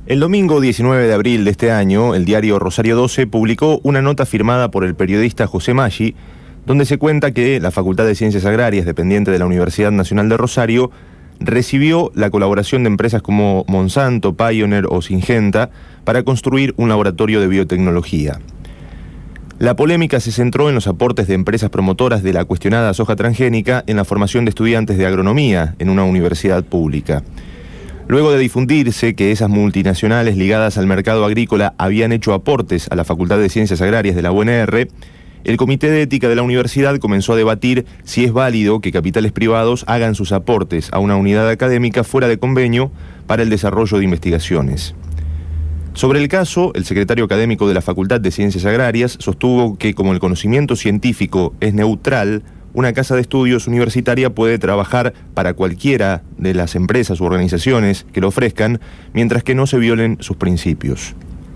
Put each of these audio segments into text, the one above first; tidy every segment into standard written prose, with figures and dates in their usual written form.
El domingo 19 de abril de este año, el diario Rosario 12 publicó una nota firmada por el periodista José Maggi, donde se cuenta que la Facultad de Ciencias Agrarias, dependiente de la Universidad Nacional de Rosario, recibió la colaboración de empresas como Monsanto, Pioneer o Syngenta para construir un laboratorio de biotecnología. La polémica se centró en los aportes de empresas promotoras de la cuestionada soja transgénica en la formación de estudiantes de agronomía en una universidad pública. Luego de difundirse que esas multinacionales ligadas al mercado agrícola habían hecho aportes a la Facultad de Ciencias Agrarias de la UNR, el Comité de Ética de la universidad comenzó a debatir si es válido que capitales privados hagan sus aportes a una unidad académica fuera de convenio para el desarrollo de investigaciones. Sobre el caso, el secretario académico de la Facultad de Ciencias Agrarias sostuvo que como el conocimiento científico es neutral, una casa de estudios universitaria puede trabajar para cualquiera de las empresas u organizaciones que lo ofrezcan, mientras que no se violen sus principios.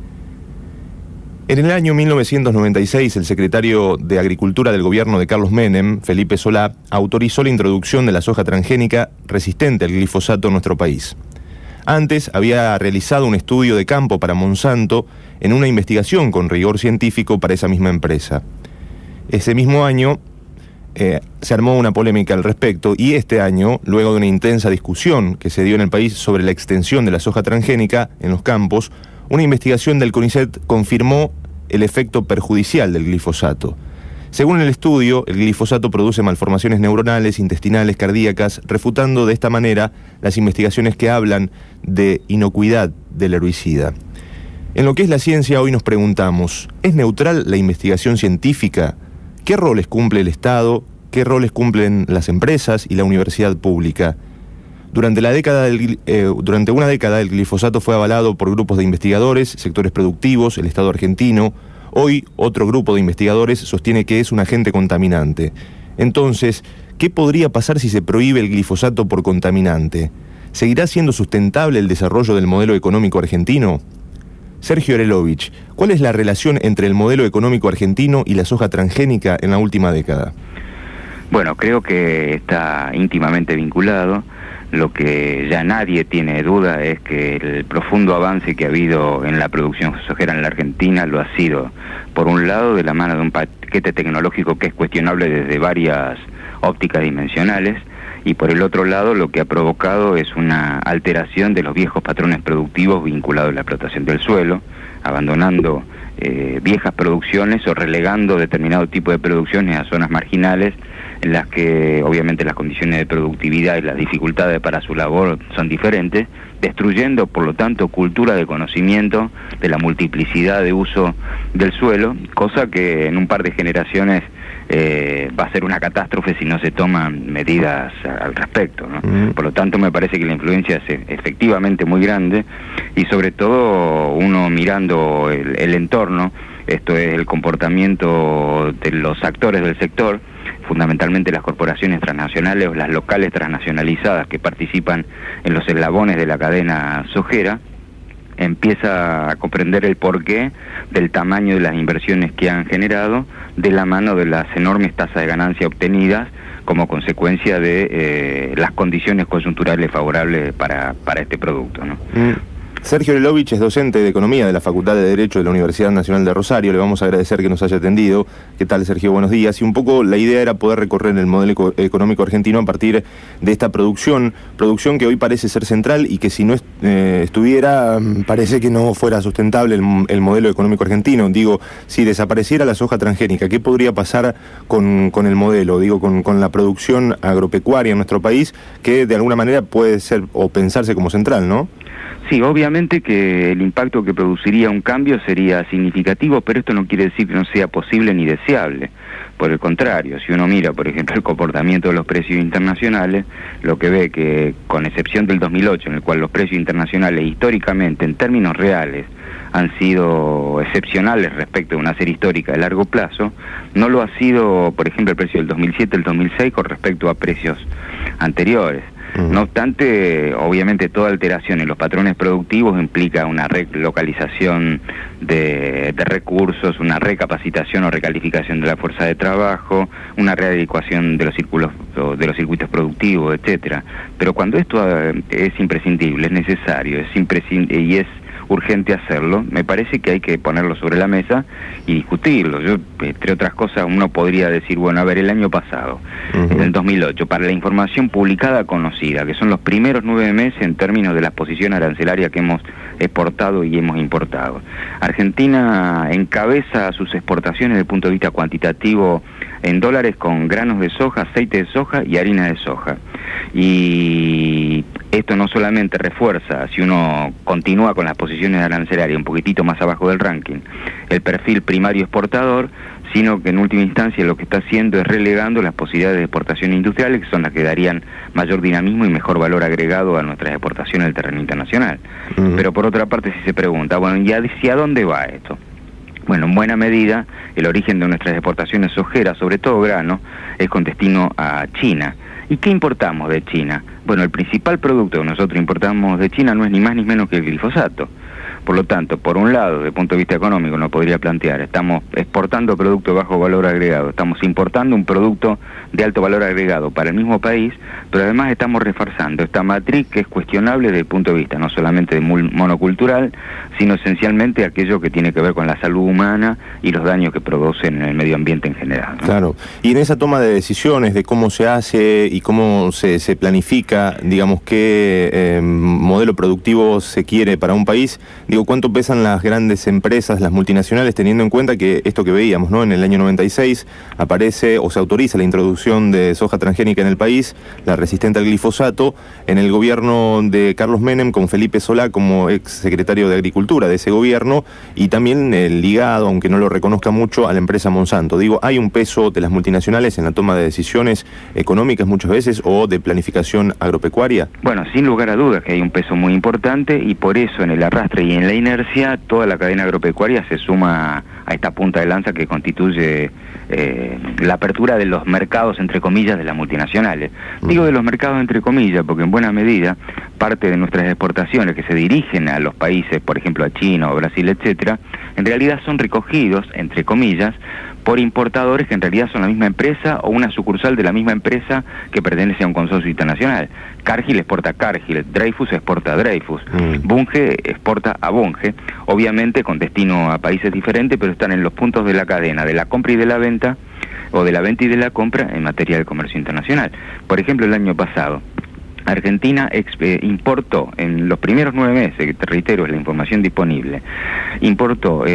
En el año 1996, el secretario de Agricultura del gobierno de Carlos Menem, Felipe Solá, autorizó la introducción de la soja transgénica resistente al glifosato en nuestro país. Antes había realizado un estudio de campo para Monsanto en una investigación con rigor científico para esa misma empresa. Ese mismo año se armó una polémica al respecto y este año, luego de una intensa discusión que se dio en el país sobre la extensión de la soja transgénica en los campos, una investigación del CONICET confirmó el efecto perjudicial del glifosato. Según el estudio, el glifosato produce malformaciones neuronales, intestinales, cardíacas, refutando de esta manera las investigaciones que hablan de inocuidad del herbicida. En lo que es la ciencia, hoy nos preguntamos, ¿es neutral la investigación científica? ¿Qué roles cumple el Estado? ¿Qué roles cumplen las empresas y la universidad pública? Durante una década el glifosato fue avalado por grupos de investigadores, sectores productivos, el Estado argentino. Hoy otro grupo de investigadores sostiene que es un agente contaminante. Entonces, ¿qué podría pasar si se prohíbe el glifosato por contaminante? ¿Seguirá siendo sustentable el desarrollo del modelo económico argentino? Sergio Erelovich, ¿cuál es la relación entre el modelo económico argentino y la soja transgénica en la última década? Bueno, creo que está íntimamente vinculado. Lo que ya nadie tiene duda es que el profundo avance que ha habido en la producción sojera en la Argentina lo ha sido, por un lado, de la mano de un paquete tecnológico que es cuestionable desde varias ópticas dimensionales, y por el otro lado lo que ha provocado es una alteración de los viejos patrones productivos vinculados a la explotación del suelo, abandonando viejas producciones o relegando determinado tipo de producciones a zonas marginales en las que obviamente las condiciones de productividad y las dificultades para su labor son diferentes, destruyendo por lo tanto cultura de conocimiento de la multiplicidad de uso del suelo, cosa que en un par de generaciones va a ser una catástrofe si no se toman medidas al respecto, ¿no? Por lo tanto me parece que la influencia es efectivamente muy grande y sobre todo uno mirando el entorno, esto es el comportamiento de los actores del sector, fundamentalmente las corporaciones transnacionales o las locales transnacionalizadas que participan en los eslabones de la cadena sojera, empieza a comprender el porqué del tamaño de las inversiones que han generado de la mano de las enormes tasas de ganancia obtenidas como consecuencia de las condiciones coyunturales favorables para este producto, ¿no? Sergio Erelovich es docente de Economía de la Facultad de Derecho de la Universidad Nacional de Rosario. Le vamos a agradecer que nos haya atendido. ¿Qué tal, Sergio? Buenos días. Y un poco la idea era poder recorrer el modelo económico argentino a partir de esta producción que hoy parece ser central y que si no estuviera, parece que no fuera sustentable el modelo económico argentino. Digo, si desapareciera la soja transgénica, ¿qué podría pasar con el modelo? Digo, con la producción agropecuaria en nuestro país, que de alguna manera puede ser o pensarse como central, ¿no? Sí, obviamente que el impacto que produciría un cambio sería significativo, pero esto no quiere decir que no sea posible ni deseable. Por el contrario, si uno mira, por ejemplo, el comportamiento de los precios internacionales, lo que ve que, con excepción del 2008, en el cual los precios internacionales históricamente, en términos reales, han sido excepcionales respecto a una serie histórica de largo plazo, no lo ha sido, por ejemplo, el precio del 2007, el 2006 con respecto a precios anteriores. No obstante, obviamente toda alteración en los patrones productivos implica una relocalización de recursos, una recapacitación o recalificación de la fuerza de trabajo, una readecuación de los circuitos productivos, etcétera. Pero cuando esto es imprescindible, es necesario, y es urgente hacerlo, me parece que hay que ponerlo sobre la mesa y discutirlo. Yo, entre otras cosas, uno podría decir, bueno, a ver, el año pasado, en el 2008, para la información publicada conocida, que son los primeros 9 meses en términos de las posiciones arancelarias que hemos exportado y hemos importado. Argentina encabeza sus exportaciones desde el punto de vista cuantitativo en dólares con granos de soja, aceite de soja y harina de soja. Y esto no solamente refuerza, si uno continúa con las posiciones arancelarias un poquitito más abajo del ranking, el perfil primario exportador, sino que en última instancia lo que está haciendo es relegando las posibilidades de exportación industriales, que son las que darían mayor dinamismo y mejor valor agregado a nuestras exportaciones del terreno internacional. Pero por otra parte, si se pregunta, bueno, ¿y hacia dónde va esto? Bueno, en buena medida, el origen de nuestras exportaciones sojeras, sobre todo grano, es con destino a China. ¿Y qué importamos de China? Bueno, el principal producto que nosotros importamos de China no es ni más ni menos que el glifosato. Por lo tanto, por un lado, desde el punto de vista económico, uno podría plantear, estamos exportando producto de bajo valor agregado, estamos importando un producto de alto valor agregado para el mismo país, pero además estamos reforzando esta matriz que es cuestionable desde el punto de vista no solamente de monocultural, sino esencialmente aquello que tiene que ver con la salud humana y los daños que producen en el medio ambiente en general, ¿no? Claro, y en esa toma de decisiones de cómo se hace y cómo se planifica, digamos, qué modelo productivo se quiere para un país, digo, ¿cuánto pesan las grandes empresas, las multinacionales, teniendo en cuenta que esto que veíamos, ¿no? En el año 96 aparece o se autoriza la introducción de soja transgénica en el país, la resistente al glifosato, en el gobierno de Carlos Menem, con Felipe Solá como ex secretario de Agricultura de ese gobierno, y también ligado, aunque no lo reconozca mucho, a la empresa Monsanto. Digo, ¿hay un peso de las multinacionales en la toma de decisiones económicas muchas veces o de planificación agropecuaria? Bueno, sin lugar a dudas que hay un peso muy importante, y por eso en el arrastre y en la inercia toda la cadena agropecuaria se suma a esta punta de lanza que constituye la apertura de los mercados, entre comillas, de las multinacionales. Digo de los mercados entre comillas porque en buena medida parte de nuestras exportaciones que se dirigen a los países, por ejemplo a China o Brasil, etcétera, en realidad son recogidos, entre comillas, por importadores que en realidad son la misma empresa o una sucursal de la misma empresa que pertenece a un consorcio internacional. Cargill exporta a Cargill, Dreyfus exporta a Dreyfus, Bunge exporta a Bunge, obviamente con destino a países diferentes, pero están en los puntos de la cadena, de la compra y de la venta, o de la venta y de la compra en materia de comercio internacional. Por ejemplo, el año pasado, Argentina importó en los primeros 9 meses, que te reitero es la información disponible, exportó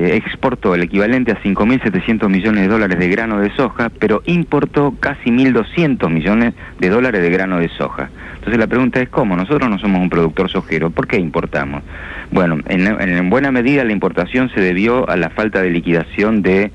el equivalente a 5.700 millones de dólares de grano de soja, pero importó casi 1.200 millones de dólares de grano de soja. Entonces la pregunta es ¿cómo? Nosotros no somos un productor sojero, ¿por qué importamos? Bueno, en buena medida la importación se debió a la falta de liquidación de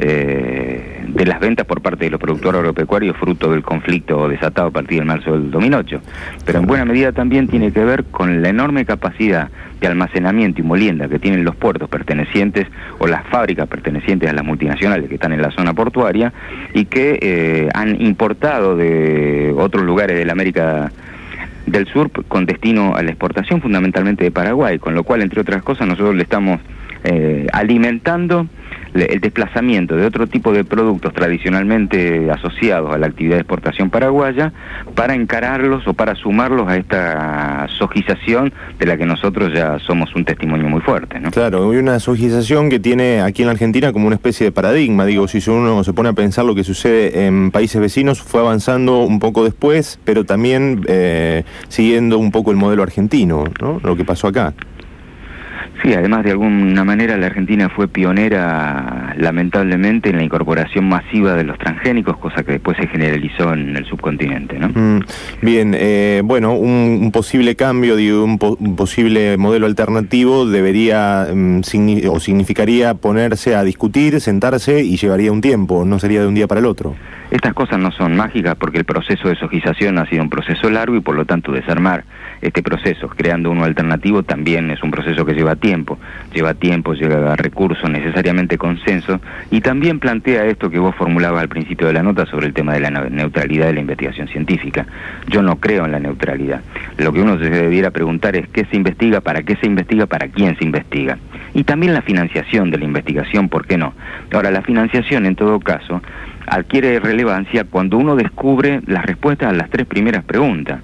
las ventas por parte de los productores agropecuarios fruto del conflicto desatado a partir de marzo del 2008. Pero en buena medida también tiene que ver con la enorme capacidad de almacenamiento y molienda que tienen los puertos pertenecientes o las fábricas pertenecientes a las multinacionales que están en la zona portuaria y que han importado de otros lugares de la América del Sur con destino a la exportación fundamentalmente de Paraguay, con lo cual, entre otras cosas, nosotros le estamos alimentando el desplazamiento de otro tipo de productos tradicionalmente asociados a la actividad de exportación paraguaya para encararlos o para sumarlos a esta sojización de la que nosotros ya somos un testimonio muy fuerte, ¿no? Claro, hay una sojización que tiene aquí en la Argentina como una especie de paradigma. Digo, si uno se pone a pensar lo que sucede en países vecinos, fue avanzando un poco después, pero también siguiendo un poco el modelo argentino, ¿no? Lo que pasó acá. Sí, además de alguna manera la Argentina fue pionera, lamentablemente, en la incorporación masiva de los transgénicos, cosa que después se generalizó en el subcontinente, ¿no? Bien, bueno, un posible cambio, digo, un posible modelo alternativo debería o significaría ponerse a discutir, sentarse y llevaría un tiempo, no sería de un día para el otro. Estas cosas no son mágicas porque el proceso de sojización ha sido un proceso largo y por lo tanto desarmar este proceso creando uno alternativo también es un proceso que lleva tiempo, lleva recursos, necesariamente consenso, y también plantea esto que vos formulabas al principio de la nota sobre el tema de la neutralidad de la investigación científica. Yo no creo en la neutralidad. Lo que uno se debiera preguntar es qué se investiga, para qué se investiga, para quién se investiga. Y también la financiación de la investigación, ¿por qué no? Ahora, la financiación en todo caso adquiere relevancia cuando uno descubre las respuestas a las 3 primeras preguntas.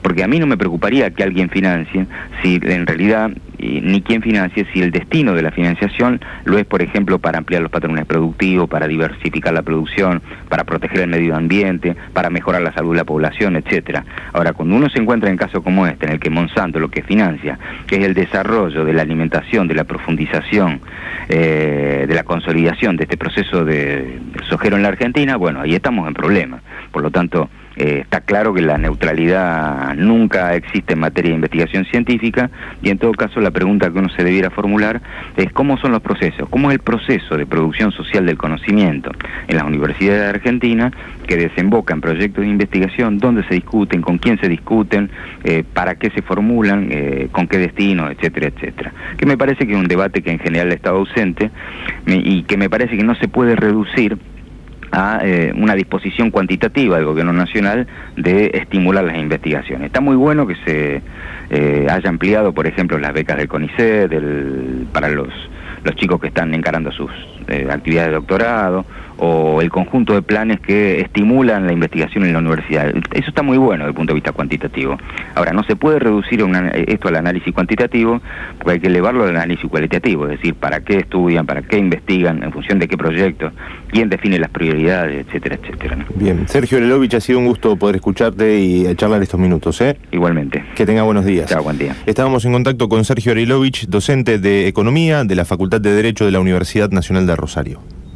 porque a mí no me preocuparía que alguien financie si en realidad ni quien financie si el destino de la financiación lo es, por ejemplo, para ampliar los patrones productivos, para diversificar la producción, para proteger el medio ambiente, para mejorar la salud de la población, etcétera. Ahora, cuando uno se encuentra en casos como este, en el que Monsanto lo que financia, que es el desarrollo de la alimentación, de la profundización, de la consolidación de este proceso de sojero en la Argentina, bueno, ahí estamos en problemas. Por lo tanto, está claro que la neutralidad nunca existe en materia de investigación científica, y en todo caso la pregunta que uno se debiera formular es cómo son los procesos, cómo es el proceso de producción social del conocimiento en las universidades de Argentina, que desemboca en proyectos de investigación, dónde se discuten, con quién se discuten, para qué se formulan, con qué destino, etcétera, etcétera. Que me parece que es un debate que en general ha estado ausente, y que me parece que no se puede reducir a una disposición cuantitativa del gobierno nacional de estimular las investigaciones. Está muy bueno que se haya ampliado, por ejemplo, las becas del CONICET para los chicos que están encarando sus actividades de doctorado, o el conjunto de planes que estimulan la investigación en la universidad. Eso está muy bueno desde el punto de vista cuantitativo. Ahora, no se puede reducir esto al análisis cuantitativo, porque hay que elevarlo al análisis cualitativo, es decir, para qué estudian, para qué investigan, en función de qué proyectos, quién define las prioridades, etcétera, etcétera, ¿no? Bien, Sergio Arelovich, ha sido un gusto poder escucharte y charlar estos minutos, ¿eh? Igualmente. Que tenga buenos días. Chao, buen día. Estábamos en contacto con Sergio Arelovich, docente de Economía de la Facultad de Derecho de la Universidad Nacional de Rosario.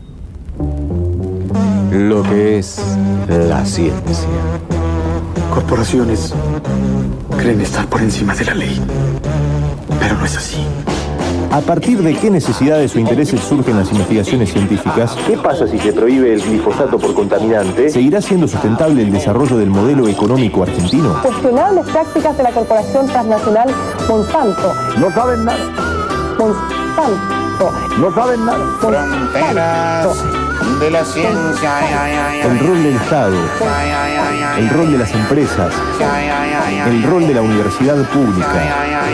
Lo que es la ciencia. Corporaciones creen estar por encima de la ley, pero no es así. ¿A partir de qué necesidades o intereses surgen las investigaciones científicas? ¿Qué pasa si se prohíbe el glifosato por contaminante? ¿Seguirá siendo sustentable el desarrollo del modelo económico argentino? Cuestionables prácticas de la corporación transnacional Monsanto. No saben nada. Monsanto. No saben nada. Fronteras de la ciencia. El rol del Estado, el rol de las empresas, el rol de la universidad pública.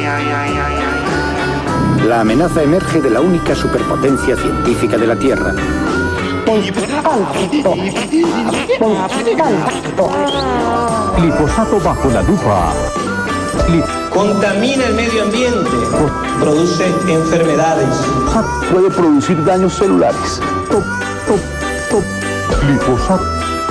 La amenaza emerge de la única superpotencia científica de la Tierra. Monsanto. Glifosato bajo la lupa. Contamina el medio ambiente, produce enfermedades. Puede producir daños celulares. Glifosato.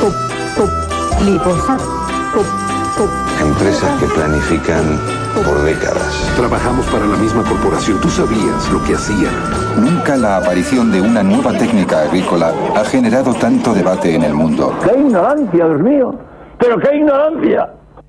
Empresas que planifican por décadas. Trabajamos para la misma corporación. Tú sabías lo que hacían. Nunca la aparición de una nueva técnica agrícola ha generado tanto debate en el mundo. ¡Qué ignorancia, Dios mío! ¡Pero qué ignorancia!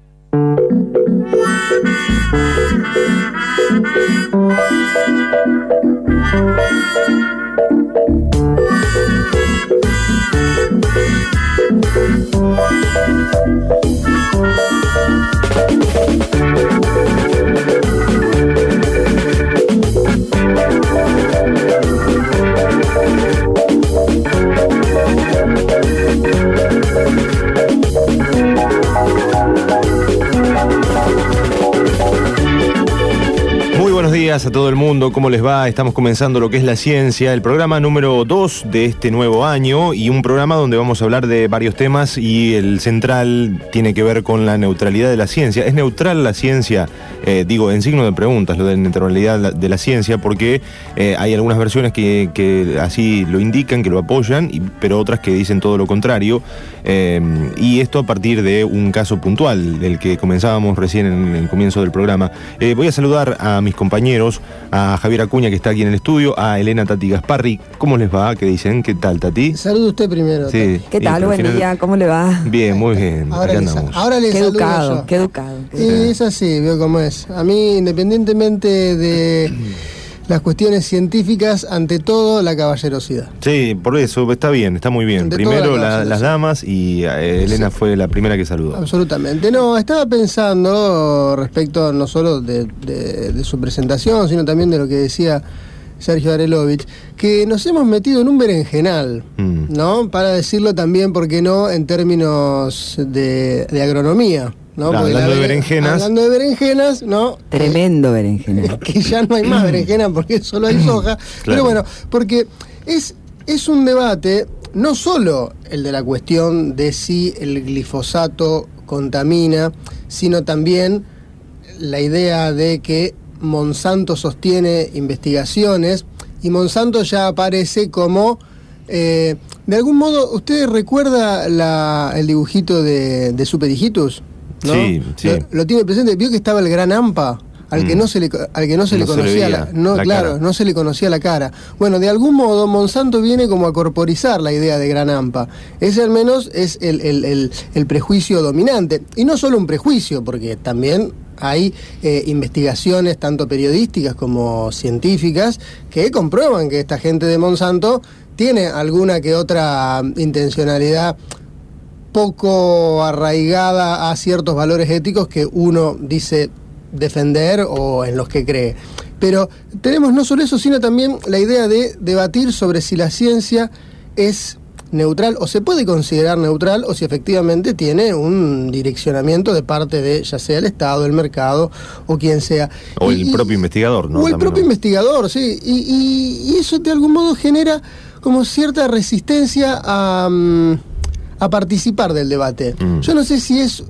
Muy buenos días a todo el mundo, ¿cómo les va? Estamos comenzando lo que es la ciencia, el programa número 2 de este nuevo año, y un programa donde vamos a hablar de varios temas, y el central tiene que ver con la neutralidad de la ciencia. ¿Es neutral la ciencia? Digo, en signo de preguntas, lo de neutralidad de la ciencia, porque hay algunas versiones que así lo indican, que lo apoyan, pero otras que dicen todo lo contrario, y esto a partir de un caso puntual, del que comenzábamos recién en el comienzo del programa. Voy a saludar a mis compañeros, a Javier Acuña, que está aquí en el estudio, a Elena Tati Gasparri. ¿Cómo les va? ¿Qué dicen? ¿Qué tal, Tati? Saludo usted primero. Sí. ¿Qué tal? Buen día, ¿cómo le va? Bien, muy bien. Ahora le saludo yo. Qué educado. Y es así, veo cómo es. A mí, independientemente de las cuestiones científicas, ante todo la caballerosidad. Sí, por eso, está bien, está muy bien. Ante Primero las las damas, y Elena fue la primera que saludó. Absolutamente. No, estaba pensando respecto no solo de su presentación, sino también de lo que decía Sergio Arelovich, que nos hemos metido en un berenjenal, ¿no? Para decirlo también, ¿por qué no?, en términos de agronomía. ¿No? Hablando de berenjenas, ¿no? Tremendo berenjena. Que ya no hay más berenjena porque solo hay soja. Claro. Pero bueno, porque es un debate, no solo el de la cuestión de si el glifosato contamina, sino también la idea de que Monsanto sostiene investigaciones y Monsanto ya aparece como, de algún modo, ¿usted recuerda el dibujito de Super Hijitus? ¿No? Sí. Lo tiene presente. Vio que estaba el gran AMPA, al que no se le conocía no se le conocía la cara. Bueno, de algún modo Monsanto viene como a corporizar la idea de gran AMPA. Ese al menos es el prejuicio dominante. Y no solo un prejuicio, porque también hay investigaciones tanto periodísticas como científicas que comprueban que esta gente de Monsanto tiene alguna que otra intencionalidad poco arraigada a ciertos valores éticos que uno dice defender o en los que cree. Pero tenemos no solo eso, sino también la idea de debatir sobre si la ciencia es neutral o se puede considerar neutral o si efectivamente tiene un direccionamiento de parte de ya sea el Estado, el mercado o quien sea. O el propio investigador, ¿no? O el propio investigador, sí. Y eso de algún modo genera como cierta resistencia a participar del debate. Yo no sé si es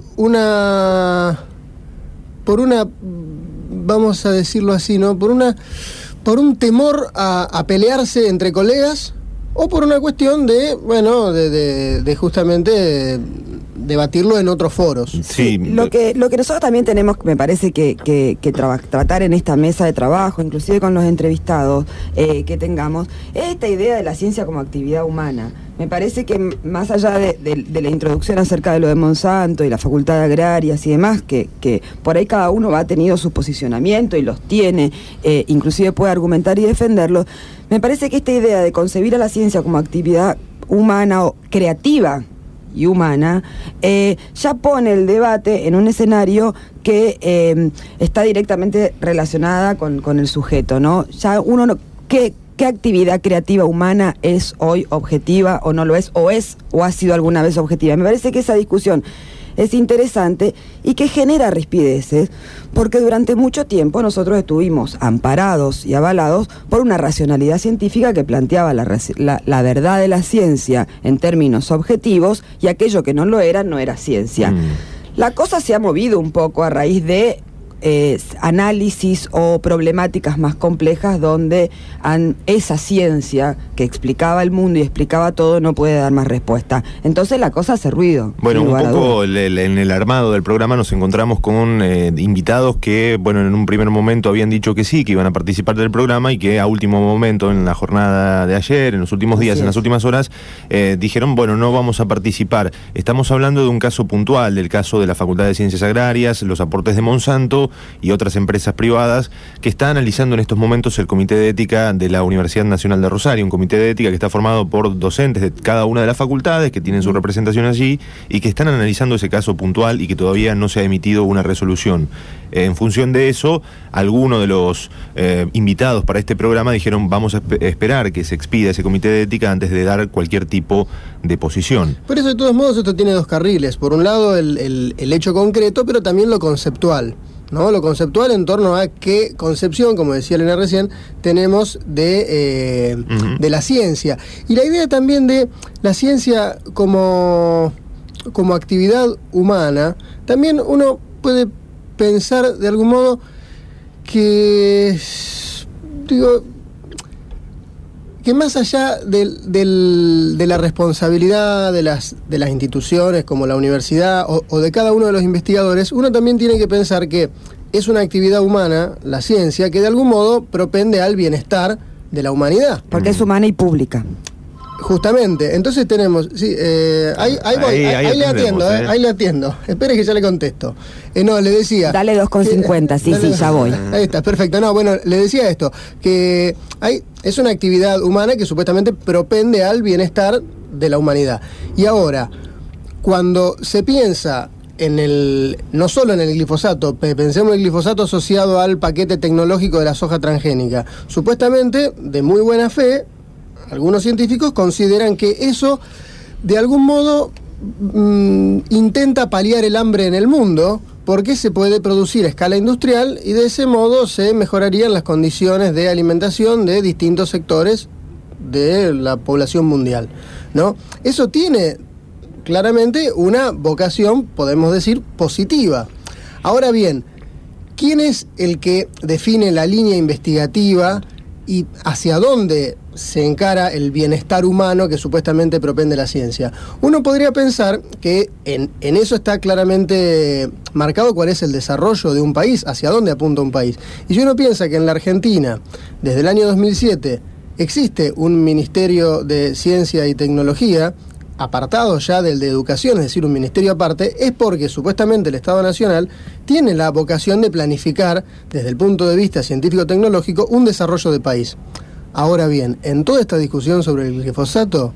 vamos a decirlo así, ¿no? Por un temor a pelearse entre colegas o por una cuestión de justamente debatirlo en otros foros. Sí. Lo que nosotros también tenemos, me parece que tratar en esta mesa de trabajo, inclusive con los entrevistados que tengamos, es esta idea de la ciencia como actividad humana. Me parece que más allá de la introducción acerca de lo de Monsanto y la facultad de agrarias y demás, que por ahí cada uno ha tenido su posicionamiento y los tiene, inclusive puede argumentar y defenderlo, me parece que esta idea de concebir a la ciencia como actividad humana o creativa y humana, ya pone el debate en un escenario que está directamente relacionada con el sujeto, ¿no? Ya uno no... ¿Qué actividad creativa humana es hoy objetiva o no lo es, o ha sido alguna vez objetiva? Me parece que esa discusión es interesante y que genera rispideces, porque durante mucho tiempo nosotros estuvimos amparados y avalados por una racionalidad científica que planteaba la verdad de la ciencia en términos objetivos, y aquello que no lo era, no era ciencia. La cosa se ha movido un poco a raíz de análisis o problemáticas más complejas donde esa ciencia que explicaba el mundo y explicaba todo no puede dar más respuesta. Entonces la cosa hace ruido. Bueno, un poco en el armado del programa nos encontramos con invitados que, bueno, en un primer momento habían dicho que sí, que iban a participar del programa y que a último momento, en la jornada de ayer, en los últimos días, en las últimas horas, dijeron, bueno, no vamos a participar. Estamos hablando de un caso puntual, del caso de la Facultad de Ciencias Agrarias, los aportes de Monsanto y otras empresas privadas que está analizando en estos momentos el Comité de Ética de la Universidad Nacional de Rosario, un comité de ética que está formado por docentes de cada una de las facultades que tienen su representación allí y que están analizando ese caso puntual y que todavía no se ha emitido una resolución. En función de eso, algunos de los invitados para este programa dijeron, vamos a esperar que se expida ese comité de ética antes de dar cualquier tipo de posición. Por eso, de todos modos, esto tiene dos carriles. Por un lado, el hecho concreto, pero también lo conceptual, ¿no? Lo conceptual en torno a qué concepción, como decía Elena recién, tenemos de la ciencia. Y la idea también de la ciencia como actividad humana, también uno puede pensar de algún modo que más allá de la responsabilidad de las instituciones como la universidad o de cada uno de los investigadores, uno también tiene que pensar que es una actividad humana, la ciencia, que de algún modo propende al bienestar de la humanidad. Porque es humana y pública. Justamente, entonces tenemos, sí, ahí le atiendo. Espere que ya le contesto. No, le decía... Dale 2,50, sí, ya voy. Ahí está, perfecto. No, bueno, le decía esto, que es una actividad humana que supuestamente propende al bienestar de la humanidad. Y ahora, cuando se piensa no solo en el glifosato, pensemos en el glifosato asociado al paquete tecnológico de la soja transgénica, supuestamente, de muy buena fe, algunos científicos consideran que eso, de algún modo, intenta paliar el hambre en el mundo, porque se puede producir a escala industrial y de ese modo se mejorarían las condiciones de alimentación de distintos sectores de la población mundial, ¿no? Eso tiene claramente una vocación, podemos decir, positiva. Ahora bien, ¿quién es el que define la línea investigativa y hacia dónde se encara el bienestar humano que supuestamente propende la ciencia? Uno podría pensar que en eso está claramente marcado cuál es el desarrollo de un país, hacia dónde apunta un país. Y si uno piensa que en la Argentina, desde el año 2007, existe un Ministerio de Ciencia y Tecnología, apartado ya del de Educación, es decir, un ministerio aparte, es porque supuestamente el Estado Nacional tiene la vocación de planificar, desde el punto de vista científico-tecnológico, un desarrollo de país. Ahora bien, en toda esta discusión sobre el glifosato,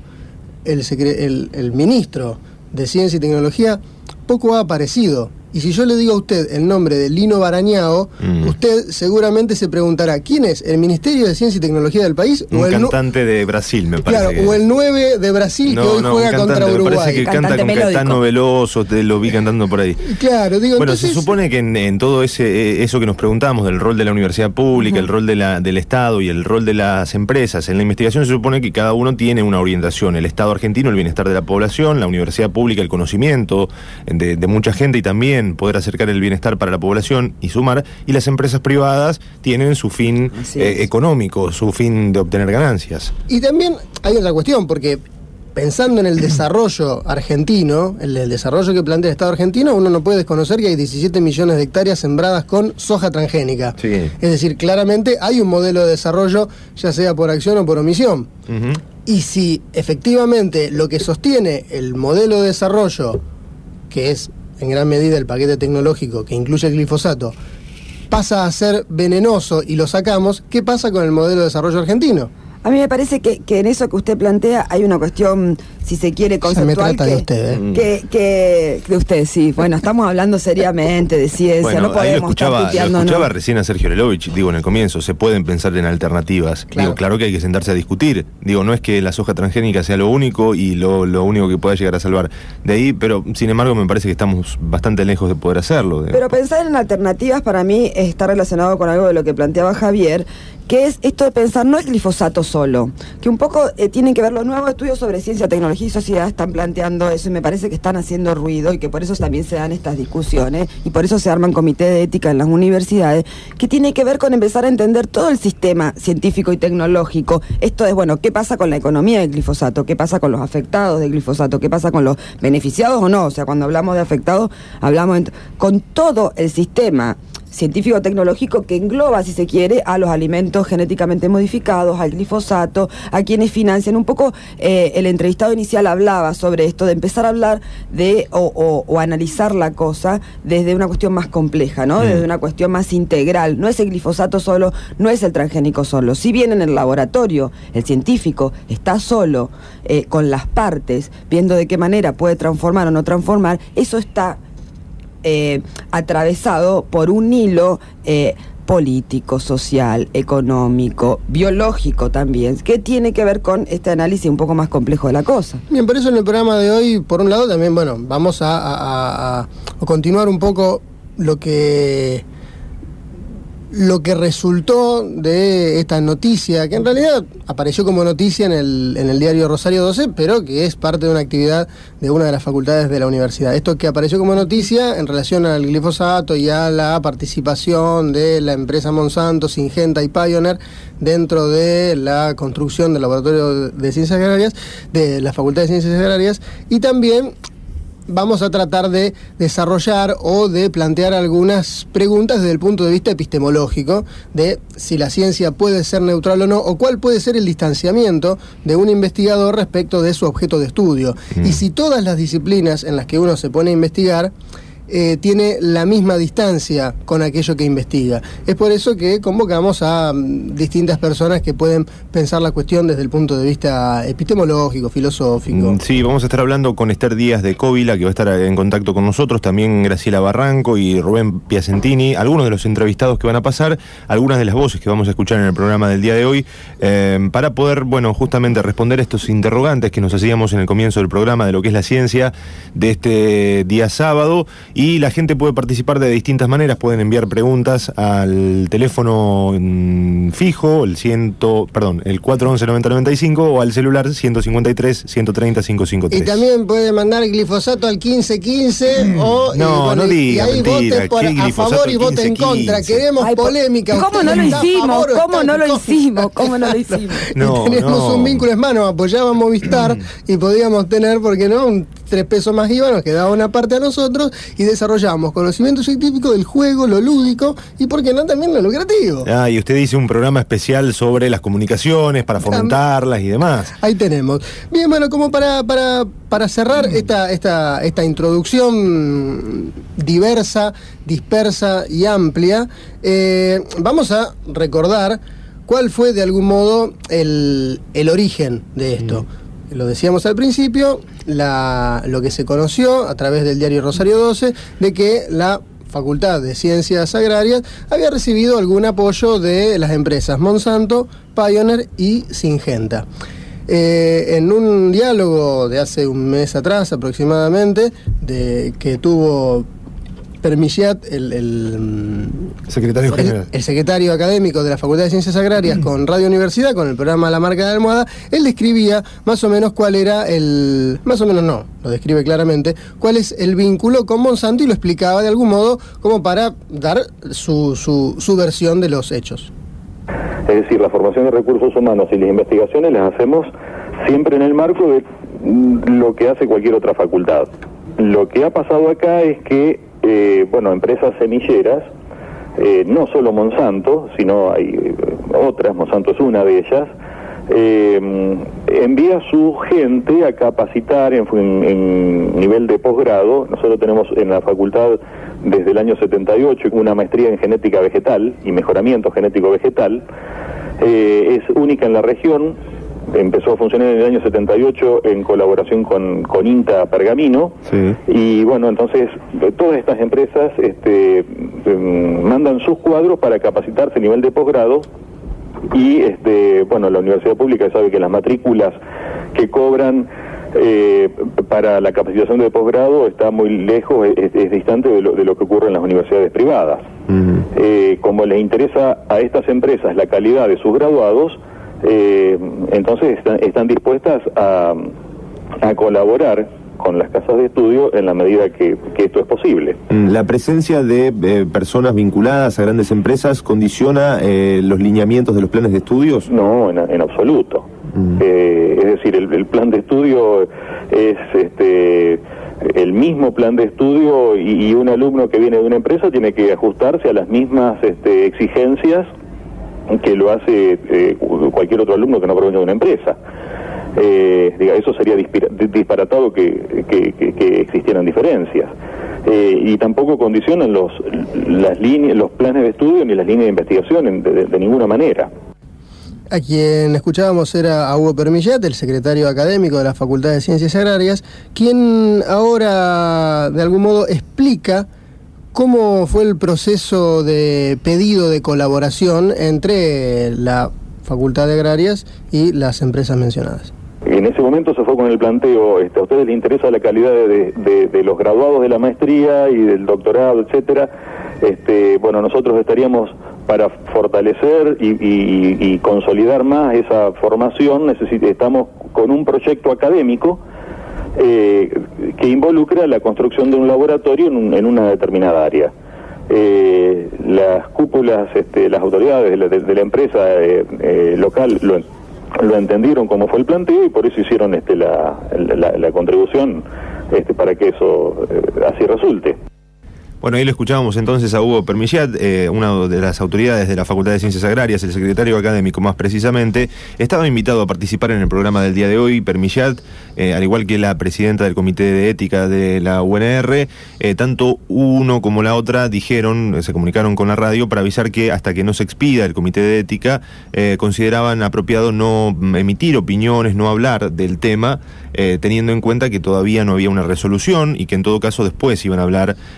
el ministro de Ciencia y Tecnología poco ha aparecido. Y si yo le digo a usted el nombre de Lino Barañao, usted seguramente se preguntará, ¿quién es? ¿El Ministerio de Ciencia y Tecnología del país? Un cantante de Brasil, me parece. Claro, o el 9 de Brasil que hoy juega contra Uruguay. Me parece que canta con Caetano Veloso, te lo vi cantando por ahí. Claro, digo, bueno, entonces... se supone que en todo eso que nos preguntábamos del rol de la universidad pública, el rol del Estado y el rol de las empresas, en la investigación se supone que cada uno tiene una orientación. El Estado argentino, el bienestar de la población; la universidad pública, el conocimiento de mucha gente y también poder acercar el bienestar para la población y sumar; y las empresas privadas tienen su fin económico, su fin de obtener ganancias. Y también hay otra cuestión, porque pensando en el desarrollo argentino, el desarrollo que plantea el Estado argentino, uno no puede desconocer que hay 17 millones de hectáreas sembradas con soja transgénica. Sí. Es decir, claramente hay un modelo de desarrollo, ya sea por acción o por omisión. Y si efectivamente lo que sostiene el modelo de desarrollo, que es en gran medida el paquete tecnológico que incluye el glifosato, pasa a ser venenoso y lo sacamos, ¿qué pasa con el modelo de desarrollo argentino? A mí me parece que en eso que usted plantea hay una cuestión, si se quiere, conceptual. Se me trata de usted, que de usted, sí. Bueno, estamos hablando seriamente de ciencia, bueno, no podemos estar tuteando. Lo escuchaba recién a Sergio Orelovich, digo, en el comienzo, se pueden pensar en alternativas. Claro. Digo, claro que hay que sentarse a discutir. Digo, no es que la soja transgénica sea lo único y lo único que pueda llegar a salvar de ahí, pero sin embargo me parece que estamos bastante lejos de poder hacerlo. Pero pensar en alternativas para mí está relacionado con algo de lo que planteaba Javier, que es esto de pensar no el glifosato solo, que un poco tienen que ver los nuevos estudios sobre ciencia, tecnología y sociedad están planteando eso, y me parece que están haciendo ruido y que por eso también se dan estas discusiones y por eso se arman comités de ética en las universidades, que tiene que ver con empezar a entender todo el sistema científico y tecnológico. Esto es, bueno, ¿qué pasa con la economía del glifosato? ¿Qué pasa con los afectados del glifosato? ¿Qué pasa con los beneficiados o no? O sea, cuando hablamos de afectados, hablamos con todo el sistema científico-tecnológico que engloba, si se quiere, a los alimentos genéticamente modificados, al glifosato, a quienes financian. Un poco el entrevistado inicial hablaba sobre esto, de empezar a hablar de o analizar la cosa desde una cuestión más compleja, ¿no? Desde una cuestión más integral. No es el glifosato solo, no es el transgénico solo. Si bien en el laboratorio el científico está solo con las partes, viendo de qué manera puede transformar o no transformar, eso está atravesado por un hilo político, social, económico, biológico también, que tiene que ver con este análisis un poco más complejo de la cosa. Bien, por eso en el programa de hoy, por un lado, también, bueno, vamos a continuar un poco lo que resultó de esta noticia, que en realidad apareció como noticia en el diario Rosario 12, pero que es parte de una actividad de una de las facultades de la universidad. Esto que apareció como noticia en relación al glifosato y a la participación de la empresa Monsanto, Syngenta y Pioneer dentro de la construcción del laboratorio de ciencias agrarias, de la Facultad de Ciencias Agrarias, y también vamos a tratar de desarrollar o de plantear algunas preguntas desde el punto de vista epistemológico, de si la ciencia puede ser neutral o no, o cuál puede ser el distanciamiento de un investigador respecto de su objeto de estudio. Y si todas las disciplinas en las que uno se pone a investigar tiene la misma distancia con aquello que investiga. Es por eso que convocamos a distintas personas que pueden pensar la cuestión desde el punto de vista epistemológico, filosófico. Sí, vamos a estar hablando con Esther Díaz de Cóvila, que va a estar en contacto con nosotros, también Graciela Barranco y Rubén Piacentini, algunos de los entrevistados que van a pasar, algunas de las voces que vamos a escuchar en el programa del día de hoy, para poder, bueno, justamente responder estos interrogantes que nos hacíamos en el comienzo del programa de lo que es la ciencia de este día sábado. y la gente puede participar de distintas maneras. Pueden enviar preguntas al teléfono fijo, el 411-9095, o al celular 153-130-553. Y también puede mandar glifosato al 1515 o no diga, y ahí vote a favor y vote en contra. Queremos polémica. ¿Cómo no lo hicimos? ¿Cómo no lo hicimos? Tenemos un vínculo, es más, nos apoyaba Movistar y podíamos tener, ¿por qué no?, 3 pesos más IVA, nos quedaba una parte a nosotros y desarrollamos conocimiento científico del juego, lo lúdico y, ¿por qué no?, también lo lucrativo. Y usted dice un programa especial sobre las comunicaciones para fomentarlas y demás. Ahí tenemos. Bien, bueno, como para cerrar esta introducción diversa, dispersa y amplia, vamos a recordar cuál fue de algún modo el origen de esto. Lo decíamos al principio, lo que se conoció a través del diario Rosario 12, de que la Facultad de Ciencias Agrarias había recibido algún apoyo de las empresas Monsanto, Pioneer y Syngenta. En un diálogo de hace un mes atrás aproximadamente, que tuvo Permillat, el secretario general, el secretario académico de la Facultad de Ciencias Agrarias, con Radio Universidad, con el programa La Marca de Almohada, él describía más o menos cuál era lo describe claramente, cuál es el vínculo con Monsanto, y lo explicaba de algún modo como para dar su versión de los hechos. Es decir, la formación de recursos humanos y las investigaciones las hacemos siempre en el marco de lo que hace cualquier otra facultad. Lo que ha pasado acá es que empresas semilleras, no solo Monsanto, sino hay otras, Monsanto es una de ellas, envía a su gente a capacitar en nivel de posgrado. Nosotros tenemos en la facultad desde el año 78 una maestría en genética vegetal y mejoramiento genético vegetal, es única en la región. Empezó a funcionar en el año 78 en colaboración con INTA Pergamino. Sí. Y bueno, entonces todas estas empresas mandan sus cuadros para capacitarse a nivel de posgrado, y la universidad pública sabe que las matrículas que cobran para la capacitación de posgrado está muy lejos, es distante de lo que ocurre en las universidades privadas. Como les interesa a estas empresas la calidad de sus graduados, entonces están dispuestas a colaborar con las casas de estudio en la medida que esto es posible. ¿La presencia de personas vinculadas a grandes empresas condiciona los lineamientos de los planes de estudios? No, en absoluto. Es decir, el plan de estudio es el mismo plan de estudio, y un alumno que viene de una empresa tiene que ajustarse a las mismas exigencias que lo hace cualquier otro alumno que no provenga de una empresa. Eso sería disparatado que existieran diferencias. Y tampoco condicionan los planes de estudio ni las líneas de investigación de ninguna manera. A quien escuchábamos era a Hugo Permillat, el secretario académico de la Facultad de Ciencias Agrarias, quien ahora de algún modo explica cómo fue el proceso de pedido de colaboración entre la Facultad de Agrarias y las empresas mencionadas. En ese momento se fue con el planteo, a ustedes les interesa la calidad de los graduados de la maestría y del doctorado, etcétera. Nosotros estaríamos para fortalecer y consolidar más esa formación. Estamos con un proyecto académico que involucra la construcción de un laboratorio en una determinada área. Las cúpulas, las autoridades de la empresa local lo entendieron como fue el planteo, y por eso hicieron la contribución para que eso así resulte. Bueno, ahí lo escuchábamos entonces a Hugo Permillat, una de las autoridades de la Facultad de Ciencias Agrarias, el secretario académico más precisamente. Estaba invitado a participar en el programa del día de hoy, Permillat, al igual que la presidenta del Comité de Ética de la UNR. Tanto uno como la otra se comunicaron con la radio para avisar que hasta que no se expida el Comité de Ética, consideraban apropiado no emitir opiniones, no hablar del tema, teniendo en cuenta que todavía no había una resolución y que en todo caso después iban a hablar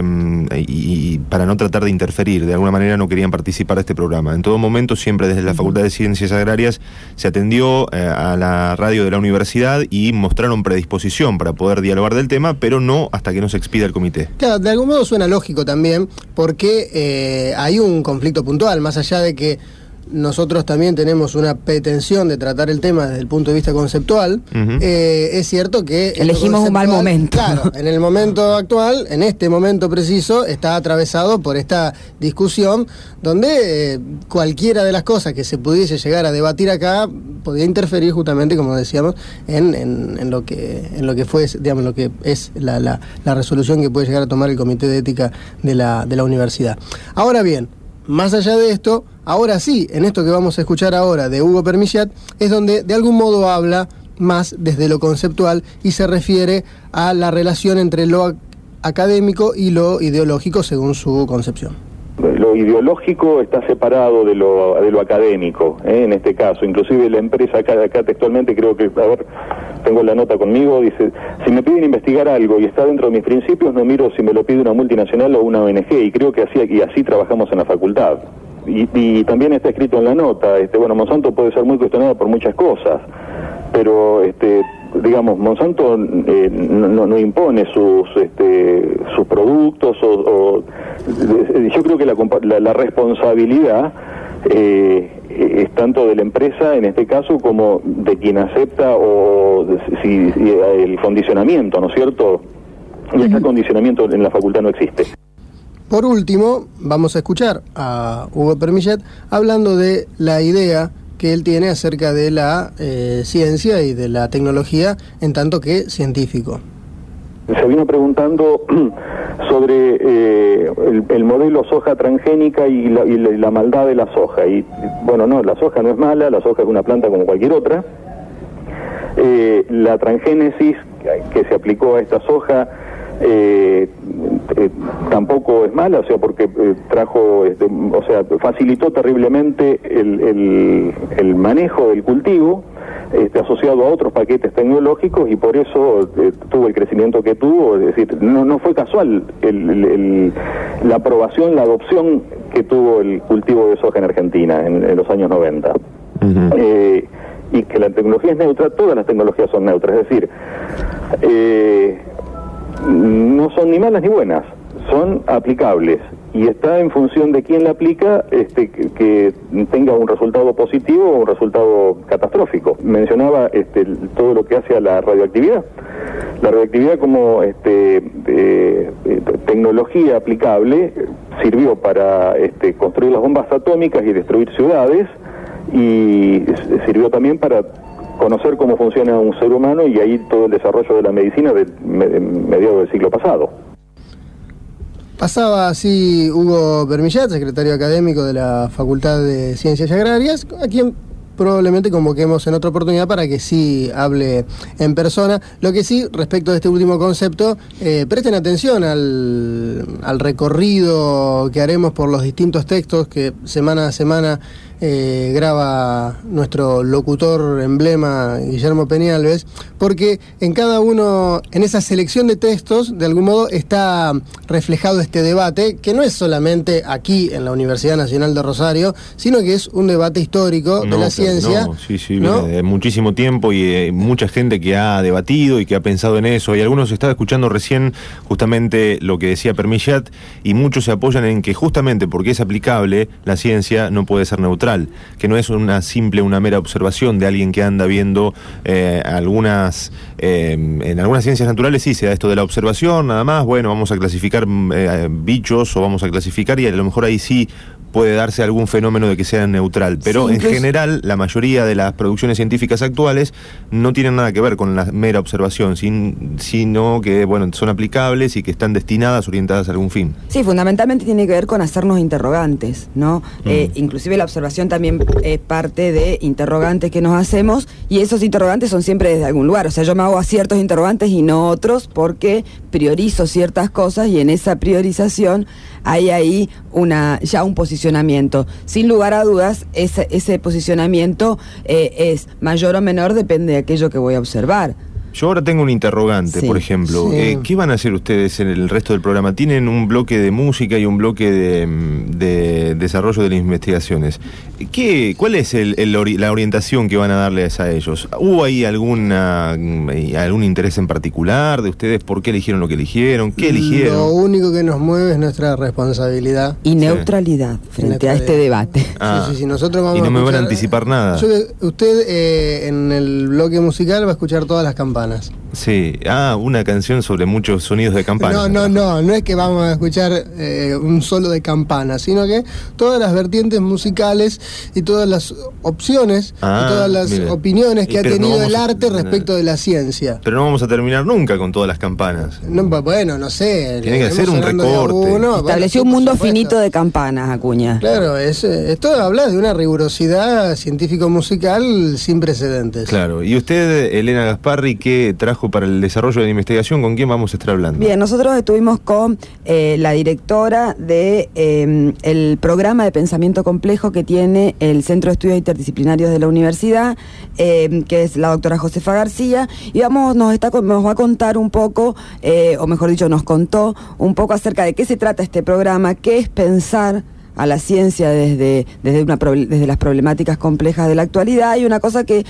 y para no tratar de interferir, de alguna manera no querían participar de este programa. En todo momento, siempre desde la Facultad de Ciencias Agrarias se atendió a la radio de la universidad y mostraron predisposición para poder dialogar del tema, pero no hasta que no se expida el comité. Claro, de algún modo suena lógico también, porque hay un conflicto puntual, más allá de que nosotros también tenemos una pretensión de tratar el tema desde el punto de vista conceptual. Es cierto que elegimos un mal momento. Claro, en el momento actual, en este momento preciso, está atravesado por esta discusión donde cualquiera de las cosas que se pudiese llegar a debatir acá podría interferir justamente, como decíamos, en lo que fue, digamos, lo que es la resolución que puede llegar a tomar el Comité de Ética de la universidad. Ahora bien, más allá de esto, ahora sí, en esto que vamos a escuchar ahora de Hugo Permillat, es donde de algún modo habla más desde lo conceptual y se refiere a la relación entre lo académico y lo ideológico según su concepción. Lo ideológico está separado de lo académico, en este caso. Inclusive la empresa acá textualmente, creo que, a ver, tengo la nota conmigo, dice: si me piden investigar algo y está dentro de mis principios, no miro si me lo pide una multinacional o una ONG, y creo que así trabajamos en la facultad. Y también está escrito en la nota, bueno, Monsanto puede ser muy cuestionado por muchas cosas, pero digamos, Monsanto no impone sus productos yo creo que la responsabilidad es tanto de la empresa en este caso como de quien acepta si el condicionamiento, ¿no es cierto? Y ese condicionamiento en la facultad no existe. Por último, vamos a escuchar a Hugo Permillat hablando de la idea que él tiene acerca de la ciencia y de la tecnología en tanto que científico. Se vino preguntando sobre el modelo soja transgénica y la maldad de la soja. Y bueno, no, la soja no es mala, la soja es una planta como cualquier otra. La transgénesis que se aplicó a esta soja tampoco es mala, o sea, porque facilitó terriblemente el manejo del cultivo, asociado a otros paquetes tecnológicos, y por eso tuvo el crecimiento que tuvo. Es decir, no fue casual la aprobación, la adopción que tuvo el cultivo de soja en Argentina en los años 90. Y que la tecnología es neutra, todas las tecnologías son neutras, es decir, no son ni malas ni buenas, son aplicables, y está en función de quién la aplica que tenga un resultado positivo o un resultado catastrófico. Mencionaba todo lo que hace a la radioactividad. La radioactividad como tecnología aplicable sirvió para construir las bombas atómicas y destruir ciudades, y sirvió también para conocer cómo funciona un ser humano, y ahí todo el desarrollo de la medicina de mediados del siglo pasado. Pasaba así Hugo Permillat, secretario académico de la Facultad de Ciencias Agrarias, a quien probablemente convoquemos en otra oportunidad para que sí hable en persona. Lo que sí, respecto de este último concepto, presten atención al recorrido que haremos por los distintos textos que semana a semana graba nuestro locutor emblema Guillermo Peñalves, porque en cada uno, en esa selección de textos, de algún modo está reflejado este debate, que no es solamente aquí en la Universidad Nacional de Rosario, sino que es un debate histórico de la ciencia. Sí, viene de muchísimo tiempo, y mucha gente que ha debatido y que ha pensado en eso, y algunos estaba escuchando recién justamente lo que decía Permillat, y muchos se apoyan en que justamente porque es aplicable, la ciencia no puede ser neutral, que no es una mera observación de alguien que anda viendo en algunas ciencias naturales. Sí, se da esto de la observación, nada más, bueno, vamos a clasificar bichos, o vamos a clasificar, y a lo mejor ahí sí puede darse algún fenómeno de que sea neutral, pero sí, en general la mayoría de las producciones científicas actuales no tienen nada que ver con la mera observación, sino que, bueno, son aplicables y que están destinadas, orientadas a algún fin. Sí, fundamentalmente tiene que ver con hacernos interrogantes, ¿no? Inclusive la observación también es parte de interrogantes que nos hacemos, y esos interrogantes son siempre desde algún lugar. O sea, yo me hago a ciertos interrogantes y no otros, porque priorizo ciertas cosas, y en esa priorización hay ahí ya un posicionamiento. Sin lugar a dudas, ese posicionamiento es mayor o menor, depende de aquello que voy a observar. Yo ahora tengo un interrogante, Sí. por ejemplo. Sí. ¿Qué van a hacer ustedes en el resto del programa? Tienen un bloque de música y un bloque de desarrollo de las investigaciones. ¿Cuál es la orientación que van a darles a ellos? ¿Hubo ahí algún interés en particular de ustedes? ¿Por qué eligieron lo que eligieron? ¿Qué eligieron? Lo único que nos mueve es nuestra responsabilidad. Y neutralidad frente a este debate. Sí, nosotros vamos y no a me van a escuchar- anticipar nada. Usted en el bloque musical va a escuchar todas las campanas. Sí, una canción sobre muchos sonidos de campana. No es que vamos a escuchar un solo de campanas, sino que todas las vertientes musicales y todas las opciones y todas las opiniones que ha pero no tenido vamos el a- arte respecto de la ciencia. Pero no vamos a terminar nunca con todas las campanas. Bueno, no sé. Tiene que hacer un estaremos hablando de recorte. Estableció un mundo finito de campanas, Acuña. Claro, esto habla de una rigurosidad científico-musical sin precedentes. Claro. ¿Y usted, Elena Gasparri, qué trajo para el desarrollo de la investigación? ¿Con quién vamos a estar hablando? Bien, nosotros estuvimos con la directora de el programa de pensamiento complejo que tiene el Centro de Estudios Interdisciplinarios de la Universidad, que es la doctora Josefa García, y nos va a contar un poco, o mejor dicho, nos contó un poco acerca de qué se trata este programa, qué es pensar a la ciencia desde las problemáticas complejas de la actualidad, y una cosa que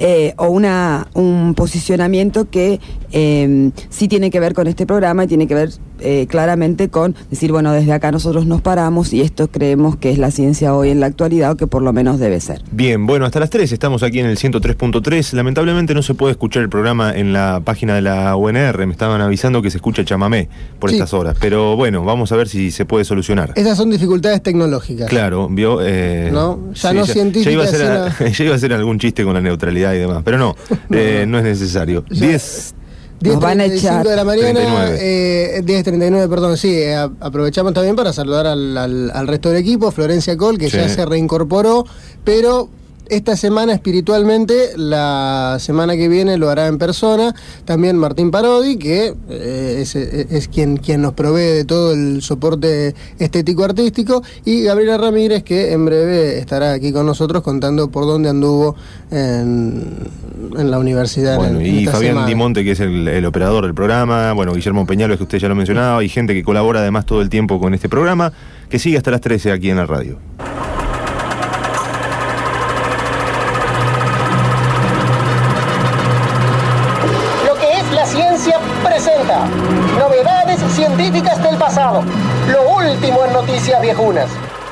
un posicionamiento que sí tiene que ver con este programa y tiene que ver claramente con decir, bueno, desde acá nosotros nos paramos y esto creemos que es la ciencia hoy en la actualidad, o que por lo menos debe ser. Bien, bueno, hasta las 3 estamos aquí en el 103.3. Lamentablemente no se puede escuchar el programa en la página de la UNR. Me estaban avisando que se escucha chamamé por estas horas. Pero bueno, vamos a ver si se puede solucionar. Esas son dificultades tecnológicas. Claro, vio. ¿No? Ya no científicas. Ya iba a hacer algún chiste con la neutralidad y demás, pero no, no es necesario. 10:35 de la mañana, 10:39, perdón, sí, aprovechamos también para saludar al resto del equipo, Florencia Col, que ya se reincorporó, pero esta semana espiritualmente, la semana que viene lo hará en persona, también Martín Parodi, que es quien nos provee de todo el soporte estético-artístico, y Gabriela Ramírez, que en breve estará aquí con nosotros contando por dónde anduvo en la universidad. Bueno, y Fabián semana. Dimonte, que es el operador del programa, bueno, Guillermo Peñalo, que usted ya lo mencionaba, y gente que colabora además todo el tiempo con este programa, que sigue hasta las 13 aquí en la radio. Presenta novedades científicas del pasado, lo último en noticias viejunas.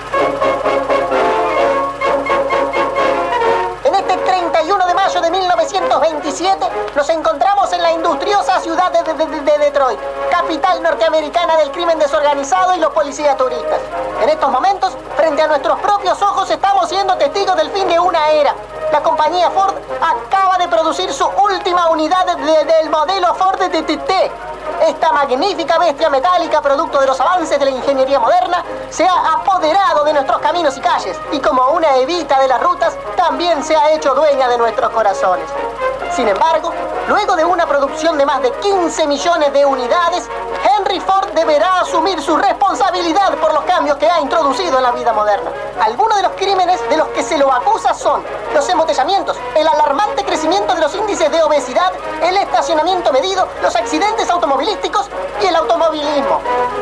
En este 31 de mayo de 1927 nos encontramos en la industriosa ciudad de Detroit, capital norteamericana del crimen desorganizado y los policías turistas. En estos momentos, frente a nuestros propios ojos, estamos siendo testigos del fin de una era. La compañía Ford acaba de producir su última unidad del modelo Ford TT. Esta magnífica bestia metálica, producto de los avances de la ingeniería moderna, se ha apoderado de nuestros caminos y calles, y como una evita de las rutas, también se ha hecho dueña de nuestros corazones. Sin embargo, luego de una producción de más de 15 millones de unidades, Henry Ford deberá asumir su responsabilidad por los cambios que ha introducido en la vida moderna. Algunos de los crímenes de los que se lo acusa son los embotellamientos, el alarmante crecimiento de los índices de obesidad, el estacionamiento medido, los accidentes automovilísticos y el automovilismo.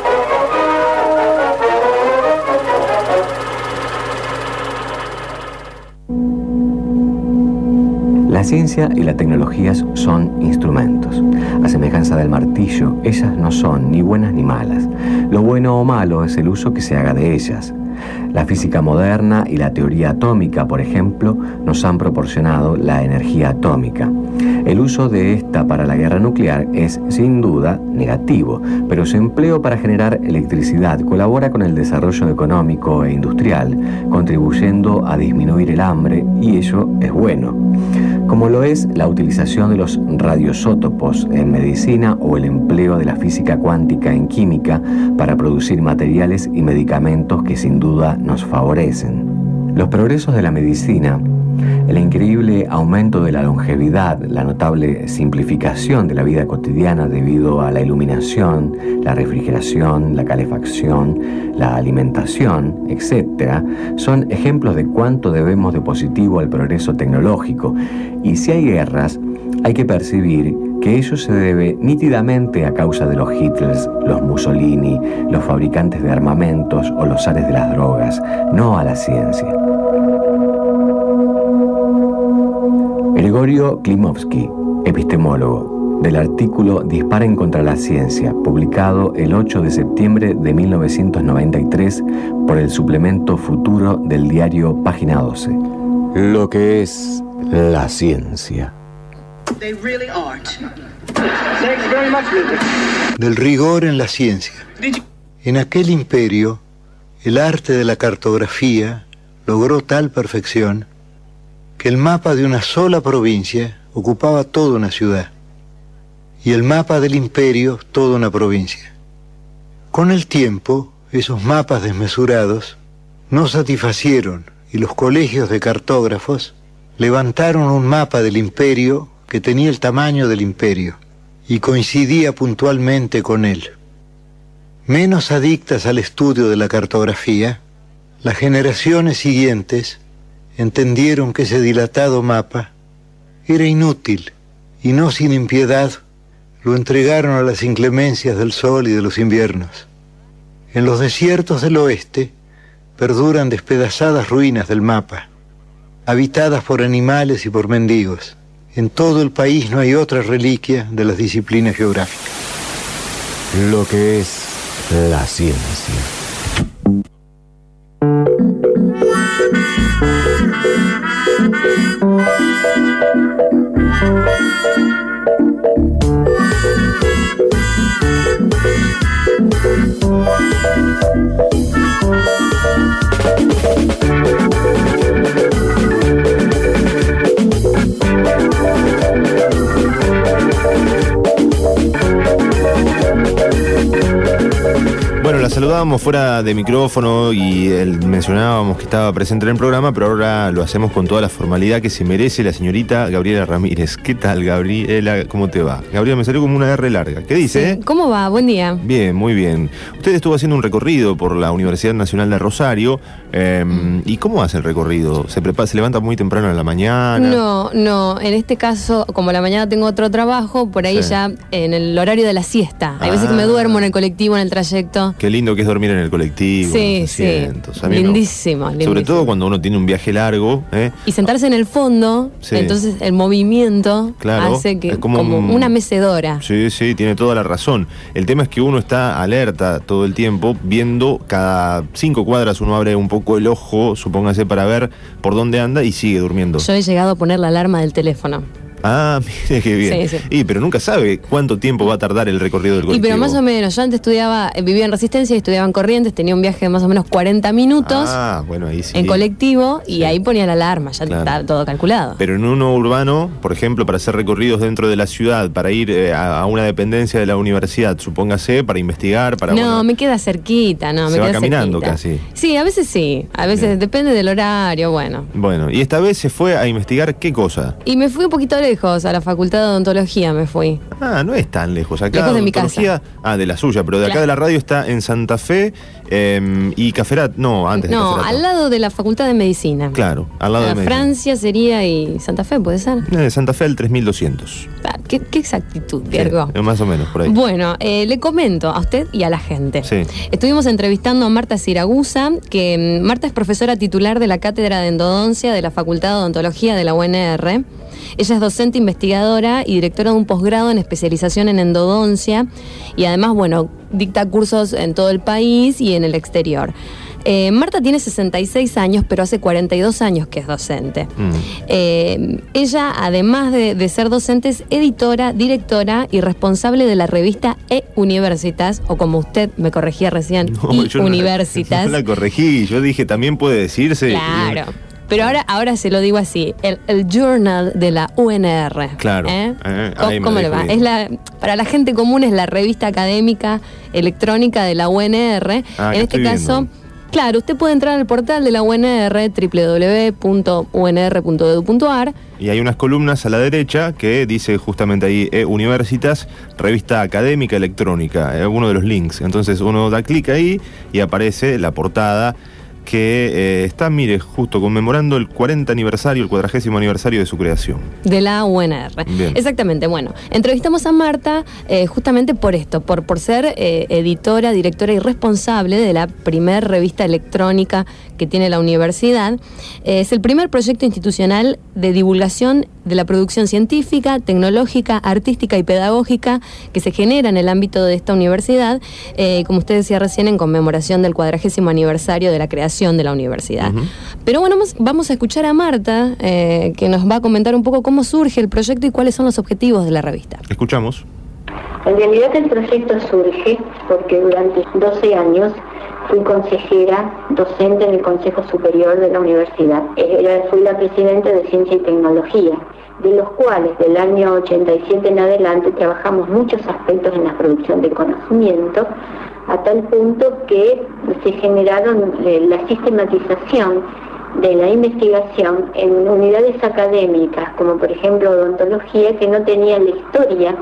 La ciencia y la tecnología son instrumentos. A semejanza del martillo, ellas no son ni buenas ni malas. Lo bueno o malo es el uso que se haga de ellas. La física moderna y la teoría atómica, por ejemplo, nos han proporcionado la energía atómica. El uso de esta para la guerra nuclear es, sin duda, negativo, pero su empleo para generar electricidad colabora con el desarrollo económico e industrial, contribuyendo a disminuir el hambre, y ello es bueno. Como lo es la utilización de los radioisótopos en medicina o el empleo de la física cuántica en química para producir materiales y medicamentos que sin duda nos favorecen. Los progresos de la medicina, el increíble aumento de la longevidad, la notable simplificación de la vida cotidiana debido a la iluminación, la refrigeración, la calefacción, la alimentación, etc., son ejemplos de cuánto debemos de positivo al progreso tecnológico. Y si hay guerras, hay que percibir que ello se debe nítidamente a causa de los Hitlers, los Mussolini, los fabricantes de armamentos o los zares de las drogas, no a la ciencia. Gregorio Klimovsky, epistemólogo, del artículo Disparen contra la ciencia, publicado el 8 de septiembre de 1993 por el suplemento Futuro del diario Página 12. Lo que es la ciencia. Del rigor en la ciencia. En aquel imperio, el arte de la cartografía logró tal perfección que el mapa de una sola provincia ocupaba toda una ciudad y el mapa del imperio toda una provincia. Con el tiempo, esos mapas desmesurados no satisfacieron y los colegios de cartógrafos levantaron un mapa del imperio que tenía el tamaño del imperio y coincidía puntualmente con él. Menos adictas al estudio de la cartografía, las generaciones siguientes entendieron que ese dilatado mapa era inútil y no sin impiedad lo entregaron a las inclemencias del sol y de los inviernos. En los desiertos del oeste perduran despedazadas ruinas del mapa, habitadas por animales y por mendigos. En todo el país no hay otra reliquia de las disciplinas geográficas. Lo que es la ciencia. Bueno, la saludábamos fuera de micrófono y mencionábamos que estaba presente en el programa, pero ahora lo hacemos con toda la formalidad que se merece la señorita Gabriela Ramírez. ¿Qué tal, Gabriela? ¿Cómo te va? Gabriela, me salió como una R larga. ¿Qué dice? Sí. ¿Cómo va? Buen día. Bien, muy bien. Usted estuvo haciendo un recorrido por la Universidad Nacional de Rosario. ¿Y cómo hace el recorrido? ¿Se levanta muy temprano en la mañana? No. En este caso, como a la mañana tengo otro trabajo, por ahí ya en el horario de la siesta. Hay veces que me duermo en el colectivo, en el trayecto. Qué lindo que es dormir en el colectivo. Sí. Lindísimo. Sobre todo cuando uno tiene un viaje largo. Y sentarse en el fondo, entonces el movimiento hace que como una mecedora. Sí, tiene toda la razón. El tema es que uno está alerta todo el tiempo, viendo cada 5 cuadras uno abre un poco el ojo, supóngase, para ver por dónde anda y sigue durmiendo. Yo he llegado a poner la alarma del teléfono. Ah, mire qué bien. Sí. Pero nunca sabe cuánto tiempo va a tardar el recorrido del colectivo. Pero más o menos, yo antes vivía en Resistencia y estudiaba en Corrientes, tenía un viaje de más o menos 40 minutos bueno, ahí sí. En colectivo y ahí ponía la alarma, ya está todo calculado. Pero en uno urbano, por ejemplo, para hacer recorridos dentro de la ciudad, para ir a una dependencia de la universidad, supóngase, para investigar, me queda cerquita, se va caminando casi. Sí, a veces depende del horario, bueno. Bueno, y esta vez se fue a investigar ¿qué cosa? Y me fui un poquito lejos, a la Facultad de Odontología me fui. No es tan lejos. Acá lejos de mi casa. De la suya, pero de acá de la radio está en Santa Fe y Caferat, antes de Caferato. Al lado de la Facultad de Medicina. Claro, al lado de Medicina. Francia sería y Santa Fe, ¿puede ser? Santa Fe al 3200. ¿Qué exactitud, Diego? Más o menos, por ahí. Bueno, le comento a usted y a la gente. Sí. Estuvimos entrevistando a Marta Siragusa, que Marta es profesora titular de la Cátedra de Endodoncia de la Facultad de Odontología de la UNR. Ella es docente investigadora y directora de un posgrado en especialización en endodoncia y además, dicta cursos en todo el país y en el exterior. Marta tiene 66 años, pero hace 42 años que es docente. Ella, además de ser docente, es editora, directora y responsable de la revista E-Universitas, o como usted me corregía recién, E-Universitas. No la corregí, yo dije, también puede decirse. Claro. Pero ahora se lo digo así, el journal de la UNR. Claro. ¿Cómo le va? Para la gente común es la revista académica electrónica de la UNR. En este caso, claro, usted puede entrar al portal de la UNR, www.unr.edu.ar. Y hay unas columnas a la derecha que dice justamente ahí Universitas, revista académica electrónica, uno de los links. Entonces uno da clic ahí y aparece la portada que está, mire, justo conmemorando el 40 aniversario, el 40º aniversario de su creación. De la UNR. Bien. Exactamente, bueno, entrevistamos a Marta justamente por esto, por ser editora, directora y responsable de la primer revista electrónica que tiene la universidad. Es el primer proyecto institucional de divulgación de la producción científica, tecnológica, artística y pedagógica que se genera en el ámbito de esta universidad, como usted decía recién, en conmemoración del 40º aniversario de la creación de la universidad. Pero bueno, vamos a escuchar a Marta, que nos va a comentar un poco cómo surge el proyecto y cuáles son los objetivos de la revista. Escuchamos. En realidad el proyecto surge porque durante 12 años fui consejera docente en el Consejo Superior de la Universidad. Fui la presidenta de Ciencia y Tecnología, de los cuales del año 87 en adelante trabajamos muchos aspectos en la producción de conocimiento, a tal punto que se generaron la sistematización de la investigación en unidades académicas, como por ejemplo odontología, que no tenía la historia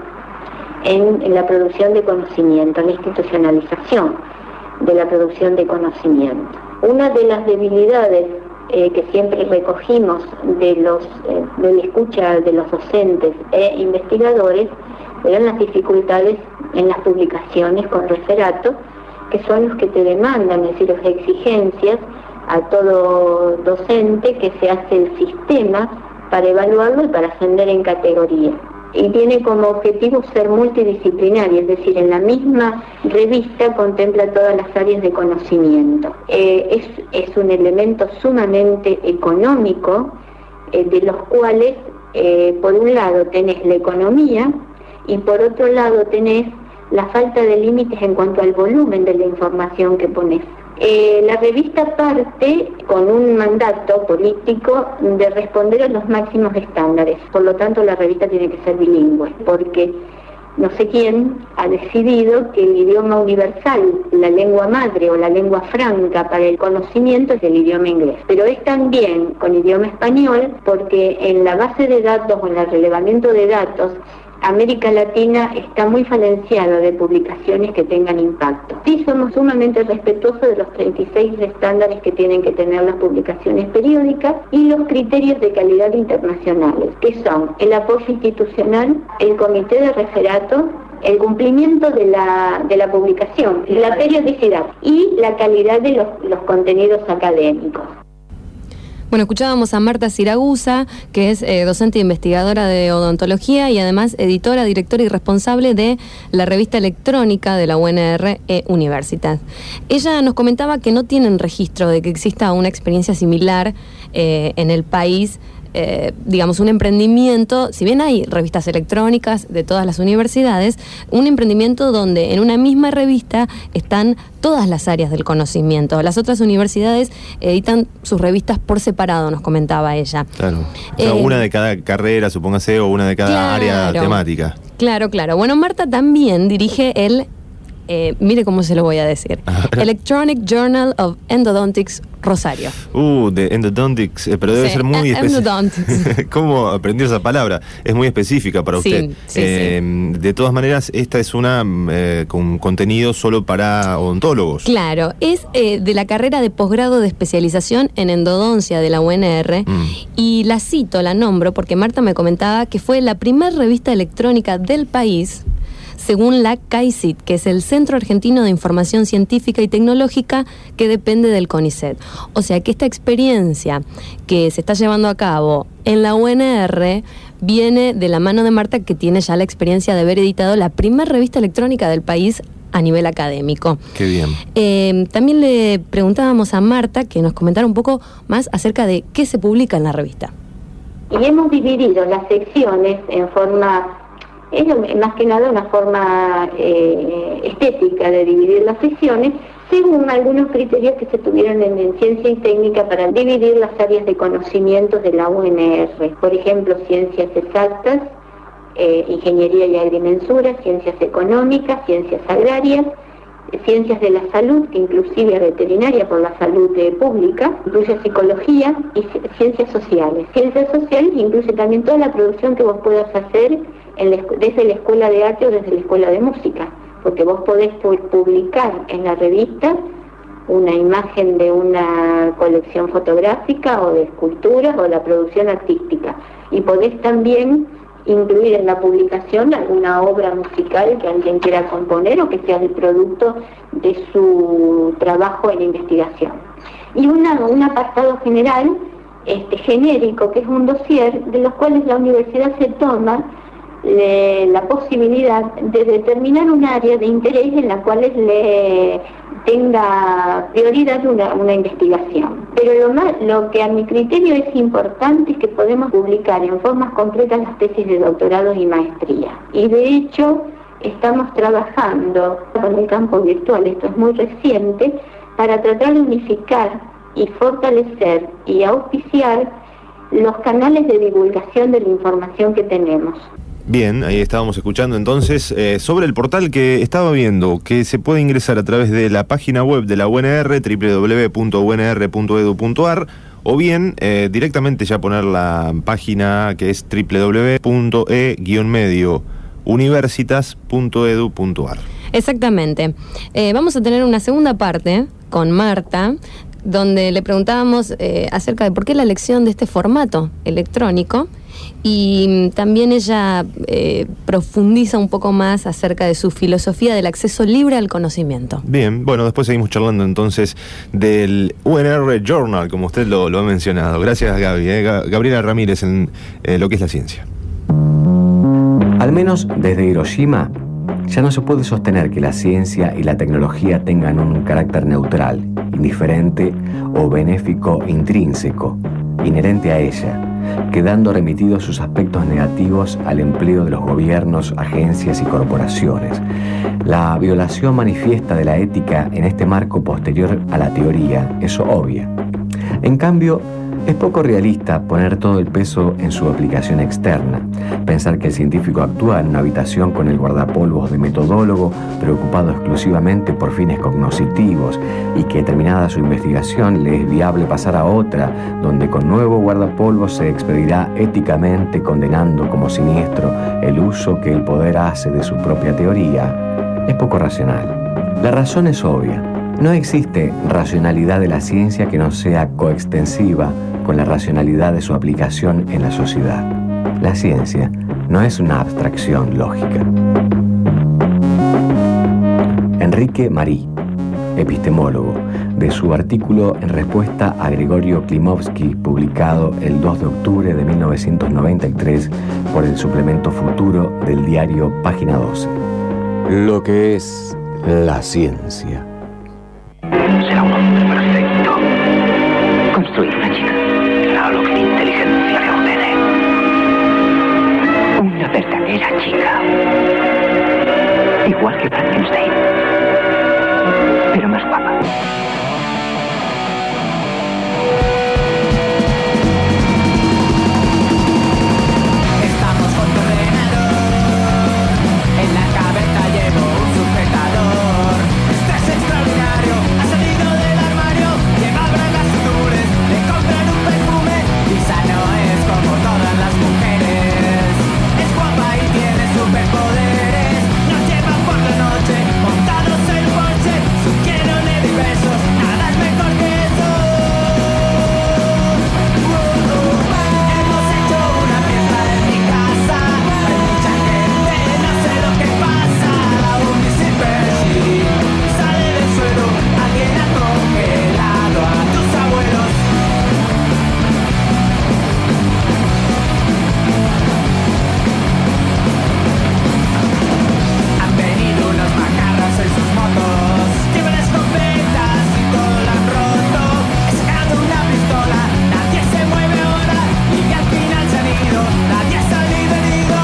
en la producción de conocimiento, en la institucionalización de la producción de conocimiento. Una de las debilidades que siempre recogimos de la escucha de los docentes e investigadores eran las dificultades en las publicaciones con referato, que son los que te demandan, es decir, las exigencias a todo docente que se hace el sistema para evaluarlo y para ascender en categoría. Y tiene como objetivo ser multidisciplinario, es decir, en la misma revista contempla todas las áreas de conocimiento. Es un elemento sumamente económico, de los cuales, por un lado, tenés la economía y por otro lado tenés la falta de límites en cuanto al volumen de la información que pones. La revista parte con un mandato político de responder a los máximos estándares. Por lo tanto, la revista tiene que ser bilingüe, porque no sé quién ha decidido que el idioma universal, la lengua madre o la lengua franca para el conocimiento es el idioma inglés. Pero es también con idioma español, porque en la base de datos o en el relevamiento de datos, América Latina está muy falenciada de publicaciones que tengan impacto. Sí, somos sumamente respetuosos de los 36 estándares que tienen que tener las publicaciones periódicas y los criterios de calidad internacionales, que son el apoyo institucional, el comité de referato, el cumplimiento de la publicación, la periodicidad y la calidad de los contenidos académicos. Bueno, escuchábamos a Marta Siragusa, que es docente e investigadora de odontología y además editora, directora y responsable de la revista electrónica de la UNR Universitat. Ella nos comentaba que no tienen registro de que exista una experiencia similar en el país, digamos, un emprendimiento, si bien hay revistas electrónicas de todas las universidades, un emprendimiento donde en una misma revista están todas las áreas del conocimiento. Las otras universidades editan sus revistas por separado, nos comentaba ella. Claro. O sea, una de cada carrera, supóngase, o una de cada área temática. Claro. Bueno, Marta también dirige el mire cómo se lo voy a decir. Electronic Journal of Endodontics Rosario. De Endodontics, pero debe ser muy específica. ¿Cómo aprendió esa palabra? Es muy específica para usted. Sí. De todas maneras, esta es una con contenido solo para odontólogos. Claro, es de la carrera de posgrado de especialización en endodoncia de la UNR, y la cito, la nombro, porque Marta me comentaba que fue la primera revista electrónica del país, según la CAICIT, que es el Centro Argentino de Información Científica y Tecnológica que depende del CONICET. O sea que esta experiencia que se está llevando a cabo en la UNR viene de la mano de Marta, que tiene ya la experiencia de haber editado la primera revista electrónica del país a nivel académico. Qué bien. También le preguntábamos a Marta que nos comentara un poco más acerca de qué se publica en la revista. Y hemos dividido las secciones en forma... Es más que nada una forma estética de dividir las secciones según algunos criterios que se tuvieron en ciencia y técnica para dividir las áreas de conocimientos de la UNR. Por ejemplo, ciencias exactas, ingeniería y agrimensura, ciencias económicas, ciencias agrarias, ciencias de la salud, que inclusive veterinaria por la salud pública, incluye psicología y ciencias sociales. Ciencias sociales incluye también toda la producción que vos puedas hacer desde la escuela de arte o desde la escuela de música, porque vos podés publicar en la revista una imagen de una colección fotográfica o de esculturas o la producción artística. Y podés también incluir en la publicación alguna obra musical que alguien quiera componer o que sea el producto de su trabajo en investigación. Y un apartado general, genérico, que es un dossier, de los cuales la universidad se toma la posibilidad de determinar un área de interés en la cual le tenga prioridad una investigación. Pero lo que a mi criterio es importante es que podemos publicar en formas concretas las tesis de doctorado y maestría. Y de hecho estamos trabajando con el campo virtual, esto es muy reciente, para tratar de unificar y fortalecer y auspiciar los canales de divulgación de la información que tenemos. Bien, ahí estábamos escuchando entonces sobre el portal que estaba viendo, que se puede ingresar a través de la página web de la UNR, www.unr.edu.ar, o bien directamente ya poner la página que es www.e-mediouniversitas.edu.ar. Exactamente. Vamos a tener una segunda parte con Marta, donde le preguntábamos acerca de por qué la elección de este formato electrónico, y también ella profundiza un poco más acerca de su filosofía del acceso libre al conocimiento. Bien, bueno, después seguimos charlando entonces del UNR Journal, como usted lo ha mencionado. Gracias, Gaby. Gabriela Ramírez en Lo que es la ciencia. Al menos desde Hiroshima, ya no se puede sostener que la ciencia y la tecnología tengan un carácter neutral, indiferente o benéfico intrínseco, inherente a ella, quedando remitidos sus aspectos negativos al empleo de los gobiernos, agencias y corporaciones. La violación manifiesta de la ética en este marco posterior a la teoría es obvia. En cambio, es poco realista poner todo el peso en su aplicación externa. Pensar que el científico actúa en una habitación con el guardapolvos de metodólogo, preocupado exclusivamente por fines cognoscitivos, y que terminada su investigación le es viable pasar a otra, donde con nuevo guardapolvos se expedirá éticamente, condenando como siniestro el uso que el poder hace de su propia teoría, es poco racional. La razón es obvia. No existe racionalidad de la ciencia que no sea coextensiva con la racionalidad de su aplicación en la sociedad. La ciencia no es una abstracción lógica. Enrique Marí, epistemólogo, de su artículo en respuesta a Gregorio Klimovsky, publicado el 2 de octubre de 1993 por el suplemento Futuro del diario Página 12. Lo que es la ciencia. Será un hombre perfecto. Construir una chica. Claro, lo que mi inteligencia le ordene. Una verdadera chica. Igual que Frankenstein. Pero más guapa. Estamos con tu ordenador. En la cabeza llevo un sujetador. Este es extraordinario. Ha salido del armario. Lleva bragas dures. Le compran un perfume. Lisa no es como todas las mujeres. Es guapa y tiene superpoderes. Nos llevan por la noche montados en coche. Surgieron de besos. Nada es mejor que eso. Hemos hecho una fiesta en mi casa. Hay mucha gente, no sé lo que pasa. Un misil Pershing sale del suelo. Alguien ha congelado a tus abuelos. Han venido unos macarras en sus motos. Llevan escopetas y todo lo han roto. He sacado una pistola, nadie se mueve ahora. Y que al final se han ido, nadie ha salido herido.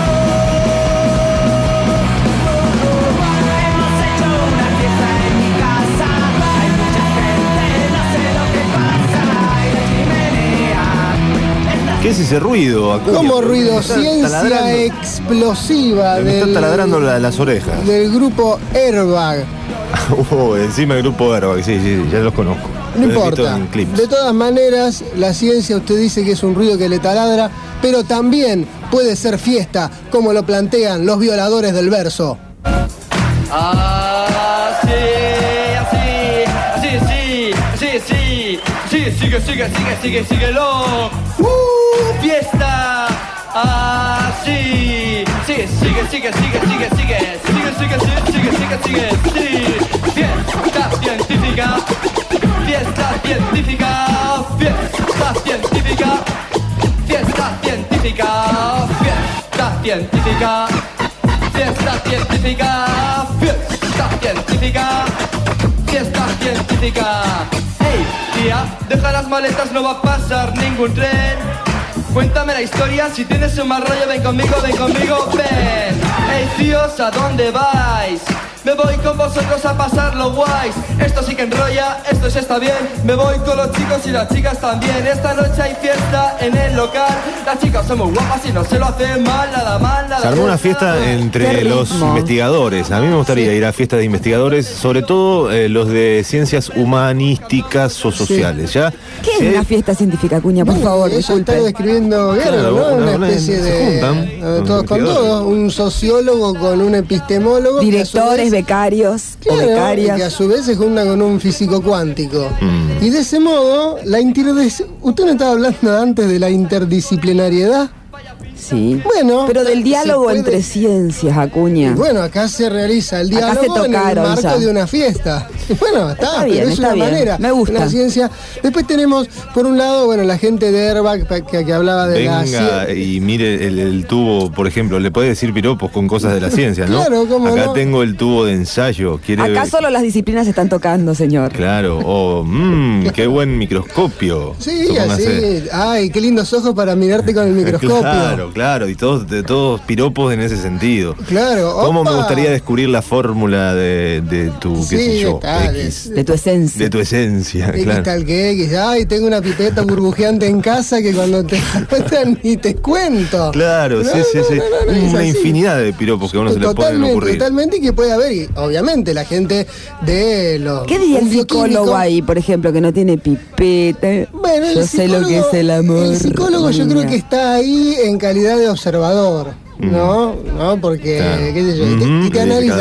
Hemos hecho una fiesta en mi casa. Hay mucha gente, no sé lo que pasa. Y la chimenea ¿Qué es ese ruido, Acuña? Como ruido, Me está ciencia taladrando. explosiva Me está taladrando las orejas. del grupo Airbag. Encima el grupo Airbag, sí, ya los conozco. No Los he visto importa. en clips. De todas maneras, la ciencia usted dice que es un ruido que le taladra, pero también puede ser fiesta, como lo plantean los violadores del verso. Así, así, así, sí. síguelo. Fiesta así. Sigue. Fiesta científica. Hey, tía, deja las maletas, no va a pasar ningún tren. Cuéntame la historia, si tienes un mal rollo, ven conmigo, ven. Hey, tíos, ¿a dónde vais? Me voy con vosotros a pasarlo guays. Esto sí que enrolla, esto sí está bien. Me voy con los chicos y las chicas también. Esta noche hay fiesta en el local. Las chicas son muy guapas y no se lo hacen mal, nada mal. Se armó una fiesta entre los investigadores. A mí me gustaría ir a fiestas de investigadores, sobre todo los de ciencias humanísticas o sociales. ¿Ya? ¿Qué es una fiesta científica, Cuña? Por favor, disculpe. Está describiendo Claro, ¿no? Una especie de todos con todos. Un sociólogo con un epistemólogo. Directores, becarios o becarias. Que a su vez se juntan con un físico cuántico. Y de ese modo, usted me estaba hablando antes de la interdisciplinariedad. Sí. Bueno, pero del diálogo entre ciencias, Acuña. Y bueno, acá se realiza el diálogo en el marco de una fiesta. Bueno, está bien, pero es una manera. Me gusta. Una ciencia. Después tenemos, por un lado, bueno, la gente de Airbag que hablaba de la ciencia. Y mire el tubo, por ejemplo, le puede decir piropos con cosas de la ciencia, ¿no? Claro, cómo acá no. tengo el tubo de ensayo. Acá solo las disciplinas se están tocando, señor. Claro, qué buen microscopio. Sí, así. Ay, qué lindos ojos para mirarte con el microscopio. Claro, y todos piropos en ese sentido. Claro. ¿Cómo me gustaría descubrir la fórmula de tu, qué sé yo, X? De tu esencia. De tu esencia, X claro. tal que X. Ay, tengo una pipeta burbujeante en casa que cuando te encuentran ni te cuento. Claro, sí. Una infinidad de piropos que a uno se le pueden ocurrir. Totalmente, y que puede haber, y obviamente la gente de los... ¿Qué diría el psicólogo ahí, por ejemplo, que no tiene pipeta? Bueno, yo sé lo que es el amor. El psicólogo yo creo que está ahí en calidad de observador, ¿no? Porque, qué sé yo, y te analiza.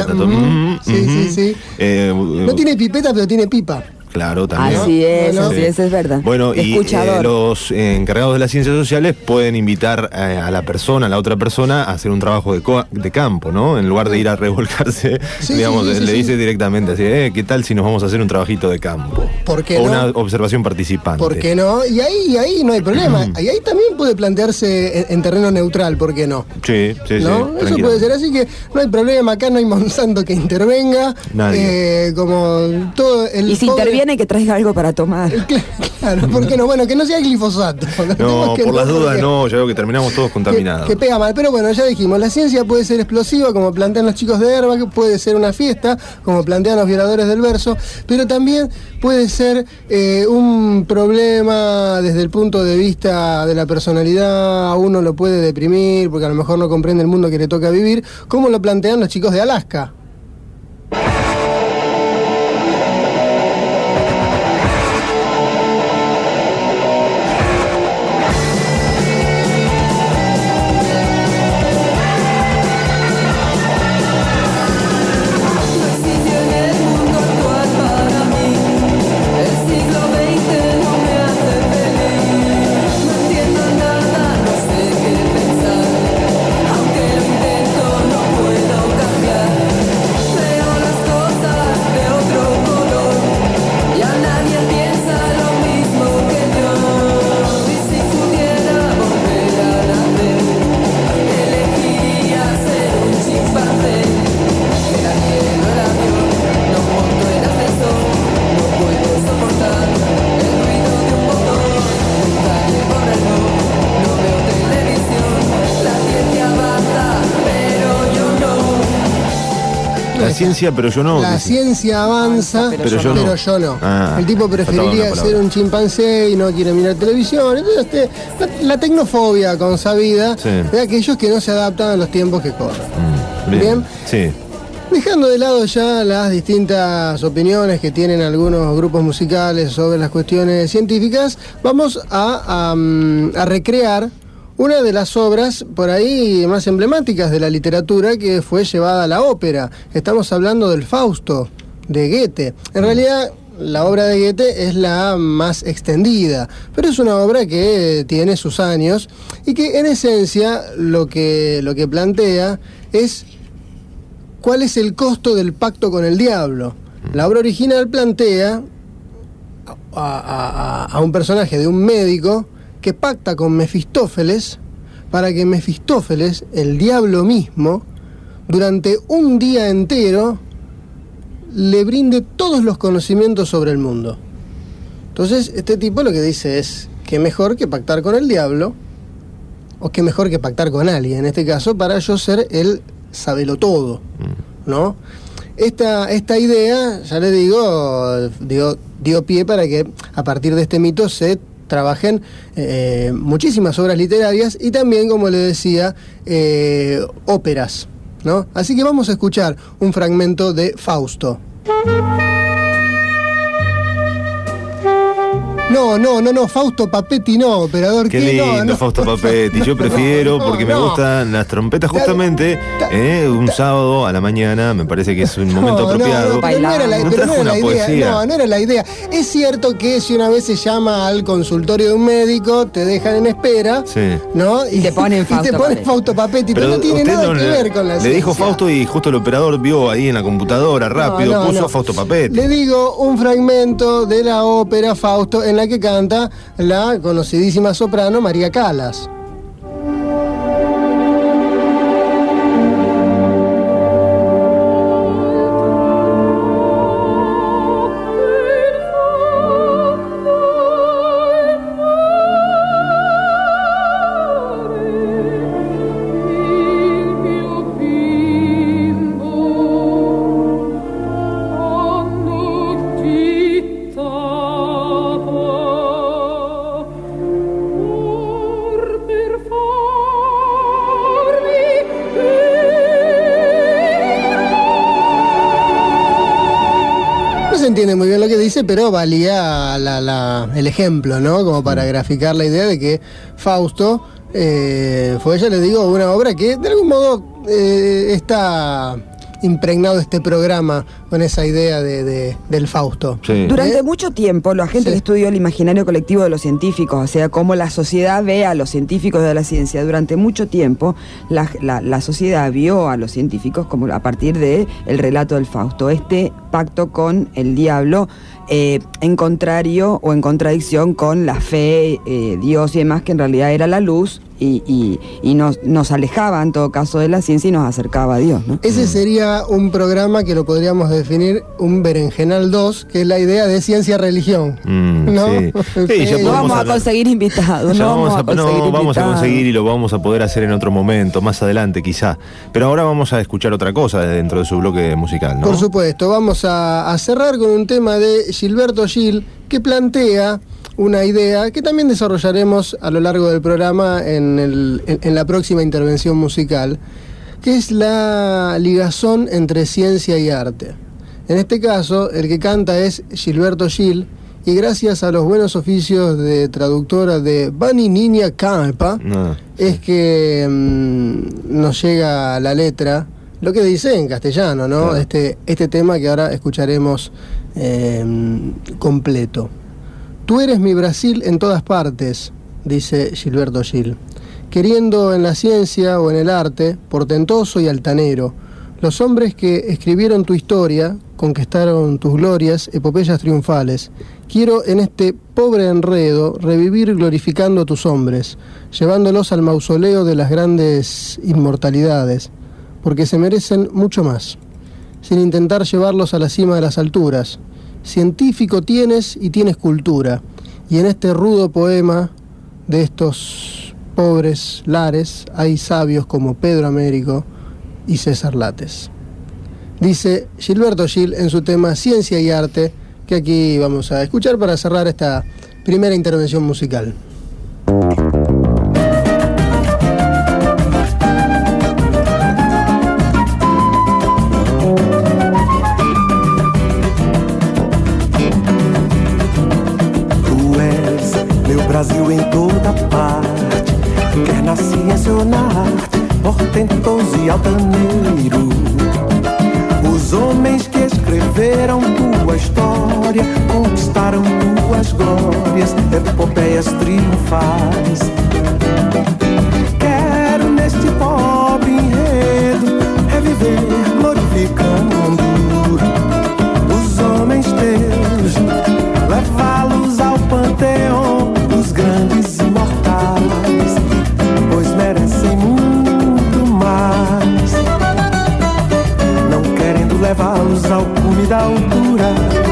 Sí. No tiene pipeta, pero tiene pipa. Claro, también. Así es verdad. Bueno, y los encargados de las ciencias sociales pueden invitar a la otra persona, a hacer un trabajo de campo, ¿no? En lugar de ir a revolcarse, le dice directamente así, ¿qué tal si nos vamos a hacer un trabajito de campo? ¿Por qué o no? Una observación participante. ¿Por qué no? Y ahí no hay problema. Y ahí también puede plantearse en terreno neutral, ¿por qué no? Sí. ¿No? Eso puede ser, así que no hay problema, acá no hay Monsanto que intervenga. Nadie. Como todo el... Y si interviene, que traiga algo para tomar. Claro, ¿por qué no? Bueno, que no sea glifosato. No, por las dudas no, ya veo que terminamos todos contaminados. Que pega mal, pero bueno, ya dijimos, la ciencia puede ser explosiva, como plantean los chicos de Airbag, puede ser una fiesta, como plantean los violadores del verso, pero también puede ser un problema desde el punto de vista de la personalidad, a uno lo puede deprimir, porque a lo mejor no comprende el mundo que le toca vivir, como lo plantean los chicos de Alaska. La ciencia, pero yo no. La ciencia avanza, pero yo no. El tipo preferiría ser un chimpancé y no quiere mirar televisión. Entonces, la tecnofobia consabida de aquellos que no se adaptan a los tiempos que corren. Bien. Sí. Dejando de lado ya las distintas opiniones que tienen algunos grupos musicales sobre las cuestiones científicas, vamos a recrear una de las obras por ahí más emblemáticas de la literatura que fue llevada a la ópera. Estamos hablando del Fausto, de Goethe. En realidad, la obra de Goethe es la más extendida, pero es una obra que tiene sus años y que en esencia lo que plantea es cuál es el costo del pacto con el diablo. La obra original plantea a un personaje de un médico que pacta con Mefistófeles para que Mefistófeles, el diablo mismo, durante un día entero le brinde todos los conocimientos sobre el mundo. Entonces, este tipo lo que dice es que mejor que pactar con el diablo, o que mejor que pactar con alguien, en este caso, para yo ser el sabelotodo, ¿no? Esta idea, ya les digo, dio pie para que a partir de este mito se trabajen muchísimas obras literarias y también, como les decía, óperas, ¿no? Así que vamos a escuchar un fragmento de Fausto. No, Fausto Papetti no, operador. Qué lindo, no. Fausto Papetti. Yo prefiero, porque me gustan las trompetas justamente, un sábado a la mañana, me parece que es un momento apropiado. Pero no era la idea. Es cierto que si una vez se llama al consultorio de un médico, te dejan en espera, ¿no? Y te ponen Fausto Papetti, pero no tiene nada que ver con la ciencia. Le dijo Fausto y justo el operador vio ahí en la computadora, rápido, puso Fausto Papetti. Le digo un fragmento de la ópera Fausto en la que canta la conocidísima soprano María Callas. Entiende muy bien lo que dice, pero valía el ejemplo, ¿no? Como para graficar la idea de que Fausto fue, ya les digo, una obra que de algún modo está impregnado este programa con esa idea del Fausto. Sí. Durante mucho tiempo, la gente que estudió el imaginario colectivo de los científicos, o sea, cómo la sociedad ve a los científicos de la ciencia, durante mucho tiempo la sociedad vio a los científicos como a partir de el relato del Fausto, este pacto con el diablo, en contrario o en contradicción con la fe, Dios y demás, que en realidad era la luz y nos alejaba en todo caso de la ciencia y nos acercaba a Dios, ¿no? Ese sería un programa que lo podríamos definir un Berenjenal 2, que es la idea de ciencia-religión, ¿no? No vamos a conseguir invitados, vamos a conseguir y lo vamos a poder hacer en otro momento, más adelante quizá. Pero ahora vamos a escuchar otra cosa dentro de su bloque musical, ¿no? Por supuesto, vamos a cerrar con un tema de Gilberto Gil que plantea una idea que también desarrollaremos a lo largo del programa en la próxima intervención musical, que es la ligazón entre ciencia y arte. En este caso, el que canta es Gilberto Gil, y gracias a los buenos oficios de traductora de Bani Niña Campa, es que nos llega la letra, lo que dice en castellano, ¿no? Claro. Este tema que ahora escucharemos completo. Tú eres mi Brasil en todas partes, dice Gilberto Gil. Queriendo en la ciencia o en el arte, portentoso y altanero, los hombres que escribieron tu historia, conquistaron tus glorias, epopeyas triunfales. Quiero en este pobre enredo revivir glorificando a tus hombres, llevándolos al mausoleo de las grandes inmortalidades, porque se merecen mucho más, sin intentar llevarlos a la cima de las alturas. Científico tienes y tienes cultura, y en este rudo poema de estos pobres lares hay sabios como Pedro Américo y César Lattes. Dice Gilberto Gil en su tema Ciencia y Arte, que aquí vamos a escuchar para cerrar esta primera intervención musical. Brasil em toda parte, quer na ciência ou na arte, portentoso e altaneiro. Os homens que escreveram tua história história conquistaram tuas glórias, epopeias triunfais. Quero neste pobre enredo reviver glorificando os homens teus, levá-los ao panteão dos grandes imortais, pois merecem muito mais. Não querendo levá-los ao cume da altura,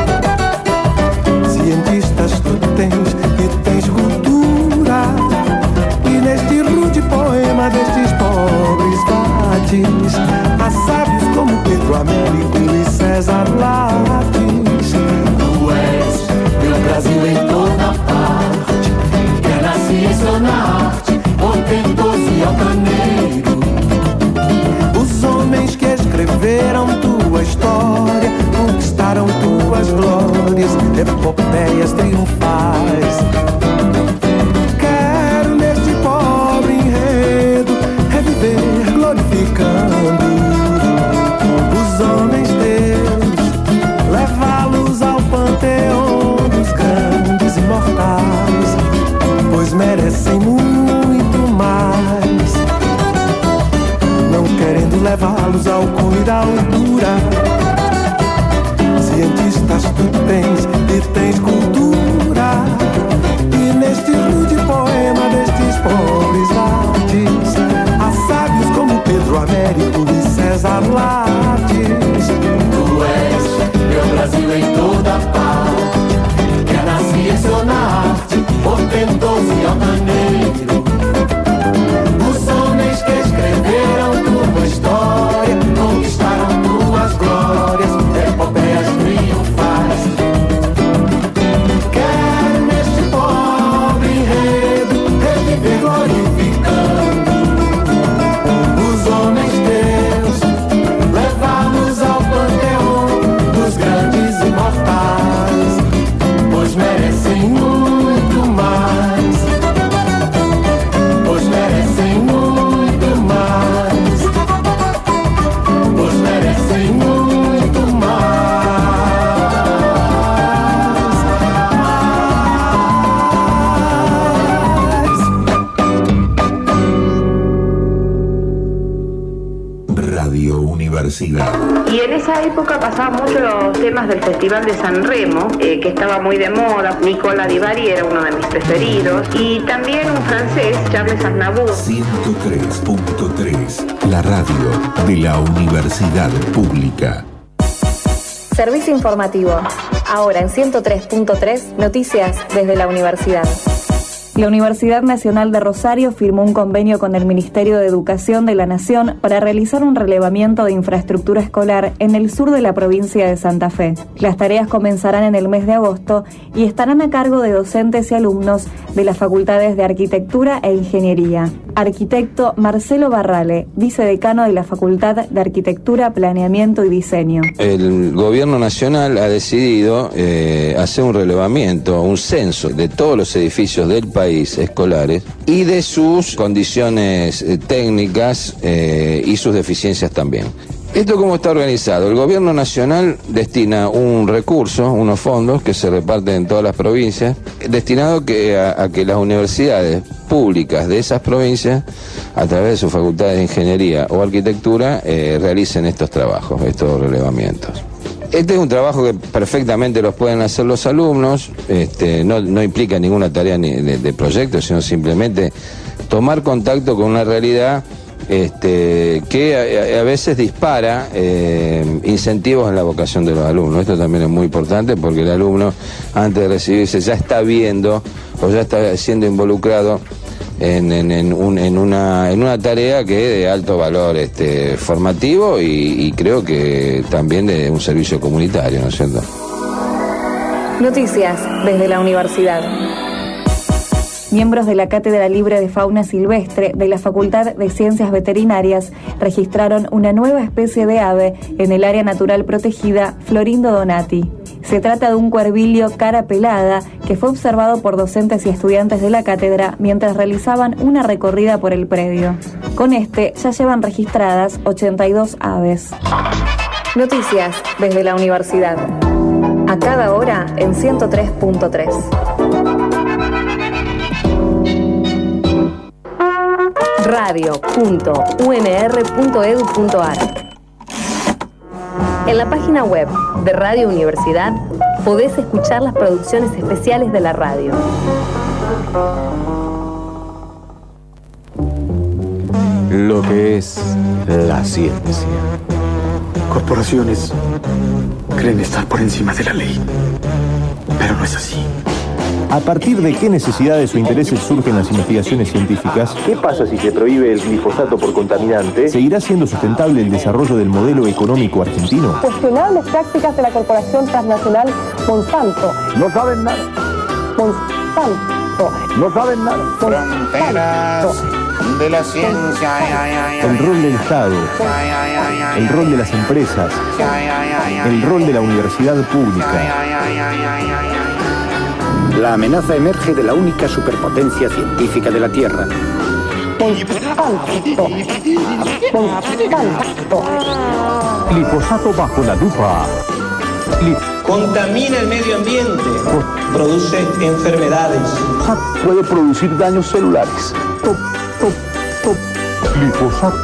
cientistas tu tens e tens cultura, e neste rude poema destes pobres vates, há sábios como Pedro Américo e César Lattes. Tu és meu Brasil em toda parte, quer na ciência ou na arte, portentoso e altaneiro. Os homens que escreveram tua história conquistaram tuas glórias, epopeias triunfais. Quero neste pobre enredo reviver glorificando os homens teus, levá-los ao panteão dos grandes imortais, pois merecem muito mais. Não querendo levá-los ao cume da altura, cientistas tu tens e tens cultura, e neste rude poema destes pobres vates, há sábios como Pedro Américo e César Lattes. Tu és meu Brasil em toda parte, quer na ciência ou na arte, portentoso e altaneiro. Os homens que escreveram tua história conquistaram tuas glórias, epopeias triunfais. Quero neste pobre enredo reviver glorificando os homens teus, levá-los ao panteão dos grandes imortais, pois merecem muito mais, pois merecem muito mais, pois merecem muito mais. Radio Universidad. Y en esa época pasaban mucho los temas del Festival de San Remo, que estaba muy de moda. Nicola Di Bari era uno de mis preferidos. Y también un francés, Charles Aznavour. 103.3, la radio de la Universidad Pública. Servicio informativo. Ahora en 103.3, noticias desde la universidad. La Universidad Nacional de Rosario firmó un convenio con el Ministerio de Educación de la Nación para realizar un relevamiento de infraestructura escolar en el sur de la provincia de Santa Fe. Las tareas comenzarán en el mes de agosto y estarán a cargo de docentes y alumnos de las facultades de Arquitectura e Ingeniería. Arquitecto Marcelo Barrale, vicedecano de la Facultad de Arquitectura, Planeamiento y Diseño. El gobierno nacional ha decidido hacer un relevamiento, un censo de todos los edificios del país escolares y de sus condiciones técnicas y sus deficiencias también. ¿Esto cómo está organizado? El gobierno nacional destina un recurso, unos fondos que se reparten en todas las provincias, destinado a que las universidades públicas de esas provincias, a través de sus facultades de ingeniería o arquitectura, realicen estos trabajos, estos relevamientos. Este es un trabajo que perfectamente los pueden hacer los alumnos, no implica ninguna tarea ni de proyecto, sino simplemente tomar contacto con una realidad que a veces dispara incentivos en la vocación de los alumnos. Esto también es muy importante porque el alumno, antes de recibirse, ya está viendo o ya está siendo involucrado en una tarea que es de alto valor formativo y creo que también de un servicio comunitario, ¿no es cierto? Noticias desde la universidad. Miembros de la Cátedra Libre de Fauna Silvestre de la Facultad de Ciencias Veterinarias registraron una nueva especie de ave en el área natural protegida Florindo Donati. Se trata de un cuervilio cara pelada que fue observado por docentes y estudiantes de la cátedra mientras realizaban una recorrida por el predio. Con este ya llevan registradas 82 aves. Noticias desde la universidad. A cada hora en 103.3. radio.unr.edu.ar. En la página web de Radio Universidad podés escuchar las producciones especiales de la radio. Lo que es la ciencia. Corporaciones creen estar por encima de la ley, pero no es así. ¿A partir de qué necesidades o intereses surgen las investigaciones científicas? ¿Qué pasa si se prohíbe el glifosato por contaminante? ¿Seguirá siendo sustentable el desarrollo del modelo económico argentino? Cuestionables prácticas de la corporación transnacional Monsanto. No saben nada. Monsanto. No saben nada. Fronteras de la ciencia. El rol del Estado. El rol de las empresas. El rol de la universidad pública. La amenaza emerge de la única superpotencia científica de la Tierra. Glifosato bajo la lupa. Contamina el medio ambiente. Produce enfermedades. Puede producir daños celulares. Glifosato.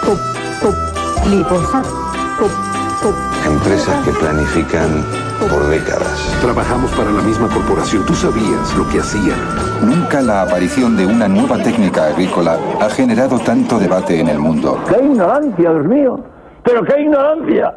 Empresas que planifican por décadas. Trabajamos para la misma corporación. Tú sabías lo que hacían. Nunca la aparición de una nueva técnica agrícola ha generado tanto debate en el mundo. ¡Qué ignorancia, Dios mío! ¡Pero qué ignorancia!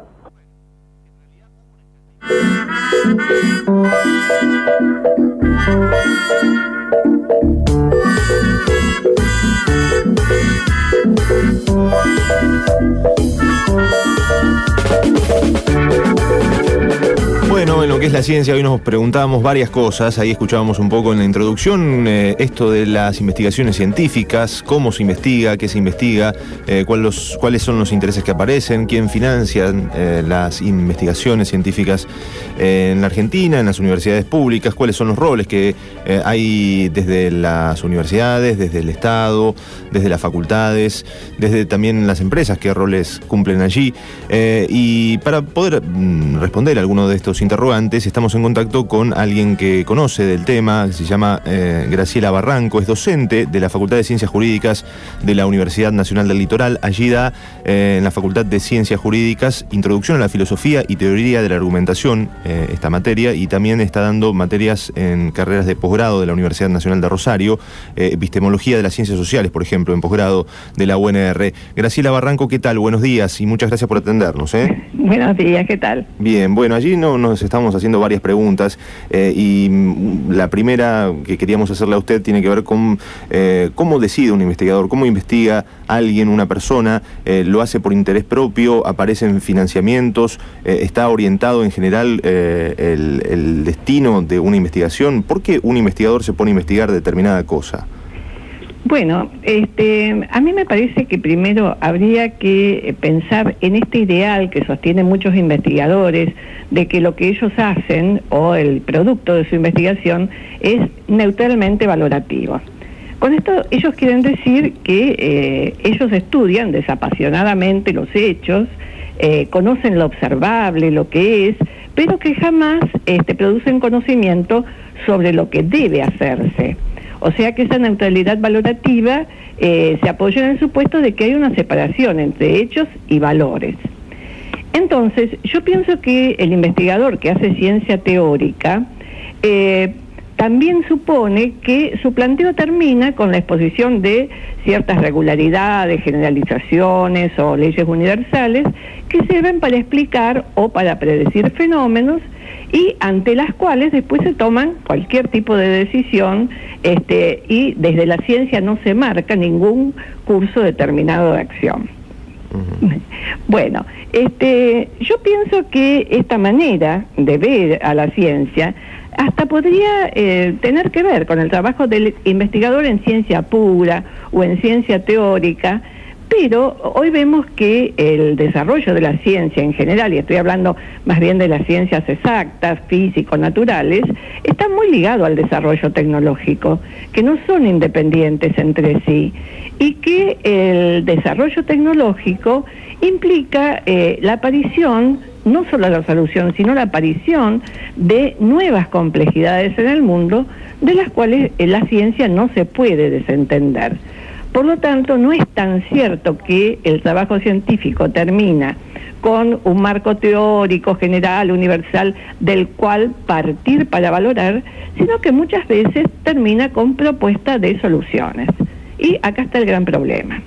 Bueno, en lo que es la ciencia, hoy nos preguntábamos varias cosas. Ahí escuchábamos un poco en la introducción esto de las investigaciones científicas, cómo se investiga, qué se investiga, cuáles son los intereses que aparecen, quién financia las investigaciones científicas en la Argentina, en las universidades públicas, cuáles son los roles que hay desde las universidades, desde el Estado, desde las facultades, desde también las empresas, qué roles cumplen allí. Y para poder responder a alguno de estos interrogantes, estamos en contacto con alguien que conoce del tema, que se llama Graciela Barranco, es docente de la Facultad de Ciencias Jurídicas de la Universidad Nacional del Litoral. Allí da en la Facultad de Ciencias Jurídicas Introducción a la Filosofía y Teoría de la Argumentación, esta materia, y también está dando materias en carreras de posgrado de la Universidad Nacional de Rosario, epistemología de las ciencias sociales, por ejemplo, en posgrado de la UNR. Graciela Barranco, ¿qué tal? Buenos días y muchas gracias por atendernos. Buenos días, ¿qué tal? Bien, bueno, allí nos estamos haciendo varias preguntas y la primera que queríamos hacerle a usted tiene que ver con cómo decide un investigador, cómo investiga alguien, una persona, lo hace por interés propio, aparecen financiamientos, está orientado en general el destino de una investigación. ¿Por qué un investigador se pone a investigar determinada cosa? Bueno, a mí me parece que primero habría que pensar en este ideal que sostienen muchos investigadores de que lo que ellos hacen o el producto de su investigación es neutralmente valorativo. Con esto ellos quieren decir que ellos estudian desapasionadamente los hechos, conocen lo observable, lo que es, pero que jamás producen conocimiento sobre lo que debe hacerse. O sea que esa neutralidad valorativa se apoya en el supuesto de que hay una separación entre hechos y valores. Entonces, yo pienso que el investigador que hace ciencia teórica también supone que su planteo termina con la exposición de ciertas regularidades, generalizaciones o leyes universales que sirven para explicar o para predecir fenómenos y ante las cuales después se toman cualquier tipo de decisión y desde la ciencia no se marca ningún curso determinado de acción. Bueno, yo pienso que esta manera de ver a la ciencia hasta podría tener que ver con el trabajo del investigador en ciencia pura o en ciencia teórica, pero hoy vemos que el desarrollo de la ciencia en general, y estoy hablando más bien de las ciencias exactas, físico-naturales, está muy ligado al desarrollo tecnológico, que no son independientes entre sí. y que el desarrollo tecnológico implica la aparición, no solo la solución, sino la aparición de nuevas complejidades en el mundo, de las cuales la ciencia no se puede desentender. Por lo tanto, no es tan cierto que el trabajo científico termina con un marco teórico, general, universal, del cual partir para valorar, sino que muchas veces termina con propuesta de soluciones. Y acá está el gran problema.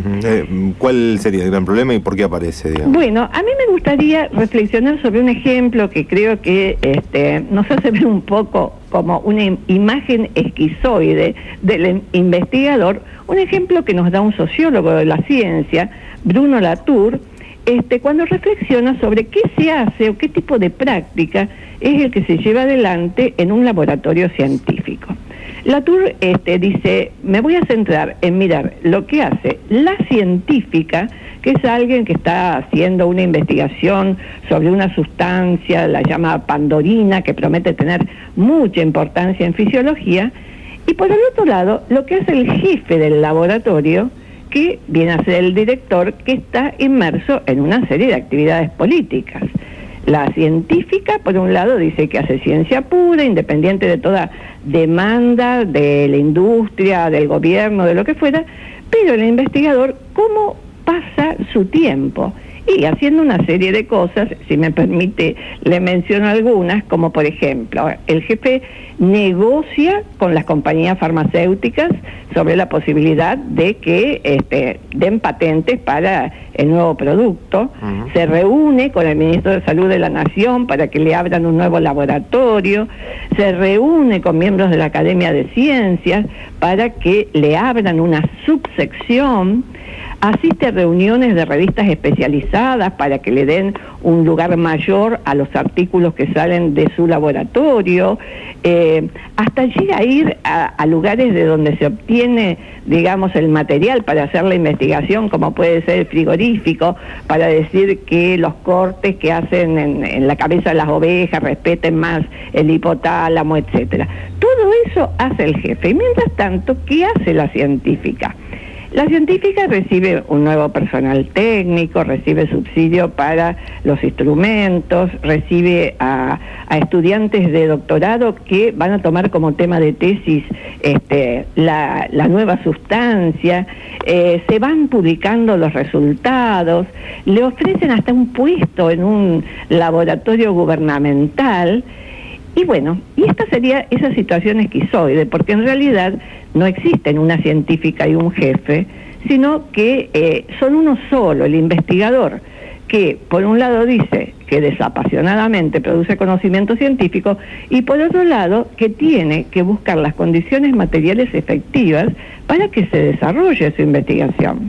¿Cuál sería el gran problema y por qué aparece, digamos? Bueno, a mí me gustaría reflexionar sobre un ejemplo que creo que nos hace ver un poco como una imagen esquizoide del investigador, un ejemplo que nos da un sociólogo de la ciencia, Bruno Latour, cuando reflexiona sobre qué se hace o qué tipo de práctica es el que se lleva adelante en un laboratorio científico. Latour dice, me voy a centrar en mirar lo que hace la científica, que es alguien que está haciendo una investigación sobre una sustancia, la llama pandorina, que promete tener mucha importancia en fisiología, y por el otro lado, lo que hace el jefe del laboratorio, que viene a ser el director, que está inmerso en una serie de actividades políticas. La científica, por un lado, dice que hace ciencia pura, independiente de toda demanda de la industria, del gobierno, de lo que fuera, pero el investigador, ¿cómo pasa su tiempo? Y haciendo una serie de cosas, si me permite, le menciono algunas, como por ejemplo, el jefe negocia con las compañías farmacéuticas sobre la posibilidad de que den patentes para el nuevo producto, se reúne con el ministro de Salud de la Nación para que le abran un nuevo laboratorio, se reúne con miembros de la Academia de Ciencias para que le abran una subsección, asiste a reuniones de revistas especializadas para que le den un lugar mayor a los artículos que salen de su laboratorio, hasta llega a ir a lugares de donde se obtiene, digamos, el material para hacer la investigación, como puede ser el frigorífico, para decir que los cortes que hacen en la cabeza de las ovejas respeten más el hipotálamo, etcétera. Todo eso hace el jefe. Y mientras tanto, ¿qué hace la científica? La científica recibe un nuevo personal técnico, recibe subsidio para los instrumentos, recibe a estudiantes de doctorado que van a tomar como tema de tesis la nueva sustancia, se van publicando los resultados, le ofrecen hasta un puesto en un laboratorio gubernamental. Y bueno, y esta sería esa situación esquizoide, porque en realidad no existen una científica y un jefe, sino que son uno solo, el investigador, que por un lado dice que desapasionadamente produce conocimiento científico y por otro lado que tiene que buscar las condiciones materiales efectivas para que se desarrolle su investigación.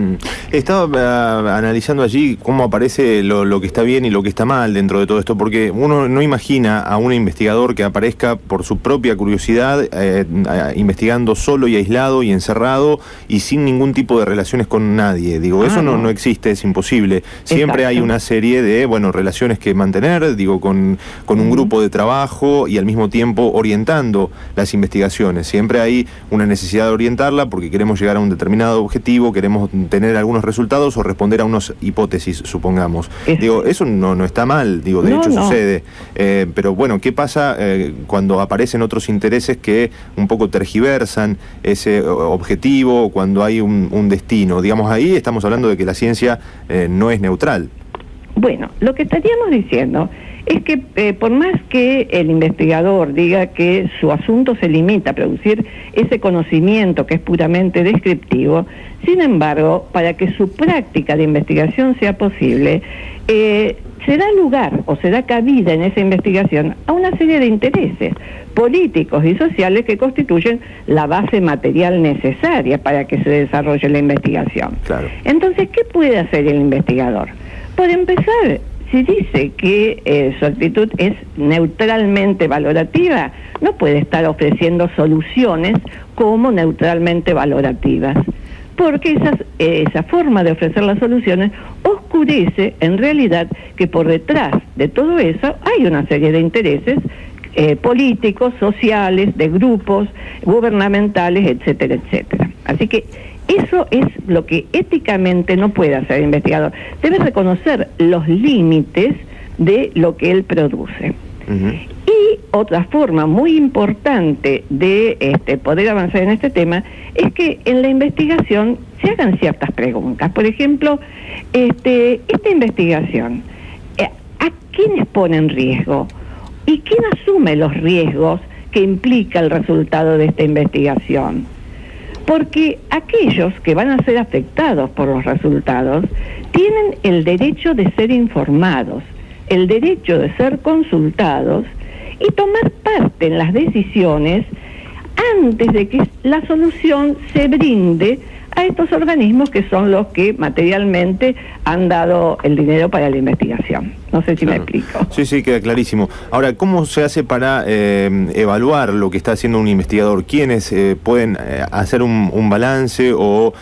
Estaba analizando allí cómo aparece lo que está bien y lo que está mal dentro de todo esto, porque uno no imagina a un investigador que aparezca por su propia curiosidad, investigando solo y aislado y encerrado y sin ningún tipo de relaciones con nadie. Digo, eso no existe, es imposible. Siempre hay una serie de, relaciones que mantener, digo, con un grupo de trabajo y al mismo tiempo orientando las investigaciones. Siempre hay una necesidad de orientarla porque queremos llegar a un determinado objetivo, queremos tener algunos resultados o responder a unas hipótesis, supongamos. Digo, eso no está mal, digo, de hecho sucede. Pero bueno, ¿qué pasa cuando aparecen otros intereses que un poco tergiversan ese objetivo, cuando hay un destino? Digamos, ahí estamos hablando de que la ciencia no es neutral. Bueno, lo que estaríamos diciendo es que por más que el investigador diga que su asunto se limita a producir ese conocimiento que es puramente descriptivo, sin embargo, para que su práctica de investigación sea posible, se da lugar o se da cabida en esa investigación a una serie de intereses políticos y sociales que constituyen la base material necesaria para que se desarrolle la investigación. Claro. Entonces, ¿qué puede hacer el investigador? Por empezar, si dice que su actitud es neutralmente valorativa, no puede estar ofreciendo soluciones como neutralmente valorativas, porque esa forma de ofrecer las soluciones oscurece en realidad que por detrás de todo eso hay una serie de intereses políticos, sociales, de grupos gubernamentales, etcétera, etcétera. Así que Eso es lo que éticamente no puede hacer el investigador. Debe reconocer los límites de lo que él produce. Y otra forma muy importante de poder avanzar en este tema es que en la investigación se hagan ciertas preguntas. Por ejemplo, esta investigación, ¿a quiénes pone en riesgo? ¿Y quién asume los riesgos que implica el resultado de esta investigación? Porque aquellos que van a ser afectados por los resultados tienen el derecho de ser informados, el derecho de ser consultados y tomar parte en las decisiones antes de que la solución se brinde a estos organismos que son los que materialmente han dado el dinero para la investigación. No sé si me explico. Sí, queda clarísimo. Ahora, ¿cómo se hace para evaluar lo que está haciendo un investigador? ¿Quiénes pueden hacer un balance o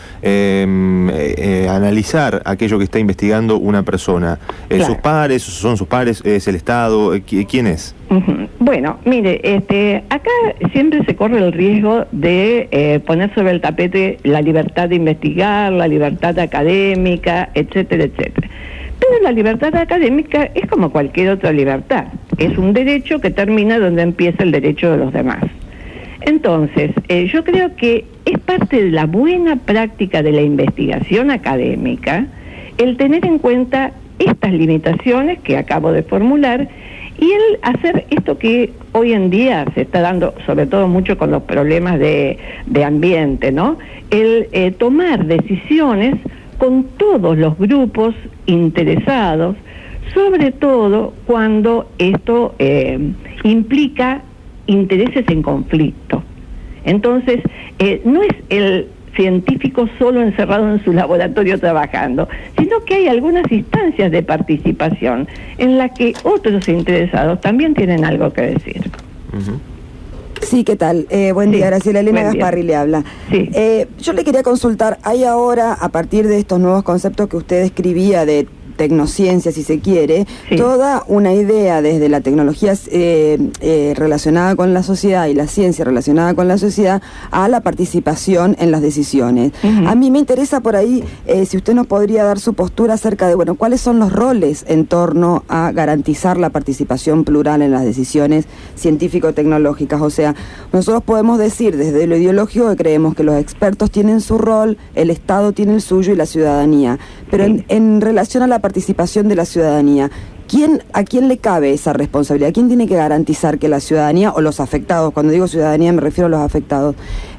analizar aquello que está investigando una persona? Claro. ¿Sus pares? ¿Son sus pares? ¿Es el Estado? ¿Quién es? Bueno, mire, acá siempre se corre el riesgo de poner sobre el tapete la libertad de investigar, la libertad académica, etcétera, etcétera. Pero la libertad académica es como cualquier otra libertad. Es un derecho que termina donde empieza el derecho de los demás. Entonces, yo creo que es parte de la buena práctica de la investigación académica el tener en cuenta estas limitaciones que acabo de formular y el hacer esto que hoy en día se está dando, sobre todo mucho con los problemas de ambiente, ¿no? El tomar decisiones con todos los grupos interesados, sobre todo cuando esto implica intereses en conflicto. Entonces, no es el científico solo encerrado en su laboratorio trabajando, sino que hay algunas instancias de participación en las que otros interesados también tienen algo que decir. Sí, ¿qué tal? Buen día, Graciela. Elena Gasparri le habla. Sí. Yo le quería consultar, hay ahora, a partir de estos nuevos conceptos que usted describía de tecnociencia, si se quiere, toda una idea desde la tecnología relacionada con la sociedad y la ciencia relacionada con la sociedad a la participación en las decisiones. A mí me interesa por ahí, si usted nos podría dar su postura acerca de, bueno, cuáles son los roles en torno a garantizar la participación plural en las decisiones científico-tecnológicas. O sea, nosotros podemos decir desde lo ideológico que creemos que los expertos tienen su rol, el Estado tiene el suyo y la ciudadanía. Pero en relación a la participación de la ciudadanía, ¿a quién le cabe esa responsabilidad? ¿Quién tiene que garantizar que la ciudadanía o los afectados, cuando digo ciudadanía me refiero a los afectados,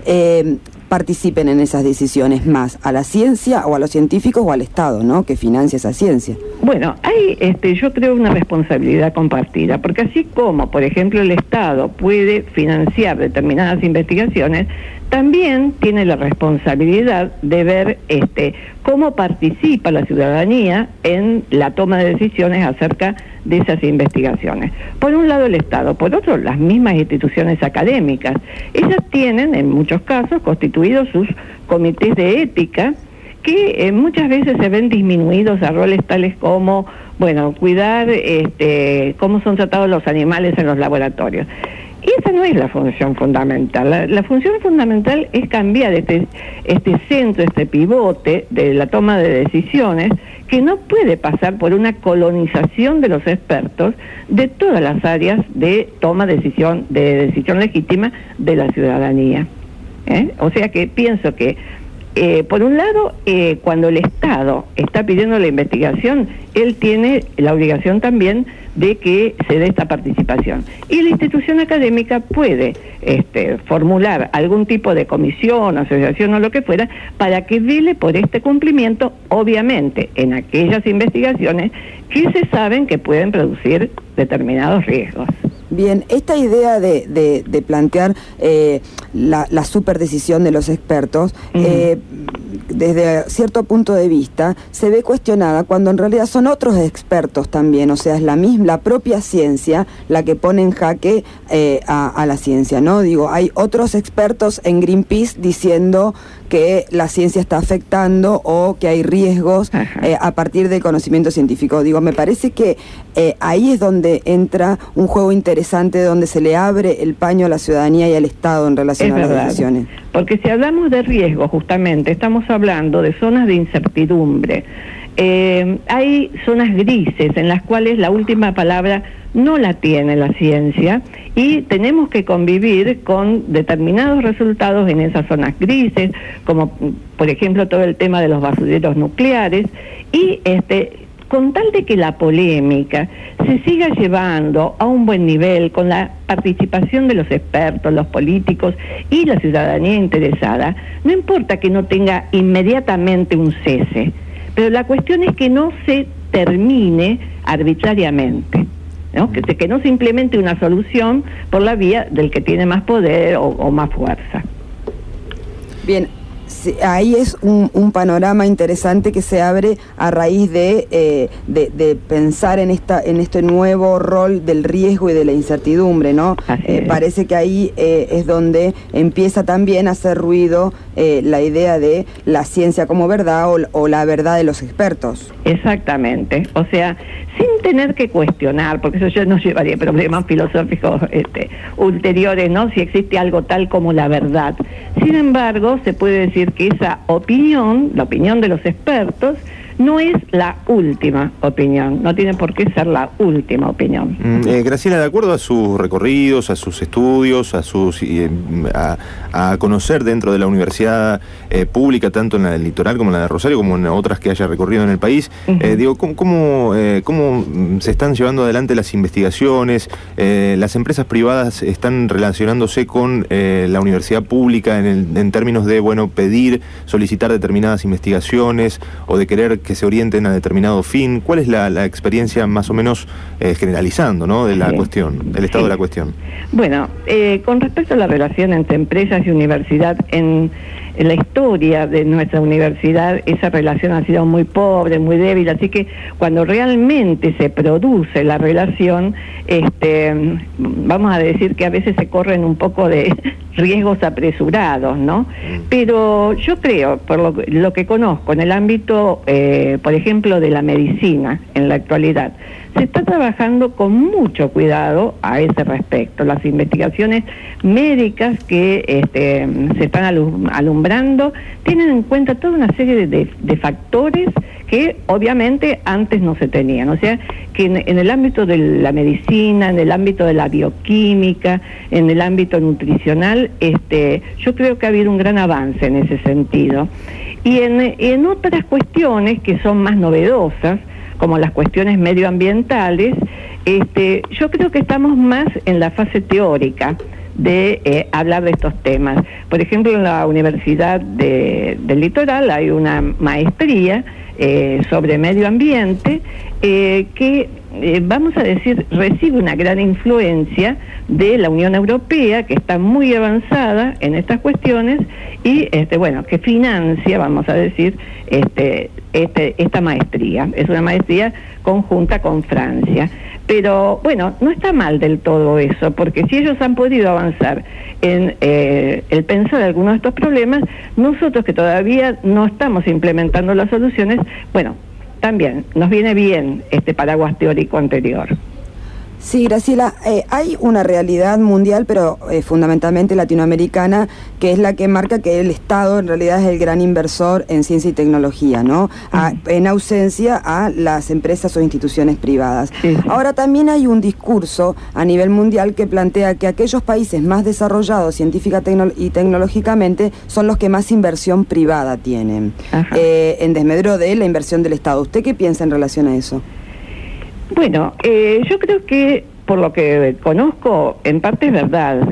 participen en esas decisiones más? ¿A la ciencia o a los científicos o al Estado, ¿no?, que financia esa ciencia? Bueno, hay, yo creo, una responsabilidad compartida, porque así como, por ejemplo, el Estado puede financiar determinadas investigaciones, también tiene la responsabilidad de ver cómo participa la ciudadanía en la toma de decisiones acerca de esas investigaciones. Por un lado el Estado, por otro las mismas instituciones académicas. Ellas tienen, en muchos casos, constituidos sus comités de ética que muchas veces se ven disminuidos a roles tales como, bueno, cuidar cómo son tratados los animales en los laboratorios. Y esa no es la función fundamental. La función fundamental es cambiar este centro, este pivote de la toma de decisiones, que no puede pasar por una colonización de los expertos de todas las áreas de toma de decisión legítima de la ciudadanía. O sea que pienso que, por un lado, cuando el Estado está pidiendo la investigación, él tiene la obligación también de que se dé esta participación. Y la institución académica puede formular algún tipo de comisión, asociación o lo que fuera, para que vele por este cumplimiento, obviamente, en aquellas investigaciones que se saben que pueden producir determinados riesgos. Bien, esta idea de plantear la superdecisión de los expertos, desde cierto punto de vista, se ve cuestionada cuando en realidad son otros expertos también, o sea, es la propia ciencia la que pone en jaque a la ciencia, ¿no? Digo, hay otros expertos en Greenpeace diciendo que la ciencia está afectando o que hay riesgos a partir del conocimiento científico. Digo, me parece que ahí es donde entra un juego interesante, donde se le abre el paño a la ciudadanía y al Estado en relación a las decisiones. Porque si hablamos de riesgo, justamente, estamos hablando de zonas de incertidumbre. Hay zonas grises en las cuales la última palabra no la tiene la ciencia y tenemos que convivir con determinados resultados en esas zonas grises, como por ejemplo todo el tema de los basureros nucleares, y con tal de que la polémica se siga llevando a un buen nivel con la participación de los expertos, los políticos y la ciudadanía interesada, no importa que no tenga inmediatamente un cese, pero la cuestión es que no se termine arbitrariamente, ¿no? Que no se implemente una solución por la vía del que tiene más poder o más fuerza. Bien. Sí, ahí es un panorama interesante que se abre a raíz de pensar en este nuevo rol del riesgo y de la incertidumbre, ¿no? Parece que ahí es donde empieza también a hacer ruido la idea de la ciencia como verdad o la verdad de los expertos. Exactamente, o sea, sin tener que cuestionar, porque eso ya nos llevaría a problemas filosóficos ulteriores, ¿no? Si existe algo tal como la verdad. Sin embargo, se puede decir que esa opinión, la opinión de los expertos, no es la última opinión, no tiene por qué ser la última opinión. Graciela, de acuerdo a sus recorridos, a sus estudios, a conocer dentro de la universidad pública, tanto en la del Litoral como en la de Rosario, como en otras que haya recorrido en el país, digo, ¿cómo se están llevando adelante las investigaciones? ¿Las empresas privadas están relacionándose con la universidad pública en términos de, pedir, solicitar determinadas investigaciones o de querer que se orienten a determinado fin? ¿Cuál es la experiencia más o menos generalizando, ¿no?, de la cuestión, del estado de la cuestión? Bueno, con respecto a la relación entre empresas y universidad, en la historia de nuestra universidad esa relación ha sido muy pobre, muy débil, así que cuando realmente se produce la relación, vamos a decir que a veces se corren un poco de riesgos apresurados, ¿no? Pero yo creo, por lo que conozco en el ámbito, por ejemplo, de la medicina en la actualidad, se está trabajando con mucho cuidado a ese respecto. Las investigaciones médicas que se están alumbrando tienen en cuenta toda una serie de factores que obviamente antes no se tenían. O sea, que en el ámbito de la medicina, en el ámbito de la bioquímica, en el ámbito nutricional, yo creo que ha habido un gran avance en ese sentido. Y en otras cuestiones que son más novedosas, como las cuestiones medioambientales, yo creo que estamos más en la fase teórica de hablar de estos temas. Por ejemplo, en la Universidad del Litoral hay una maestría sobre medio ambiente que, vamos a decir, recibe una gran influencia de la Unión Europea, que está muy avanzada en estas cuestiones y que financia, vamos a decir, esta maestría. Es una maestría conjunta con Francia. Pero bueno, no está mal del todo eso, porque si ellos han podido avanzar en el pensar algunos de estos problemas, nosotros que todavía no estamos implementando las soluciones, también nos viene bien este paraguas teórico anterior. Sí, Graciela, hay una realidad mundial, pero fundamentalmente latinoamericana, que es la que marca que el Estado en realidad es el gran inversor en ciencia y tecnología, ¿no? En ausencia a las empresas o instituciones privadas. Ahora también hay un discurso a nivel mundial que plantea que aquellos países más desarrollados científica y tecnológicamente son los que más inversión privada tienen, en desmedro de la inversión del Estado. ¿Usted qué piensa en relación a eso? Bueno, yo creo que por lo que conozco, en parte es verdad.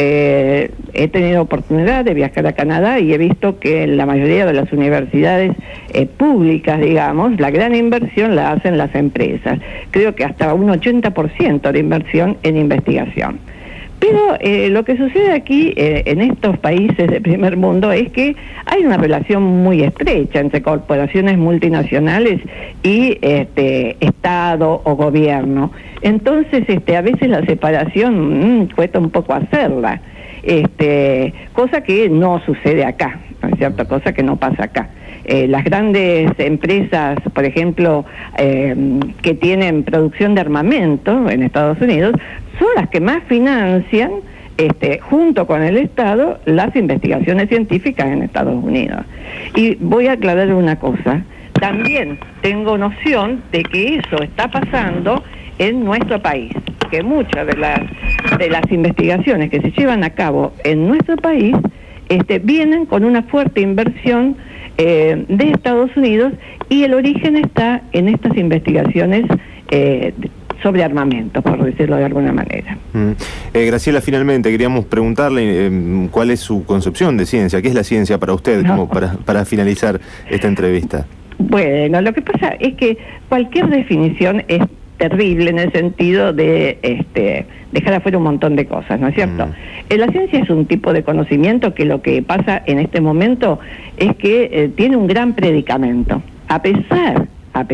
He tenido oportunidad de viajar a Canadá y he visto que en la mayoría de las universidades públicas, digamos, la gran inversión la hacen las empresas. Creo que hasta un 80% de inversión en investigación. Pero lo que sucede aquí en estos países de primer mundo es que hay una relación muy estrecha entre corporaciones multinacionales y Estado o gobierno. Entonces, a veces la separación cuesta un poco hacerla, cosa que no sucede acá. ¿no es cierto? Cosa que no pasa acá. Las grandes empresas, por ejemplo, que tienen producción de armamento en Estados Unidos, son las que más financian, junto con el Estado, las investigaciones científicas en Estados Unidos. Y voy a aclarar una cosa. También tengo noción de que eso está pasando en nuestro país, que muchas de las investigaciones que se llevan a cabo en nuestro país vienen con una fuerte inversión de Estados Unidos, y el origen está en estas investigaciones sobre armamento, por decirlo de alguna manera. Graciela, finalmente queríamos preguntarle cuál es su concepción de ciencia, qué es la ciencia para usted, como para finalizar esta entrevista. Bueno, lo que pasa es que cualquier definición es terrible en el sentido de dejar afuera un montón de cosas, ¿no es cierto? La ciencia es un tipo de conocimiento que lo que pasa en este momento es que tiene un gran predicamento, a pesar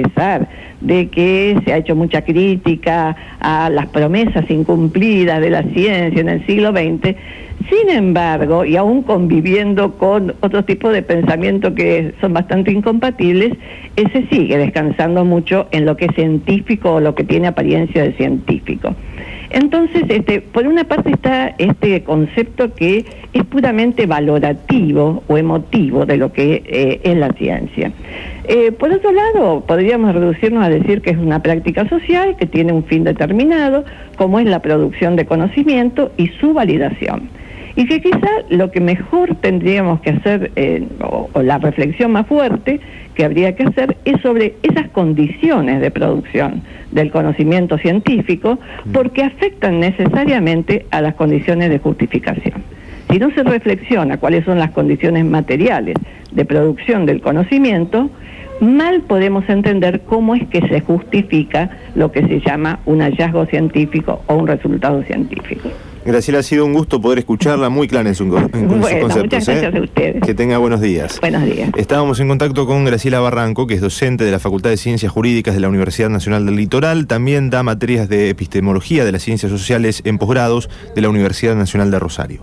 de que se ha hecho mucha crítica a las promesas incumplidas de la ciencia en el siglo XX. Sin embargo, y aún conviviendo con otros tipos de pensamiento que son bastante incompatibles, se sigue descansando mucho en lo que es científico o lo que tiene apariencia de científico. Entonces, por una parte está este concepto que es puramente valorativo o emotivo de lo que es la ciencia. Por otro lado, podríamos reducirnos a decir que es una práctica social que tiene un fin determinado, como es la producción de conocimiento y su validación. Y que quizá lo que mejor tendríamos que hacer, o la reflexión más fuerte que habría que hacer, es sobre esas condiciones de producción del conocimiento científico, porque afectan necesariamente a las condiciones de justificación. Si no se reflexiona cuáles son las condiciones materiales de producción del conocimiento, mal podemos entender cómo es que se justifica lo que se llama un hallazgo científico o un resultado científico. Graciela, ha sido un gusto poder escucharla, muy clara en sus conceptos. Muchas gracias a ustedes. Que tenga buenos días. Buenos días. Estábamos en contacto con Graciela Barranco, que es docente de la Facultad de Ciencias Jurídicas de la Universidad Nacional del Litoral. También da materias de epistemología de las ciencias sociales en posgrados de la Universidad Nacional de Rosario.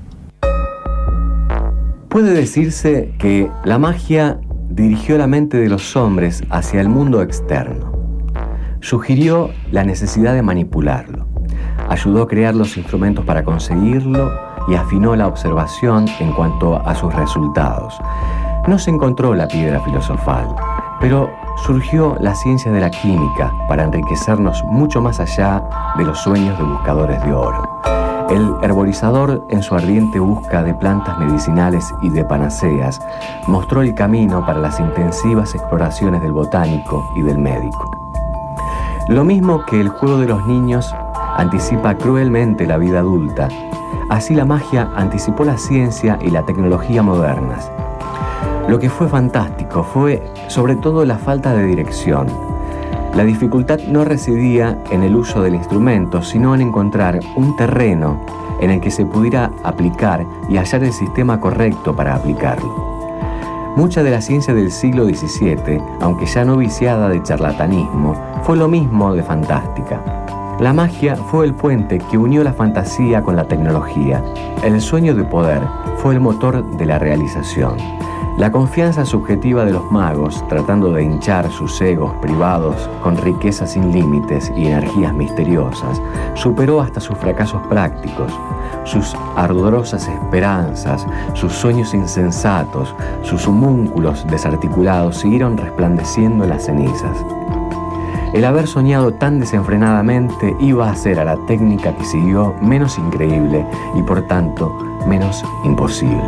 Puede decirse que la magia dirigió la mente de los hombres hacia el mundo externo. Sugirió la necesidad de manipularlo. Ayudó a crear los instrumentos para conseguirlo y afinó la observación en cuanto a sus resultados. No se encontró la piedra filosofal, pero surgió la ciencia de la química para enriquecernos mucho más allá de los sueños de buscadores de oro. El herborizador, en su ardiente busca de plantas medicinales y de panaceas, mostró el camino para las intensivas exploraciones del botánico y del médico. Lo mismo que el juego de los niños anticipa cruelmente la vida adulta, así la magia anticipó la ciencia y la tecnología modernas. Lo que fue fantástico fue sobre todo la falta de dirección. La dificultad no residía en el uso del instrumento, sino en encontrar un terreno en el que se pudiera aplicar y hallar el sistema correcto para aplicarlo. Mucha de la ciencia del siglo XVII, aunque ya no viciada de charlatanismo, fue lo mismo de fantástica. La magia fue el puente que unió la fantasía con la tecnología. El sueño de poder fue el motor de la realización. La confianza subjetiva de los magos, tratando de hinchar sus egos privados con riquezas sin límites y energías misteriosas, superó hasta sus fracasos prácticos, sus ardorosas esperanzas, sus sueños insensatos, sus homúnculos desarticulados siguieron resplandeciendo en las cenizas. El haber soñado tan desenfrenadamente iba a hacer a la técnica que siguió menos increíble y por tanto menos imposible.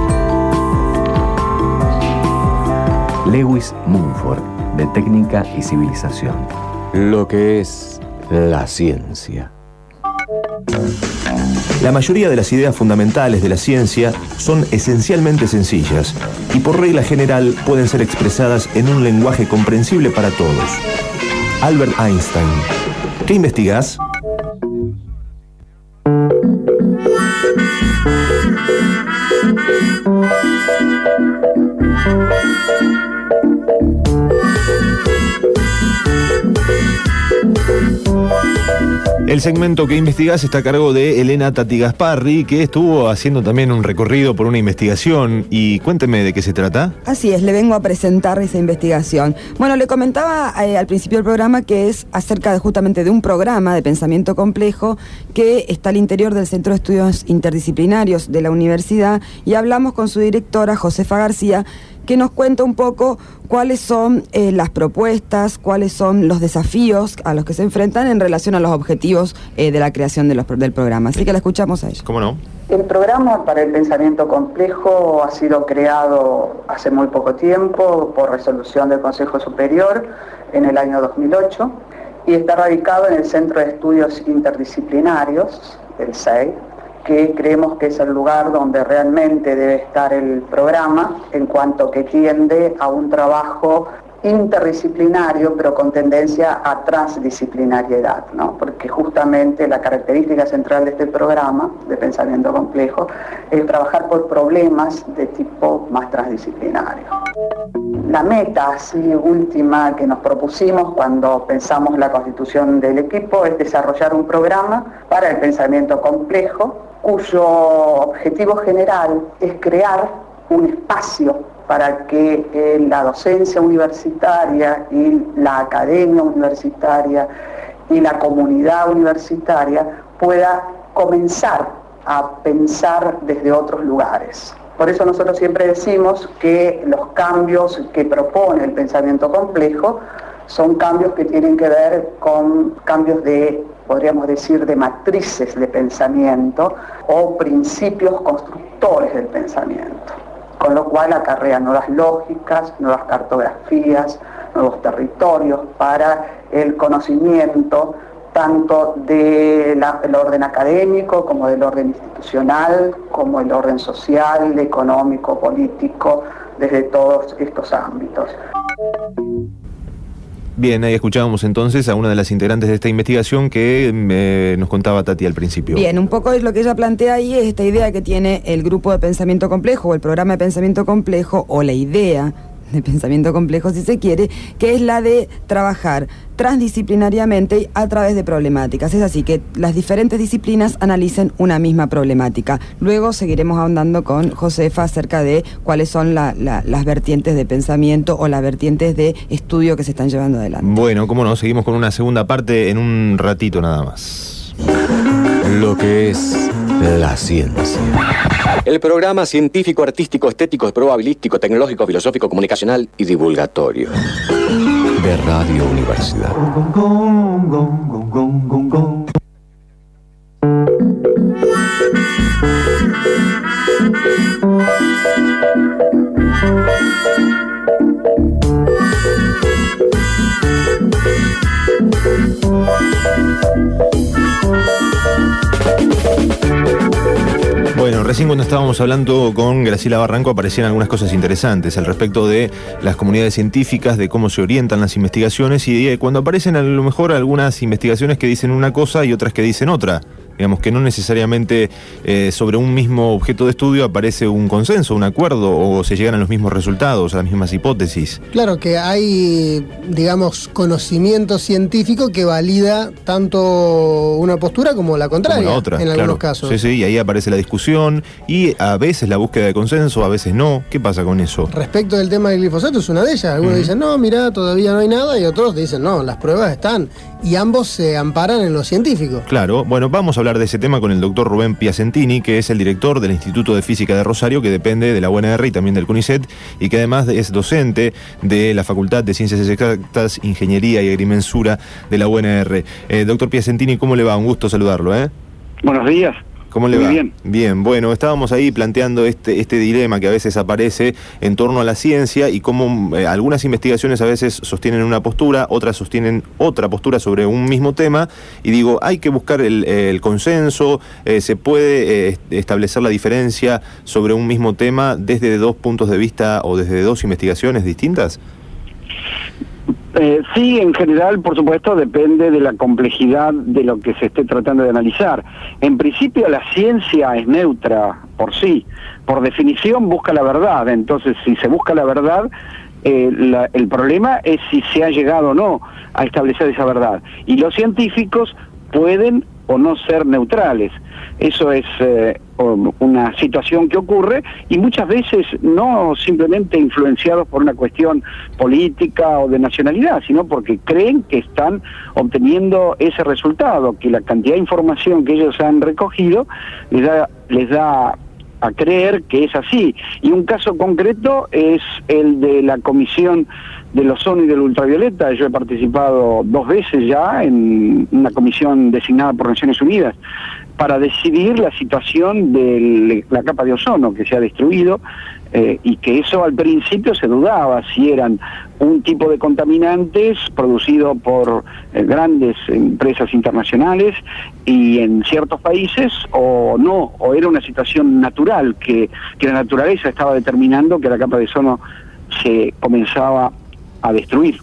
Lewis Mumford, de Técnica y Civilización. Lo que es la ciencia. La mayoría de las ideas fundamentales de la ciencia son esencialmente sencillas y por regla general pueden ser expresadas en un lenguaje comprensible para todos. Albert Einstein. ¿Qué investigás? El segmento que investigás está a cargo de Elena Tati Gasparri, que estuvo haciendo también un recorrido por una investigación. Y cuénteme de qué se trata. Así es, le vengo a presentar esa investigación. Bueno, le comentaba al principio del programa que es acerca de justamente de un programa de pensamiento complejo que está al interior del Centro de Estudios Interdisciplinarios de la universidad, y hablamos con su directora, Josefa García, que nos cuenta un poco cuáles son las propuestas, cuáles son los desafíos a los que se enfrentan en relación a los objetivos de la creación del programa. Así que la escuchamos a ella. ¿Cómo no? El programa para el pensamiento complejo ha sido creado hace muy poco tiempo por resolución del Consejo Superior en el año 2008 y está radicado en el Centro de Estudios Interdisciplinarios, el CEI, que creemos que es el lugar donde realmente debe estar el programa, en cuanto que tiende a un trabajo interdisciplinario, pero con tendencia a transdisciplinariedad, ¿no? Porque justamente la característica central de este programa de pensamiento complejo es trabajar por problemas de tipo más transdisciplinario. La meta así última que nos propusimos cuando pensamos la constitución del equipo es desarrollar un programa para el pensamiento complejo, cuyo objetivo general es crear un espacio para que la docencia universitaria y la academia universitaria y la comunidad universitaria pueda comenzar a pensar desde otros lugares. Por eso nosotros siempre decimos que los cambios que propone el pensamiento complejo son cambios que tienen que ver con cambios de, podríamos decir, de matrices de pensamiento o principios constructores del pensamiento, con lo cual acarrea nuevas lógicas, nuevas cartografías, nuevos territorios para el conocimiento tanto del orden académico como del orden institucional, como el orden social, económico, político, desde todos estos ámbitos. Bien, ahí escuchábamos entonces a una de las integrantes de esta investigación que nos contaba Tati al principio. Bien, un poco es lo que ella plantea ahí, es esta idea que tiene el grupo de pensamiento complejo, o el programa de pensamiento complejo, o la idea de pensamiento complejo, si se quiere, que es la de trabajar transdisciplinariamente a través de problemáticas. Es así, que las diferentes disciplinas analicen una misma problemática. Luego seguiremos ahondando con Josefa acerca de cuáles son las vertientes de pensamiento o las vertientes de estudio que se están llevando adelante. Bueno, cómo no, seguimos con una segunda parte en un ratito nada más. Lo que es la ciencia. El programa científico, artístico, estético, probabilístico, tecnológico, filosófico, comunicacional y divulgatorio. De Radio Universidad. Bueno, recién cuando estábamos hablando con Graciela Barranco aparecían algunas cosas interesantes al respecto de las comunidades científicas, de cómo se orientan las investigaciones y cuando aparecen a lo mejor algunas investigaciones que dicen una cosa y otras que dicen otra. Digamos que no necesariamente sobre un mismo objeto de estudio aparece un consenso, un acuerdo o se llegan a los mismos resultados, a las mismas hipótesis. Claro que hay, digamos, conocimiento científico que valida tanto una postura como la contraria, como la otra, en algunos casos. Sí, sí, y ahí aparece la discusión y a veces la búsqueda de consenso, a veces no. ¿Qué pasa con eso? Respecto del tema del glifosato es una de ellas. Algunos dicen, no, mirá, todavía no hay nada, y otros dicen, no, las pruebas están. Y ambos se amparan en lo científico. Claro, bueno, vamos a hablar de ese tema con el doctor Rubén Piacentini, que es el director del Instituto de Física de Rosario, que depende de la UNR y también del CONICET, y que además es docente de la Facultad de Ciencias Exactas, Ingeniería y Agrimensura de la UNR. Doctor Piacentini, ¿cómo le va? Un gusto saludarlo, Buenos días. ¿Cómo le va? Muy bien. Bien, bueno, estábamos ahí planteando este dilema que a veces aparece en torno a la ciencia y cómo algunas investigaciones a veces sostienen una postura, otras sostienen otra postura sobre un mismo tema, y digo, hay que buscar el consenso, se puede establecer la diferencia sobre un mismo tema desde dos puntos de vista o desde dos investigaciones distintas. Sí, en general, por supuesto, depende de la complejidad de lo que se esté tratando de analizar. En principio, la ciencia es neutra por sí. Por definición, busca la verdad. Entonces, si se busca la verdad, el problema es si se ha llegado o no a establecer esa verdad. Y los científicos pueden o no ser neutrales. Eso es una situación que ocurre y muchas veces no simplemente influenciados por una cuestión política o de nacionalidad, sino porque creen que están obteniendo ese resultado, que la cantidad de información que ellos han recogido les da a creer que es así. Y un caso concreto es el de la Comisión del Ozono y del Ultravioleta. Yo he participado 2 veces ya en una comisión designada por Naciones Unidas para decidir la situación de la capa de ozono que se ha destruido, y que eso al principio se dudaba si eran un tipo de contaminantes producido por grandes empresas internacionales y en ciertos países o no, o era una situación natural que la naturaleza estaba determinando que la capa de ozono se comenzaba a destruir.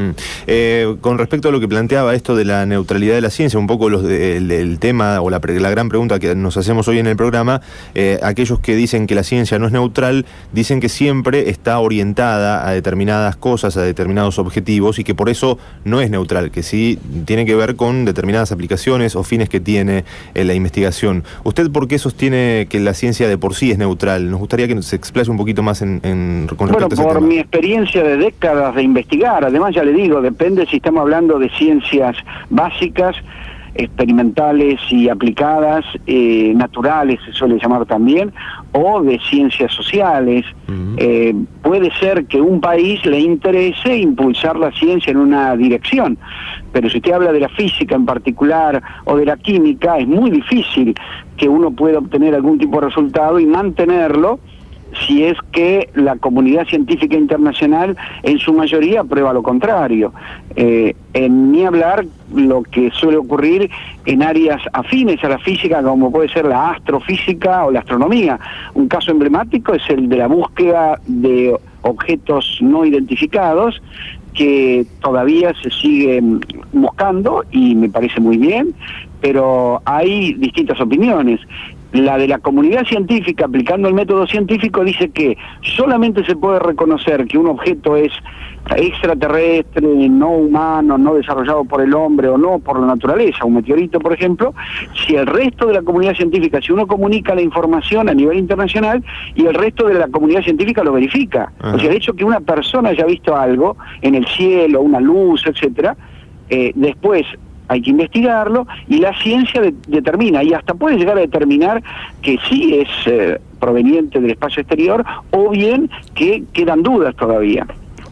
Con respecto a lo que planteaba esto de la neutralidad de la ciencia, un poco el tema o la gran pregunta que nos hacemos hoy en el programa, aquellos que dicen que la ciencia no es neutral, dicen que siempre está orientada a determinadas cosas, a determinados objetivos y que por eso no es neutral, que sí tiene que ver con determinadas aplicaciones o fines que tiene la investigación. ¿Usted por qué sostiene que la ciencia de por sí es neutral? Nos gustaría que se explaye un poquito más con respecto a ese tema. Por mi experiencia de décadas de investigar, además ya le digo, depende si estamos hablando de ciencias básicas, experimentales y aplicadas, naturales se suele llamar también, o de ciencias sociales. Puede ser que un país le interese impulsar la ciencia en una dirección, pero si usted habla de la física en particular o de la química, es muy difícil que uno pueda obtener algún tipo de resultado y mantenerlo si es que la comunidad científica internacional en su mayoría aprueba lo contrario. En ni hablar lo que suele ocurrir en áreas afines a la física, como puede ser la astrofísica o la astronomía. Un caso emblemático es el de la búsqueda de objetos no identificados, que todavía se siguen buscando y me parece muy bien, pero hay distintas opiniones. La de la comunidad científica, aplicando el método científico, dice que solamente se puede reconocer que un objeto es extraterrestre, no humano, no desarrollado por el hombre o no por la naturaleza, un meteorito, por ejemplo, si el resto de la comunidad científica, si uno comunica la información a nivel internacional y el resto de la comunidad científica lo verifica. O sea, el hecho que una persona haya visto algo en el cielo, una luz, etcétera, después hay que investigarlo y la ciencia determina, y hasta puede llegar a determinar que sí es proveniente del espacio exterior o bien que quedan dudas todavía.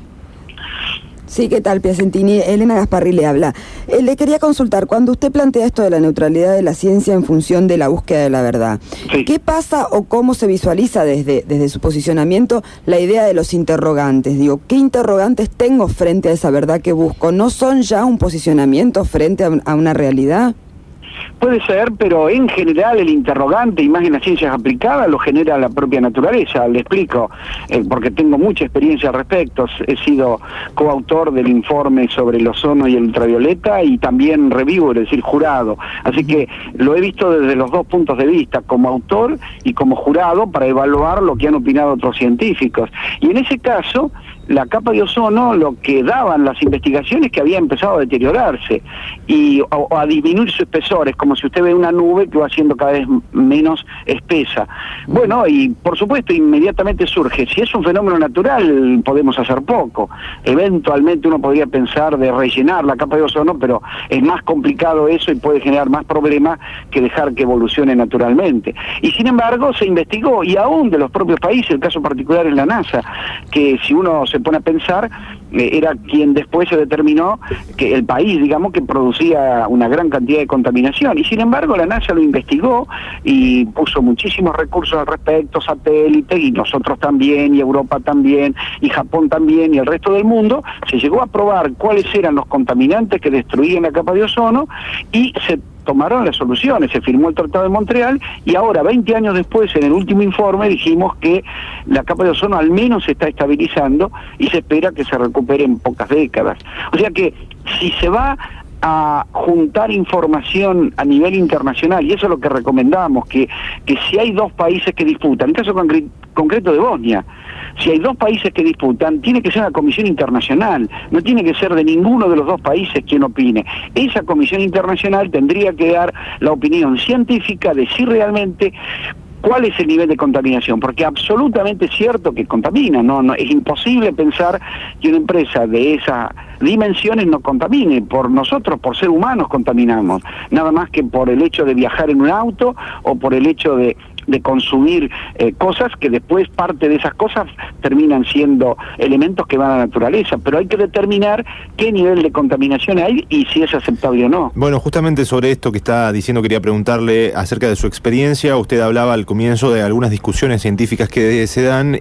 Sí, ¿qué tal, Piacentini? Elena Gasparri le habla. Le quería consultar, cuando usted plantea esto de la neutralidad de la ciencia en función de la búsqueda de la verdad, sí, ¿qué pasa o cómo se visualiza desde su posicionamiento la idea de los interrogantes? Digo, ¿qué interrogantes tengo frente a esa verdad que busco? ¿No son ya un posicionamiento frente a una realidad? Puede ser, pero en general el interrogante, y más en las ciencias aplicadas, lo genera la propia naturaleza. Le explico, porque tengo mucha experiencia al respecto. He sido coautor del informe sobre el ozono y el ultravioleta y también reviewer, es decir, jurado. Así que lo he visto desde los dos puntos de vista, como autor y como jurado, para evaluar lo que han opinado otros científicos. Y en ese caso, la capa de ozono, lo que daban las investigaciones, que había empezado a deteriorarse y a disminuir su espesor. Es como si usted ve una nube que va siendo cada vez menos espesa. Bueno, y por supuesto inmediatamente surge, si es un fenómeno natural podemos hacer poco. Eventualmente uno podría pensar de rellenar la capa de ozono, pero es más complicado eso y puede generar más problemas que dejar que evolucione naturalmente. Y sin embargo se investigó, y aún de los propios países, el caso particular es la NASA, que si uno se pone a pensar, era quien después se determinó que el país, digamos, que producía una gran cantidad de contaminación, y sin embargo la NASA lo investigó y puso muchísimos recursos al respecto, satélites, y nosotros también, y Europa también, y Japón también, y el resto del mundo. Se llegó a probar cuáles eran los contaminantes que destruían la capa de ozono y se tomaron las soluciones, se firmó el Tratado de Montreal y ahora, 20 años después, en el último informe dijimos que la capa de ozono al menos se está estabilizando y se espera que se recupere en pocas décadas. O sea que si se va a juntar información a nivel internacional, y eso es lo que recomendamos, que si hay dos países que disputan, en caso concreto de Bosnia. Si hay dos países que disputan, tiene que ser una comisión internacional, no tiene que ser de ninguno de los dos países quien opine. Esa comisión internacional tendría que dar la opinión científica de si realmente cuál es el nivel de contaminación, porque absolutamente es cierto que contamina, no es imposible pensar que una empresa de esas dimensiones no contamine. Por nosotros, por ser humanos, contaminamos, nada más que por el hecho de viajar en un auto o por el hecho de consumir cosas que después parte de esas cosas terminan siendo elementos que van a la naturaleza, pero hay que determinar qué nivel de contaminación hay y si es aceptable o no. Bueno, justamente sobre esto que está diciendo quería preguntarle acerca de su experiencia. Usted hablaba al comienzo de algunas discusiones científicas que se dan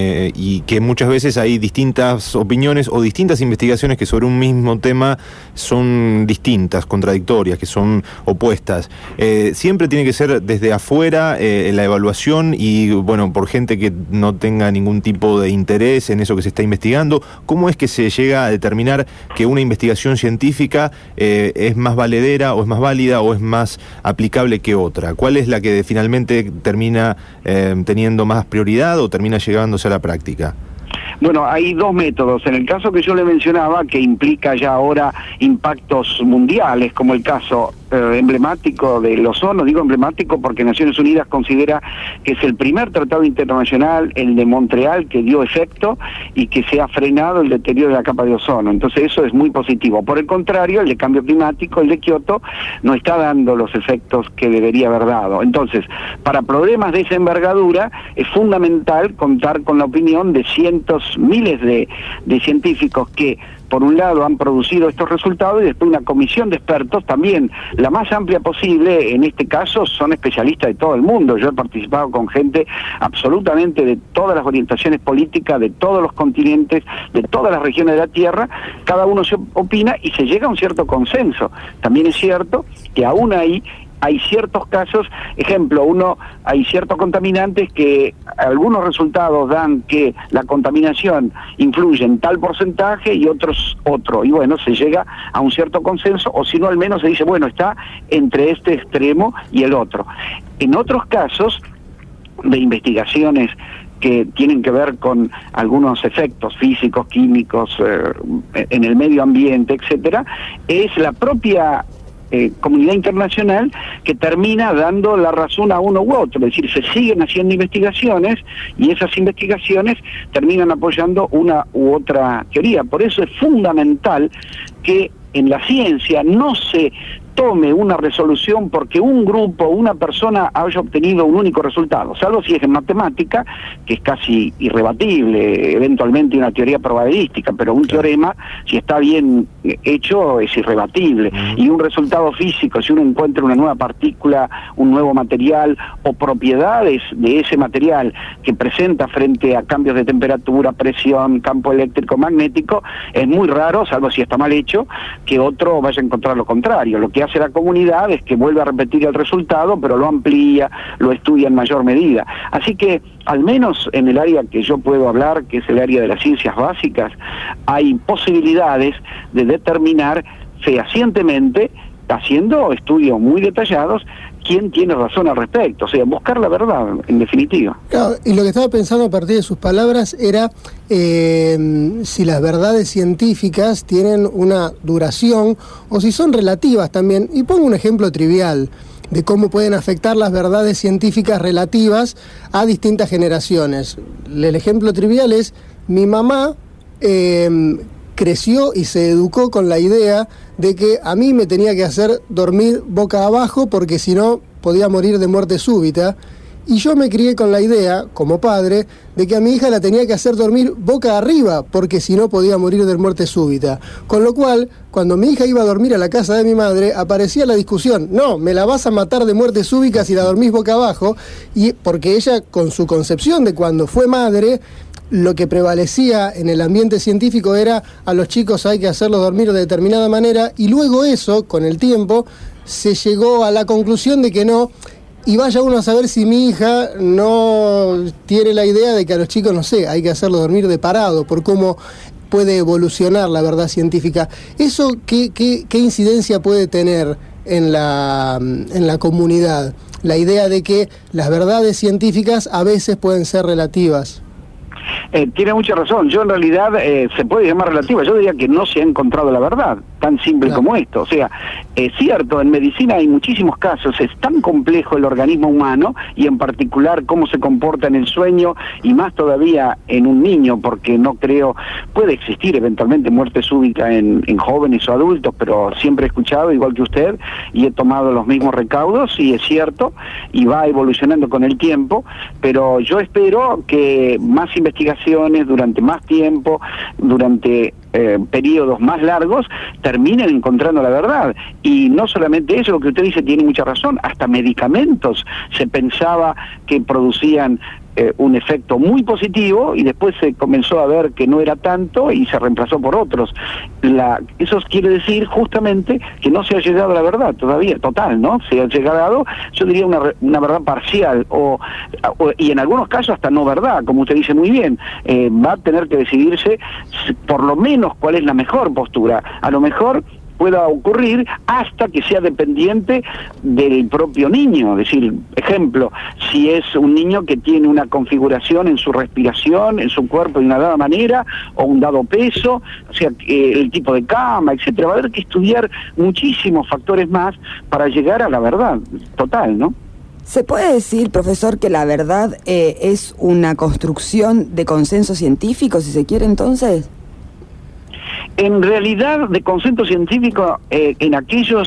y que muchas veces hay distintas opiniones o distintas investigaciones que sobre un mismo tema son distintas, contradictorias, que son opuestas. Siempre tiene que ser desde afuera la evaluación y, bueno, por gente que no tenga ningún tipo de interés en eso que se está investigando. ¿Cómo es que se llega a determinar que una investigación científica es más valedera o es más válida o es más aplicable que otra? ¿Cuál es la que finalmente termina teniendo más prioridad o termina llegándose a la práctica? Bueno, hay dos métodos. En el caso que yo le mencionaba, que implica ya ahora impactos mundiales, como el caso emblemático del ozono, digo emblemático porque Naciones Unidas considera que es el primer tratado internacional, el de Montreal, que dio efecto y que se ha frenado el deterioro de la capa de ozono. Entonces eso es muy positivo. Por el contrario, el de cambio climático, el de Kioto, no está dando los efectos que debería haber dado. Entonces, para problemas de esa envergadura, es fundamental contar con la opinión de cientos, miles de científicos que, por un lado, han producido estos resultados y después una comisión de expertos, también la más amplia posible. En este caso son especialistas de todo el mundo. Yo he participado con gente absolutamente de todas las orientaciones políticas, de todos los continentes, de todas las regiones de la Tierra. Cada uno se opina y se llega a un cierto consenso. También es cierto que aún hay ciertos casos, ejemplo, hay ciertos contaminantes que algunos resultados dan que la contaminación influye en tal porcentaje y otros otro, y bueno, se llega a un cierto consenso, o si no al menos se dice, bueno, está entre este extremo y el otro. En otros casos de investigaciones que tienen que ver con algunos efectos físicos, químicos, en el medio ambiente, etcétera, es la propia comunidad internacional que termina dando la razón a uno u otro, es decir, se siguen haciendo investigaciones y esas investigaciones terminan apoyando una u otra teoría. Por eso es fundamental que en la ciencia no se tome una resolución porque un grupo, una persona haya obtenido un único resultado, salvo si es en matemática, que es casi irrebatible, eventualmente una teoría probabilística, pero un teorema, si está bien hecho, es irrebatible. Y un resultado físico, si uno encuentra una nueva partícula, un nuevo material o propiedades de ese material que presenta frente a cambios de temperatura, presión, campo eléctrico, magnético, es muy raro, salvo si está mal hecho, que otro vaya a encontrar lo contrario. Lo que hace la comunidad es que vuelve a repetir el resultado, pero lo amplía, lo estudia en mayor medida. Así que, al menos en el área que yo puedo hablar, que es el área de las ciencias básicas, hay posibilidades de determinar fehacientemente, haciendo estudios muy detallados, quién tiene razón al respecto, o sea, buscar la verdad, en definitiva. Claro, y lo que estaba pensando a partir de sus palabras era si las verdades científicas tienen una duración o si son relativas también. Y pongo un ejemplo trivial de cómo pueden afectar las verdades científicas relativas a distintas generaciones. El ejemplo trivial es, mi mamá creció y se educó con la idea de que a mí me tenía que hacer dormir boca abajo porque si no podía morir de muerte súbita, y yo me crié con la idea, como padre, de que a mi hija la tenía que hacer dormir boca arriba porque si no podía morir de muerte súbita. Con lo cual, cuando mi hija iba a dormir a la casa de mi madre, aparecía la discusión, no, me la vas a matar de muerte súbita si la dormís boca abajo, y porque ella, con su concepción de cuando fue madre, lo que prevalecía en el ambiente científico era a los chicos hay que hacerlos dormir de determinada manera, y luego eso, con el tiempo, se llegó a la conclusión de que no, y vaya uno a saber si mi hija no tiene la idea de que a los chicos, no sé, hay que hacerlos dormir de parado, por cómo puede evolucionar la verdad científica. ¿Eso qué incidencia puede tener en la comunidad? la idea de que las verdades científicas a veces pueden ser relativas. Tiene mucha razón. Yo en realidad se puede llamar relativa. Yo diría que no se ha encontrado la verdad, tan simple como esto. O sea, es cierto, en medicina hay muchísimos casos. Es tan complejo el organismo humano y en particular cómo se comporta en el sueño y más todavía en un niño, porque no creo, puede existir eventualmente muerte súbita en jóvenes o adultos, pero siempre he escuchado, igual que usted, y he tomado los mismos recaudos y es cierto, y va evolucionando con el tiempo, pero yo espero que más investigaciones durante más tiempo, durante periodos más largos, terminen encontrando la verdad. Y no solamente eso, lo que usted dice tiene mucha razón, hasta medicamentos se pensaba que producían un efecto muy positivo y después se comenzó a ver que no era tanto y se reemplazó por otros. Eso quiere decir justamente que no se ha llegado a la verdad todavía, total, ¿no? Se ha llegado, yo diría, una verdad parcial y en algunos casos hasta no verdad, como usted dice muy bien. Va a tener que decidirse por lo menos cuál es la mejor postura. A lo mejor pueda ocurrir hasta que sea dependiente del propio niño. Es decir, ejemplo, si es un niño que tiene una configuración en su respiración, en su cuerpo de una dada manera, o un dado peso, o sea, el tipo de cama, etcétera, va a haber que estudiar muchísimos factores más para llegar a la verdad total, ¿no? ¿Se puede decir, profesor, que la verdad es una construcción de consenso científico, si se quiere, entonces? En realidad, de consenso científico, en aquellas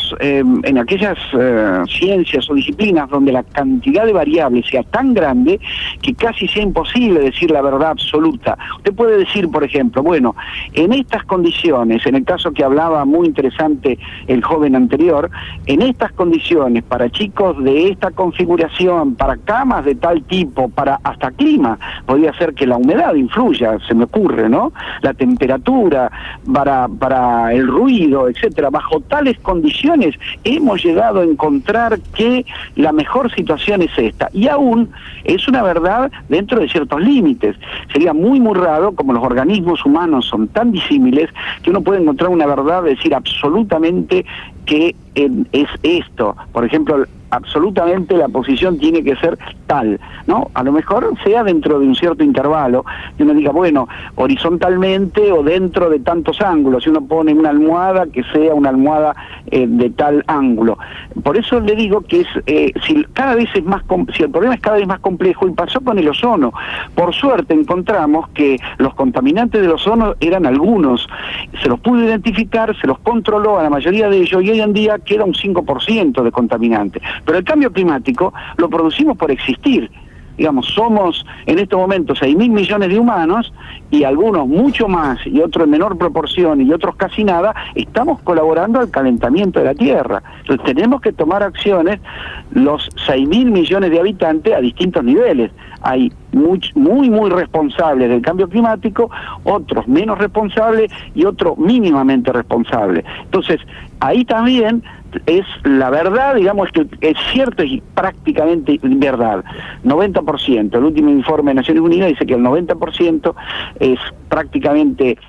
ciencias o disciplinas donde la cantidad de variables sea tan grande que casi sea imposible decir la verdad absoluta. Usted puede decir, por ejemplo, bueno, en estas condiciones, en el caso que hablaba muy interesante el joven anterior, en estas condiciones, para chicos de esta configuración, para camas de tal tipo, para hasta clima, podría ser que la humedad influya, se me ocurre, ¿no? La temperatura, para el ruido, etcétera. Bajo tales condiciones hemos llegado a encontrar que la mejor situación es esta. Y aún es una verdad dentro de ciertos límites. Sería muy, muy raro, como los organismos humanos son tan disímiles, que uno puede encontrar una verdad, decir absolutamente que es esto. Por ejemplo, absolutamente la posición tiene que ser tal, ¿no? A lo mejor sea dentro de un cierto intervalo, y uno diga, bueno, horizontalmente o dentro de tantos ángulos, si uno pone una almohada, que sea una almohada de tal ángulo. Por eso le digo que si el problema es cada vez más complejo, y pasó con el ozono. Por suerte encontramos que los contaminantes del ozono eran algunos, se los pudo identificar, se los controló a la mayoría de ellos, y hoy en día queda un 5% de contaminante. Pero el cambio climático lo producimos por existir. Digamos, somos en estos momentos 6.000 millones de humanos, y algunos mucho más y otros en menor proporción y otros casi nada, estamos colaborando al calentamiento de la Tierra. Entonces tenemos que tomar acciones los 6.000 millones de habitantes a distintos niveles. Hay muy responsables del cambio climático, otros menos responsables y otros mínimamente responsables. Entonces, ahí también es la verdad, digamos, que es cierto y prácticamente verdad. 90%. El último informe de Naciones Unidas dice que el 90% es prácticamente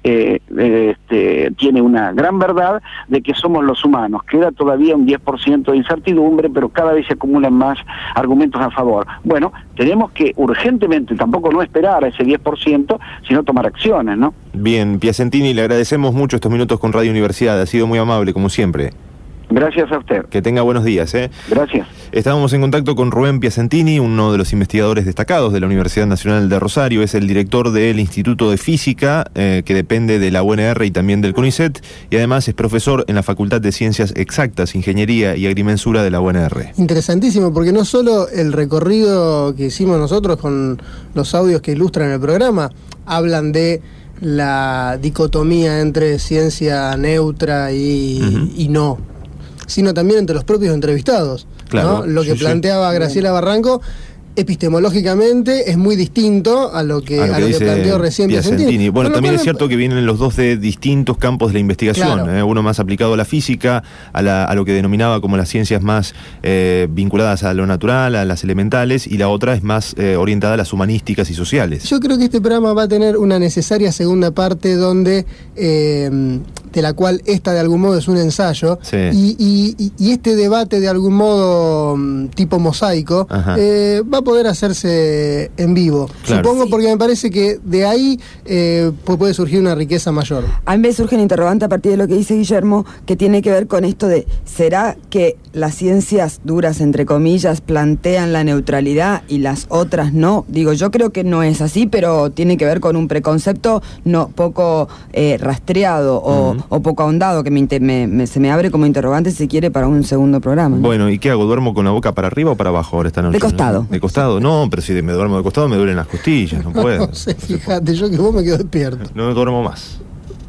tiene una gran verdad de que somos los humanos. Queda todavía un 10% de incertidumbre, pero cada vez se acumulan más argumentos a favor. Bueno, tenemos que urgentemente, tampoco no esperar a ese 10%, sino tomar acciones, ¿no? Bien, Piacentini, le agradecemos mucho estos minutos con Radio Universidad. Ha sido muy amable, como siempre. Gracias a usted. Que tenga buenos días, ¿eh? Gracias. Estábamos en contacto con Rubén Piacentini, uno de los investigadores destacados de la Universidad Nacional de Rosario. Es el director del Instituto de Física, que depende de la UNR y también del CONICET, y además es profesor en la Facultad de Ciencias Exactas, Ingeniería y Agrimensura de la UNR. Interesantísimo, porque no solo el recorrido que hicimos nosotros con los audios que ilustran el programa hablan de la dicotomía entre ciencia neutra y no, sino también entre los propios entrevistados, claro, ¿no? Lo que planteaba Graciela Barranco epistemológicamente es muy distinto a lo que planteó recién Piacentini. Bueno, también es cierto que vienen los dos de distintos campos de la investigación, claro. Uno más aplicado a la física, a lo que denominaba como las ciencias más vinculadas a lo natural, a las elementales, y la otra es más orientada a las humanísticas y sociales. Yo creo que este programa va a tener una necesaria segunda parte donde de la cual esta de algún modo es un ensayo, sí. y este debate de algún modo tipo mosaico va a poder hacerse en vivo, claro. Supongo, sí. Porque me parece que de ahí puede surgir una riqueza mayor. A mí me surge un interrogante a partir de lo que dice Guillermo, que tiene que ver con esto de ¿será que las ciencias duras, entre comillas, plantean la neutralidad y las otras no? Digo, yo creo que no es así, pero tiene que ver con un preconcepto poco rastreado o poco ahondado, que se me abre como interrogante, si quiere, para un segundo programa, ¿no? Bueno, ¿y qué hago? ¿Duermo con la boca para arriba o para abajo ahora esta noche? De costado. ¿No? De costado, no, pero si me duermo de costado me duelen las costillas, no puedo. No sé, fíjate, yo que vos me quedo despierto. No duermo más.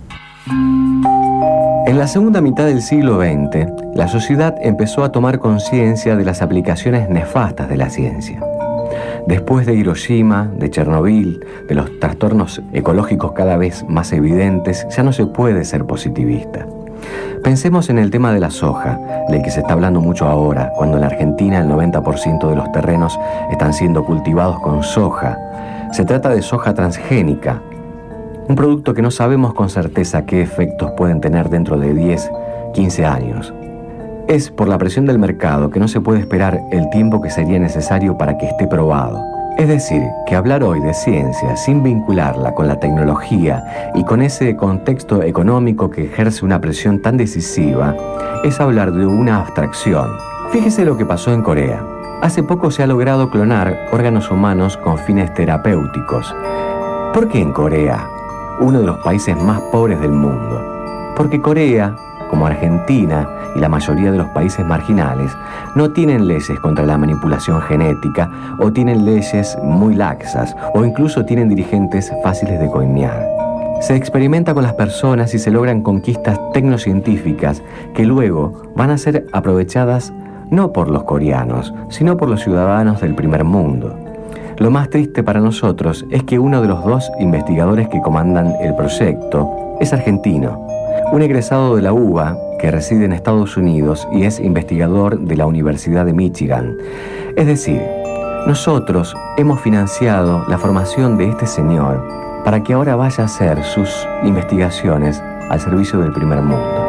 En la segunda mitad del siglo XX, la sociedad empezó a tomar conciencia de las aplicaciones nefastas de la ciencia. Después de Hiroshima, de Chernobyl, de los trastornos ecológicos cada vez más evidentes, ya no se puede ser positivista. Pensemos en el tema de la soja, del que se está hablando mucho ahora, cuando en la Argentina el 90% de los terrenos están siendo cultivados con soja. Se trata de soja transgénica, un producto que no sabemos con certeza qué efectos pueden tener dentro de 10, 15 años. Es por la presión del mercado que no se puede esperar el tiempo que sería necesario para que esté probado. Es decir, que hablar hoy de ciencia sin vincularla con la tecnología y con ese contexto económico que ejerce una presión tan decisiva, es hablar de una abstracción. Fíjese lo que pasó en Corea. Hace poco se ha logrado clonar órganos humanos con fines terapéuticos. ¿Por qué en Corea, uno de los países más pobres del mundo? Porque Corea, como Argentina y la mayoría de los países marginales, no tienen leyes contra la manipulación genética, o tienen leyes muy laxas, o incluso tienen dirigentes fáciles de coimear. Se experimenta con las personas y se logran conquistas tecnocientíficas que luego van a ser aprovechadas no por los coreanos, sino por los ciudadanos del primer mundo. Lo más triste para nosotros es que uno de los dos investigadores que comandan el proyecto es argentino, un egresado de la UBA que reside en Estados Unidos y es investigador de la Universidad de Michigan. Es decir, nosotros hemos financiado la formación de este señor para que ahora vaya a hacer sus investigaciones al servicio del primer mundo.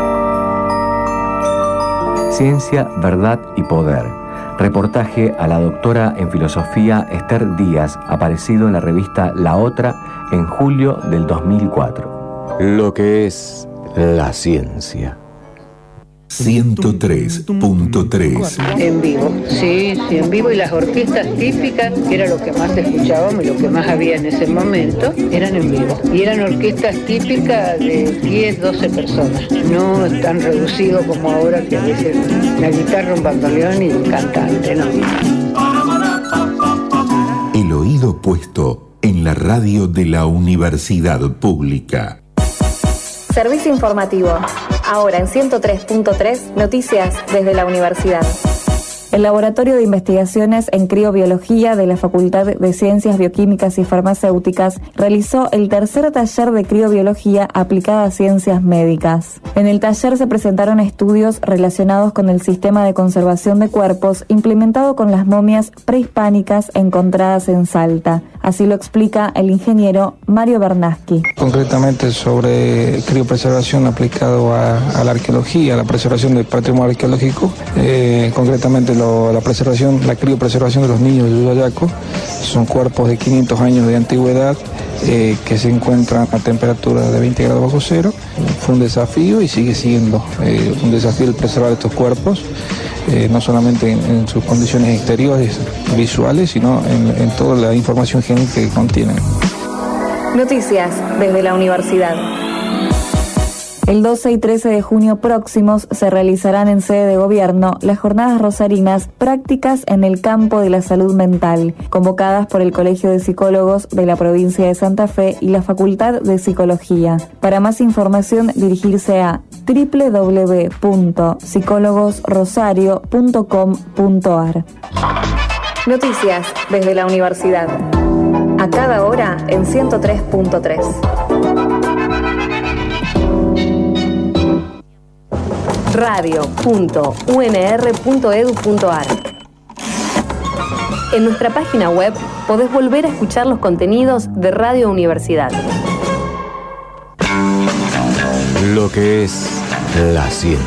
Ciencia, verdad y poder. Reportaje a la doctora en filosofía Esther Díaz, aparecido en la revista La Otra en julio del 2004. Lo que es la ciencia. 103.3. En vivo, sí, en vivo, y las orquestas típicas, que era lo que más escuchábamos y lo que más había en ese momento, eran en vivo. Y eran orquestas típicas de 10, 12 personas, no tan reducido como ahora, que a veces una guitarra, un bandoneón y un cantante, ¿no? El oído puesto en la radio de la Universidad Pública. Servicio informativo. Ahora en 103.3, noticias desde la universidad. El Laboratorio de Investigaciones en Criobiología de la Facultad de Ciencias Bioquímicas y Farmacéuticas realizó el tercer taller de criobiología aplicada a ciencias médicas. En el taller se presentaron estudios relacionados con el sistema de conservación de cuerpos implementado con las momias prehispánicas encontradas en Salta. Así lo explica el ingeniero Mario Bernaski. Concretamente sobre criopreservación aplicado a la arqueología, a la preservación del patrimonio arqueológico, concretamente la criopreservación de los niños de Yuyayaco. Son cuerpos de 500 años de antigüedad que se encuentran a temperatura de 20 grados bajo cero. Fue un desafío y sigue siendo un desafío el preservar estos cuerpos, no solamente en sus condiciones exteriores visuales, sino en toda la información genética que contienen. Noticias desde la universidad. El 12 y 13 de junio próximos se realizarán en sede de gobierno las jornadas rosarinas Prácticas en el campo de la salud mental, convocadas por el Colegio de Psicólogos de la provincia de Santa Fe y la Facultad de Psicología. Para más información, dirigirse a www.psicologosrosario.com.ar. Noticias desde la universidad. A cada hora en 103.3. radio.unr.edu.ar. En nuestra página web podés volver a escuchar los contenidos de Radio Universidad. Lo que es la ciencia.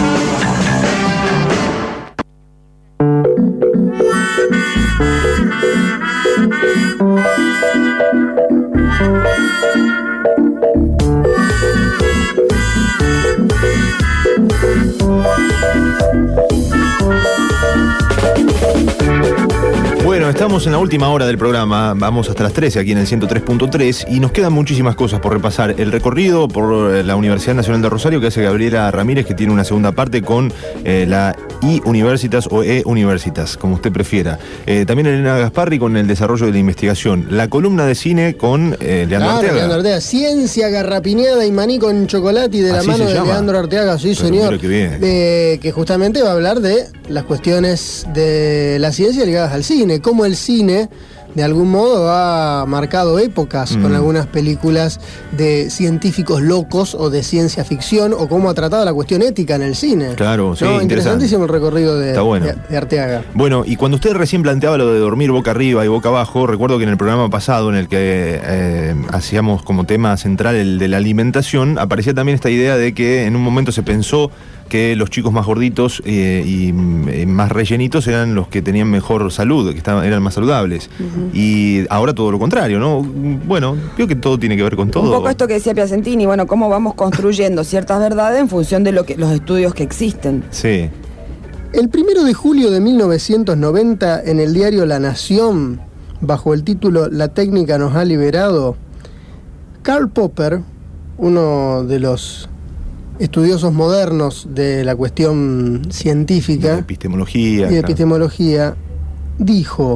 Bueno, estamos en la última hora del programa, vamos hasta las 13 aquí en el 103.3 y nos quedan muchísimas cosas por repasar. El recorrido por la Universidad Nacional de Rosario que hace Gabriela Ramírez, que tiene una segunda parte con la I-Universitas o E-Universitas, como usted prefiera. También Elena Gasparri con el desarrollo de la investigación. La columna de cine con Leandro Arteaga. Leandro Arteaga. Ciencia garrapiñada y maní con chocolate y de la mano de Leandro Arteaga, sí, pero señor. Qué bien. Que justamente va a hablar de las cuestiones de la ciencia ligadas al cine, cómo el cine de algún modo ha marcado épocas con algunas películas de científicos locos o de ciencia ficción, o cómo ha tratado la cuestión ética en el cine. Claro, sí, interesantísimo el recorrido de Arteaga. Bueno, y cuando usted recién planteaba lo de dormir boca arriba y boca abajo, recuerdo que en el programa pasado en el que hacíamos como tema central el de la alimentación, aparecía también esta idea de que en un momento se pensó que los chicos más gorditos y más rellenitos eran los que tenían mejor salud, que eran más saludables. Y ahora todo lo contrario, ¿no? Bueno, creo que todo tiene que ver con todo. Un poco esto que decía Piacentini, bueno, cómo vamos construyendo ciertas verdades en función de los estudios que existen. Sí. El 1 de julio de 1990, en el diario La Nación, bajo el título La técnica nos ha liberado, Karl Popper, uno de los estudiosos modernos de la cuestión científica y de epistemología, dijo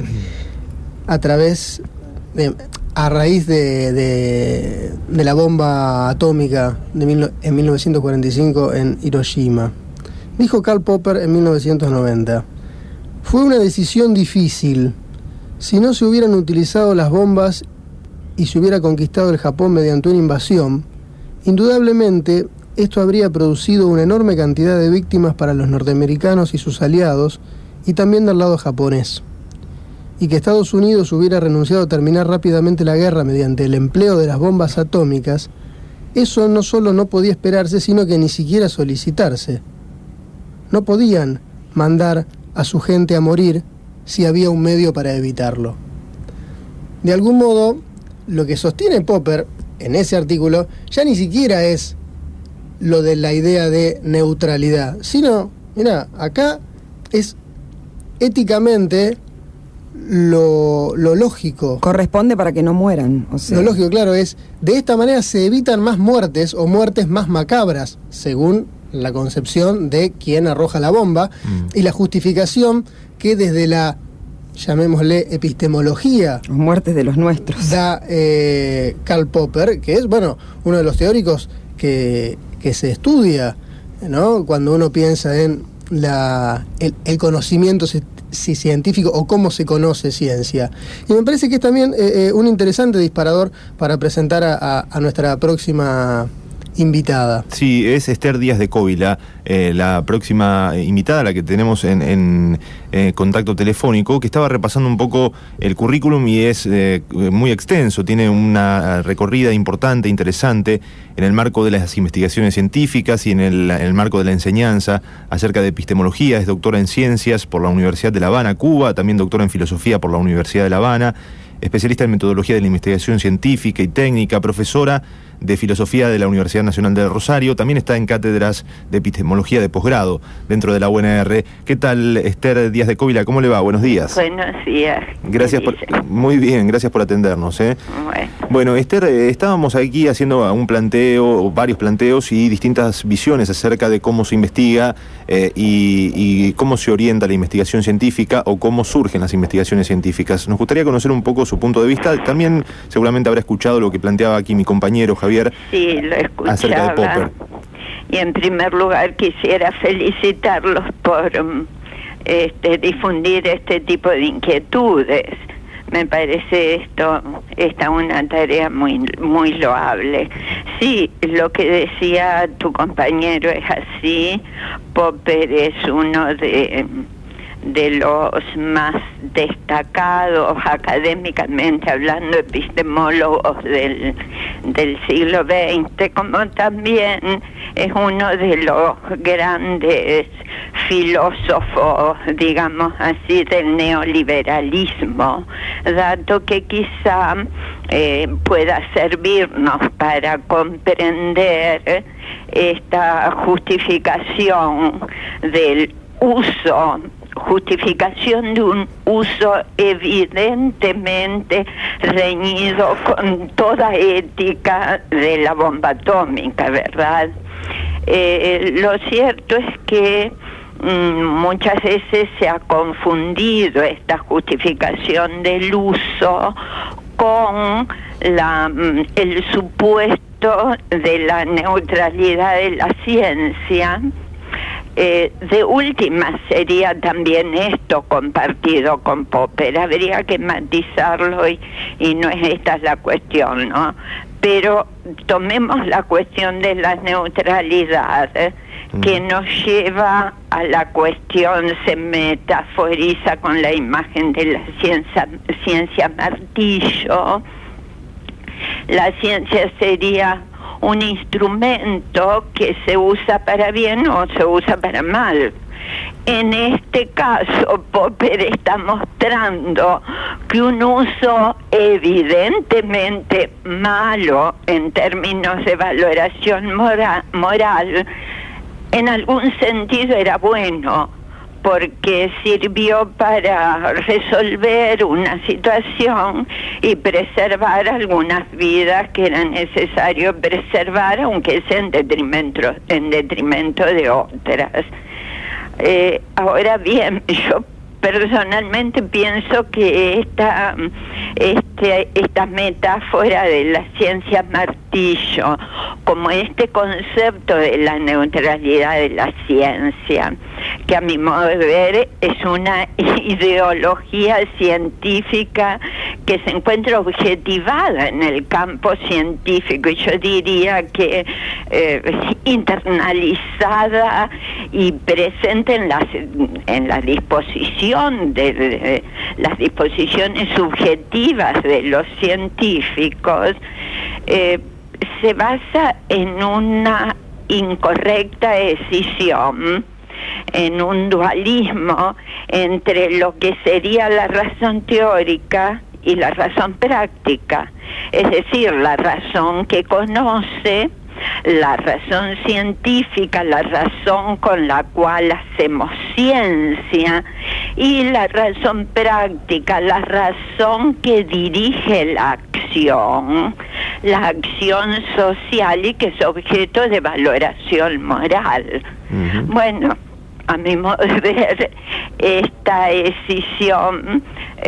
a raíz de la bomba atómica en 1945 en Hiroshima, dijo Karl Popper en 1990: fue una decisión difícil. Si no se hubieran utilizado las bombas y se hubiera conquistado el Japón mediante una invasión, indudablemente esto habría producido una enorme cantidad de víctimas para los norteamericanos y sus aliados, y también del lado japonés. Y que Estados Unidos hubiera renunciado a terminar rápidamente la guerra mediante el empleo de las bombas atómicas, eso no solo no podía esperarse, sino que ni siquiera solicitarse. No podían mandar a su gente a morir si había un medio para evitarlo. De algún modo, lo que sostiene Popper en ese artículo ya ni siquiera es lo de la idea de neutralidad, sino, mira, acá es éticamente lo lógico. Corresponde para que no mueran. O sea. Lo lógico, claro, es de esta manera se evitan más muertes o muertes más macabras, según la concepción de quien arroja la bomba, y la justificación que desde la, llamémosle, epistemología, muertes de los nuestros, da Karl Popper, que es, bueno, uno de los teóricos que se estudia, ¿no? Cuando uno piensa en el conocimiento científico o cómo se conoce ciencia. Y me parece que es también un interesante disparador para presentar a nuestra próxima invitada. Sí, es Esther Díaz de Cóvila, la próxima invitada, la que tenemos en contacto telefónico, que estaba repasando un poco el currículum y es muy extenso, tiene una recorrida importante, interesante, en el marco de las investigaciones científicas y en el marco de la enseñanza acerca de epistemología. Es doctora en ciencias por la Universidad de La Habana, Cuba, también doctora en filosofía por la Universidad de La Habana, especialista en metodología de la investigación científica y técnica, profesora de filosofía de la Universidad Nacional de Rosario, también está en cátedras de epistemología de posgrado dentro de la UNR. ¿Qué tal, Esther Díaz de Cóvila? ¿Cómo le va? Buenos días. Buenos días. Gracias muy bien, gracias por atendernos. Bueno, Esther, estábamos aquí haciendo un planteo, varios planteos y distintas visiones acerca de cómo se investiga y cómo se orienta la investigación científica o cómo surgen las investigaciones científicas. Nos gustaría conocer un poco su punto de vista. También seguramente habrá escuchado lo que planteaba aquí mi compañero Javier, sí, lo escuchaba, acerca de Popper. Y en primer lugar quisiera felicitarlos por difundir este tipo de inquietudes. Me parece esta una tarea muy loable. Sí, lo que decía tu compañero es así. Popper es uno de los más destacados académicamente hablando epistemólogos del siglo XX, como también es uno de los grandes filósofos, digamos así, del neoliberalismo, dato que quizá pueda servirnos para comprender esta justificación de un uso evidentemente reñido con toda ética de la bomba atómica, ¿verdad? Lo cierto es que muchas veces se ha confundido esta justificación del uso con el supuesto de la neutralidad de la ciencia. De última sería también esto compartido con Popper, habría que matizarlo y no es esta la cuestión, ¿no? Pero tomemos la cuestión de la neutralidad, que nos lleva a la cuestión, se metaforiza con la imagen de la ciencia martillo. La ciencia sería un instrumento que se usa para bien o se usa para mal. En este caso, Popper está mostrando que un uso evidentemente malo en términos de valoración moral, en algún sentido era bueno, porque sirvió para resolver una situación y preservar algunas vidas que era necesario preservar, aunque sea en detrimento de otras. Ahora bien, yo personalmente pienso que esta metáfora de la ciencia martillo, como este concepto de la neutralidad de la ciencia, que a mi modo de ver es una ideología científica que se encuentra objetivada en el campo científico, y yo diría que internalizada y presente en la disposición de las disposiciones subjetivas de los científicos, se basa en una incorrecta decisión, en un dualismo entre lo que sería la razón teórica y la razón práctica, es decir, la razón que conoce, la razón científica, la razón con la cual hacemos ciencia, y la razón práctica, la razón que dirige la acción social y que es objeto de valoración moral. Bueno, a mi modo de ver, esta decisión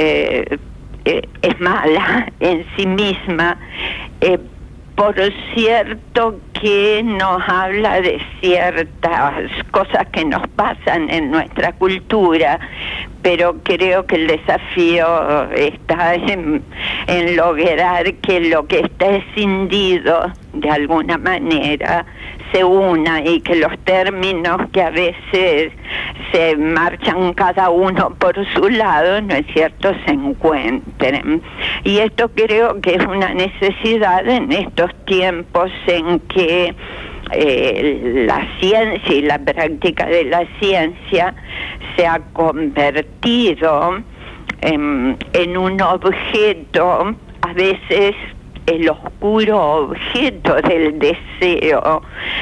es mala en sí misma, por cierto que nos habla de ciertas cosas que nos pasan en nuestra cultura, pero creo que el desafío está en lograr que lo que está escindido de alguna manera se una y que los términos que a veces se marchan cada uno por su lado, ¿no es cierto?, se encuentren. Y esto creo que es una necesidad en estos tiempos en que la ciencia y la práctica de la ciencia se ha convertido en un objeto, a veces el oscuro objeto del deseo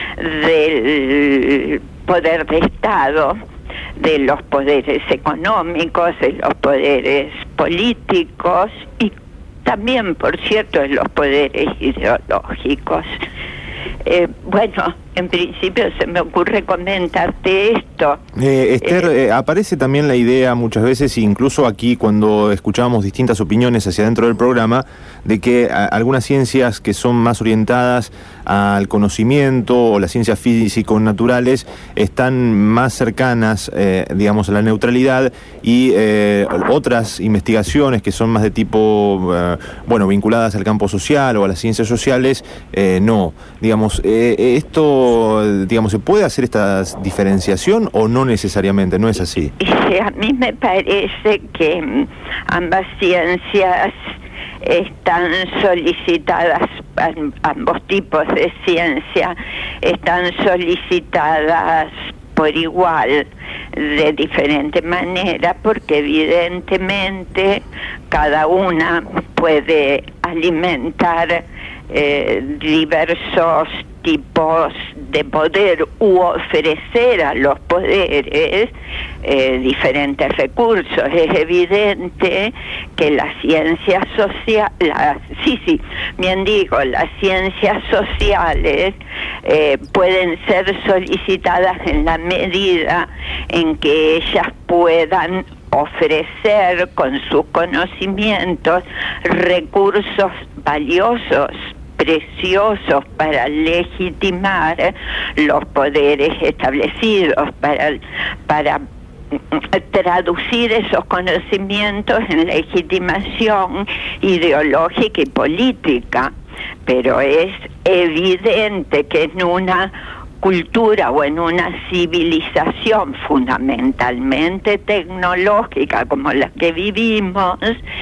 del poder de Estado, de los poderes económicos, de los poderes políticos y también, por cierto, de los poderes ideológicos. Bueno, en principio se me ocurre comentarte esto. Esther, aparece también la idea muchas veces, incluso aquí cuando escuchamos distintas opiniones hacia dentro del programa, de que algunas ciencias que son más orientadas al conocimiento o las ciencias físico-naturales están más cercanas, digamos, a la neutralidad, y otras investigaciones que son más de tipo, vinculadas al campo social o a las ciencias sociales, no. Digamos, esto, digamos, ¿se puede hacer esta diferenciación o no necesariamente? ¿No es así? A mí me parece que ambas ciencias están solicitadas, ambos tipos de ciencia están solicitadas por igual, de diferente manera, porque evidentemente cada una puede alimentar diversos tipos de poder u ofrecer a los poderes diferentes recursos. Es evidente que las ciencias sociales, las ciencias sociales pueden ser solicitadas en la medida en que ellas puedan ofrecer con sus conocimientos recursos valiosos, preciosos, para legitimar los poderes establecidos, para traducir esos conocimientos en legitimación ideológica y política. Pero es evidente que en una cultura o en una civilización fundamentalmente tecnológica como la que vivimos,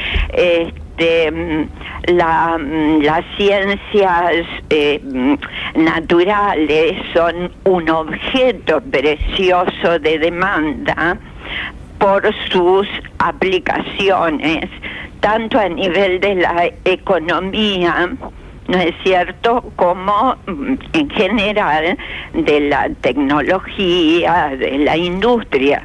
las ciencias naturales son un objeto precioso de demanda por sus aplicaciones, tanto a nivel de la economía, ¿no es cierto?, como en general de la tecnología, de la industria.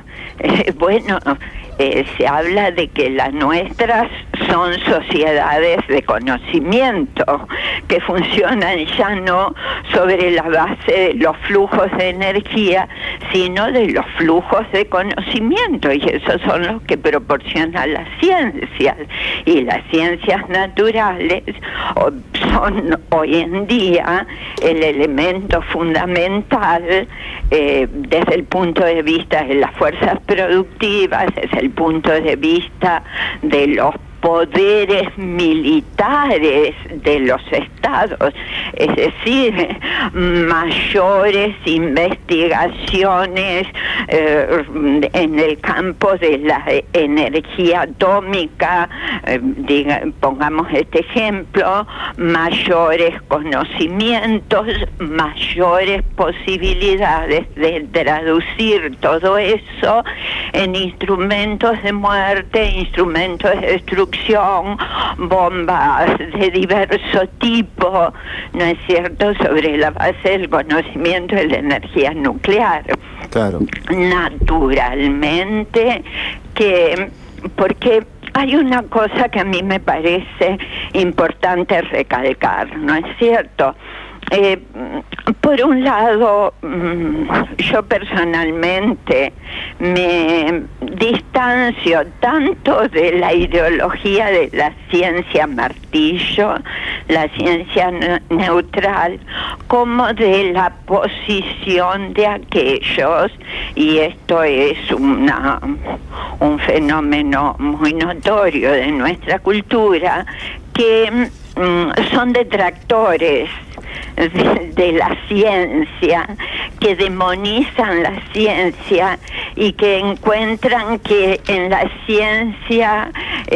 Se habla de que las nuestras son sociedades de conocimiento que funcionan ya no sobre la base de los flujos de energía, sino de los flujos de conocimiento, y esos son los que proporcionan las ciencias. Y las ciencias naturales son hoy en día el elemento fundamental desde el punto de vista de las fuerzas productivas, desde el punto de vista de los poderes militares de los estados, es decir, mayores investigaciones en el campo de la energía atómica, pongamos este ejemplo, mayores conocimientos, mayores posibilidades de traducir todo eso en instrumentos de muerte, instrumentos de destrucción, bombas de diverso tipo, ¿no es cierto?, sobre la base del conocimiento de la energía nuclear. Claro. Naturalmente que, porque hay una cosa que a mí me parece importante recalcar, ¿no es cierto? Por un lado, yo personalmente me distancio tanto de la ideología de la ciencia martillo, la ciencia neutral, como de la posición de aquellos, y esto es un fenómeno muy notorio de nuestra cultura, que son detractores de la ciencia, que demonizan la ciencia y que encuentran que en la ciencia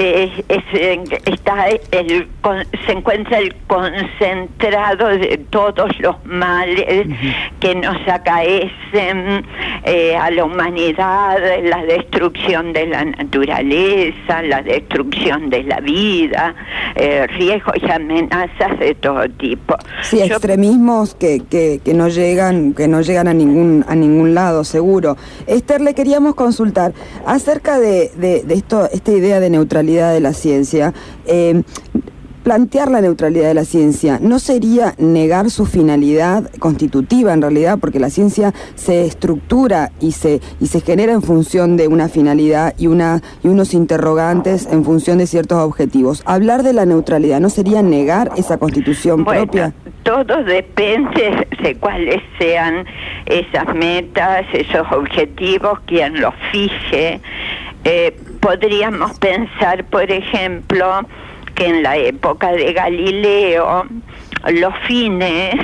se encuentra el concentrado de todos los males que nos acaecen a la humanidad, la destrucción de la naturaleza, la destrucción de la vida, riesgos y amenazas de todo tipo. Sí, extremismos que no llegan a ningún lado, seguro. Esther, le queríamos consultar acerca de esto, esta idea de neutralidad de la ciencia. plantear la neutralidad de la ciencia no sería negar su finalidad constitutiva en realidad, porque la ciencia se estructura y se genera en función de una finalidad y unos interrogantes en función de ciertos objetivos. Hablar de la neutralidad no sería negar esa constitución propia. Todo depende de cuáles sean esas metas, esos objetivos, quien los fije. Podríamos pensar, por ejemplo, que en la época de Galileo los fines,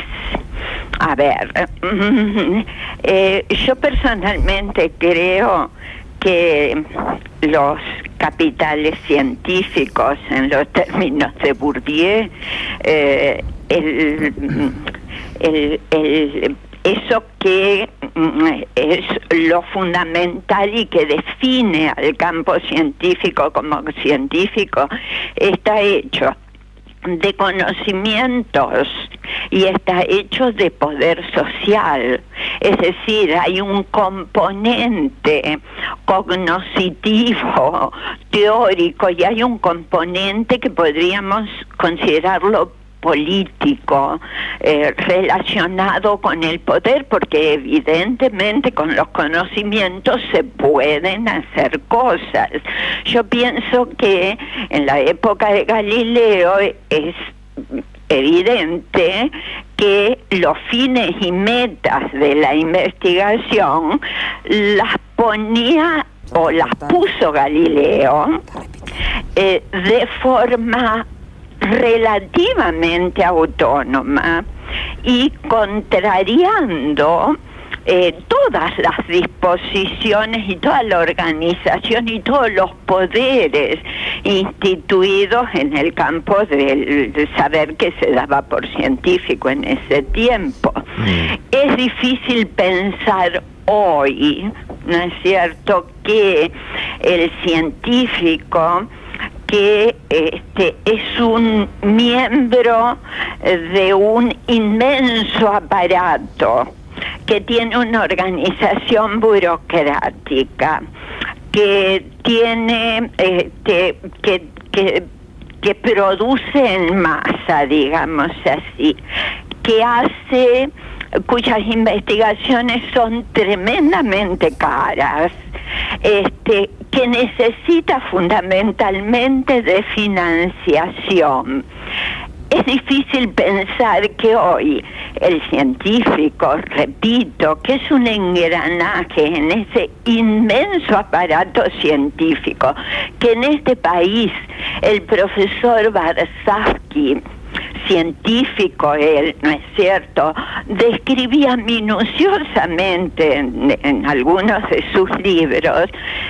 yo personalmente creo que los capitales científicos, en los términos de Bourdieu, eso que es lo fundamental y que define al campo científico como científico, está hecho de conocimientos y está hecho de poder social. Es decir, hay un componente cognoscitivo, teórico, y hay un componente que podríamos considerarlo político, relacionado con el poder, porque evidentemente con los conocimientos se pueden hacer cosas. Yo pienso que en la época de Galileo es evidente que los fines y metas de la investigación las ponía o las puso Galileo de forma relativamente autónoma y contrariando todas las disposiciones y toda la organización y todos los poderes instituidos en el campo del saber que se daba por científico en ese tiempo. Es difícil pensar hoy, ¿no es cierto?, que el científico que es un miembro de un inmenso aparato, que tiene una organización burocrática, que tiene que produce en masa, digamos así, cuyas investigaciones son tremendamente caras, que necesita fundamentalmente de financiación. Es difícil pensar que hoy el científico, repito, que es un engranaje en ese inmenso aparato científico, que en este país el profesor Barsavsky, científico él, ¿no es cierto?, describía minuciosamente en algunos de sus libros,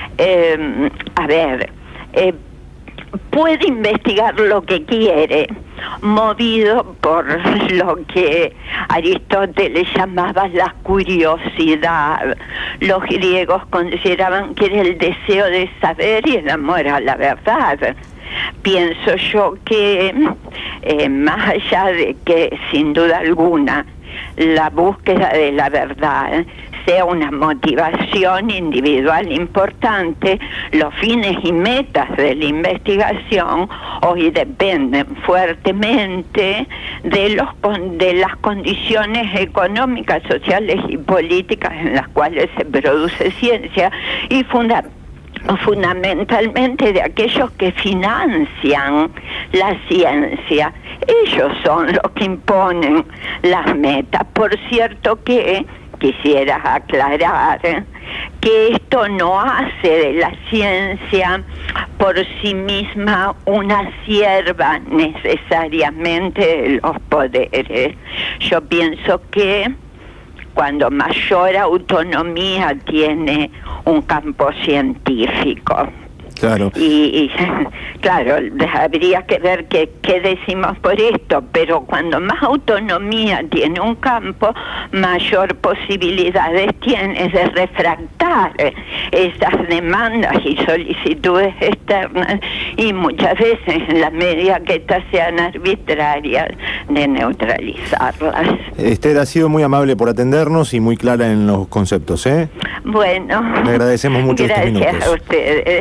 puede investigar lo que quiere, movido por lo que Aristóteles llamaba la curiosidad. Los griegos consideraban que era el deseo de saber y el amor a la verdad. Pienso yo que más allá de que sin duda alguna la búsqueda de la verdad sea una motivación individual importante, los fines y metas de la investigación hoy dependen fuertemente de las condiciones económicas, sociales y políticas en las cuales se produce ciencia y fundamentalmente de aquellos que financian la ciencia. Ellos son los que imponen las metas. Por cierto que quisiera aclarar que esto no hace de la ciencia por sí misma una sierva necesariamente de los poderes. Yo pienso que cuando mayor autonomía tiene un campo científico. Claro. Y claro, habría que ver qué decimos por esto, pero cuando más autonomía tiene un campo, mayor posibilidades tiene de refractar esas demandas y solicitudes externas y muchas veces, en la medida que estas sean arbitrarias, de neutralizarlas. Esther, ha sido muy amable por atendernos y muy clara en los conceptos, ¿eh? Bueno. Le agradecemos mucho estos minutos. Gracias a ustedes. Que tenga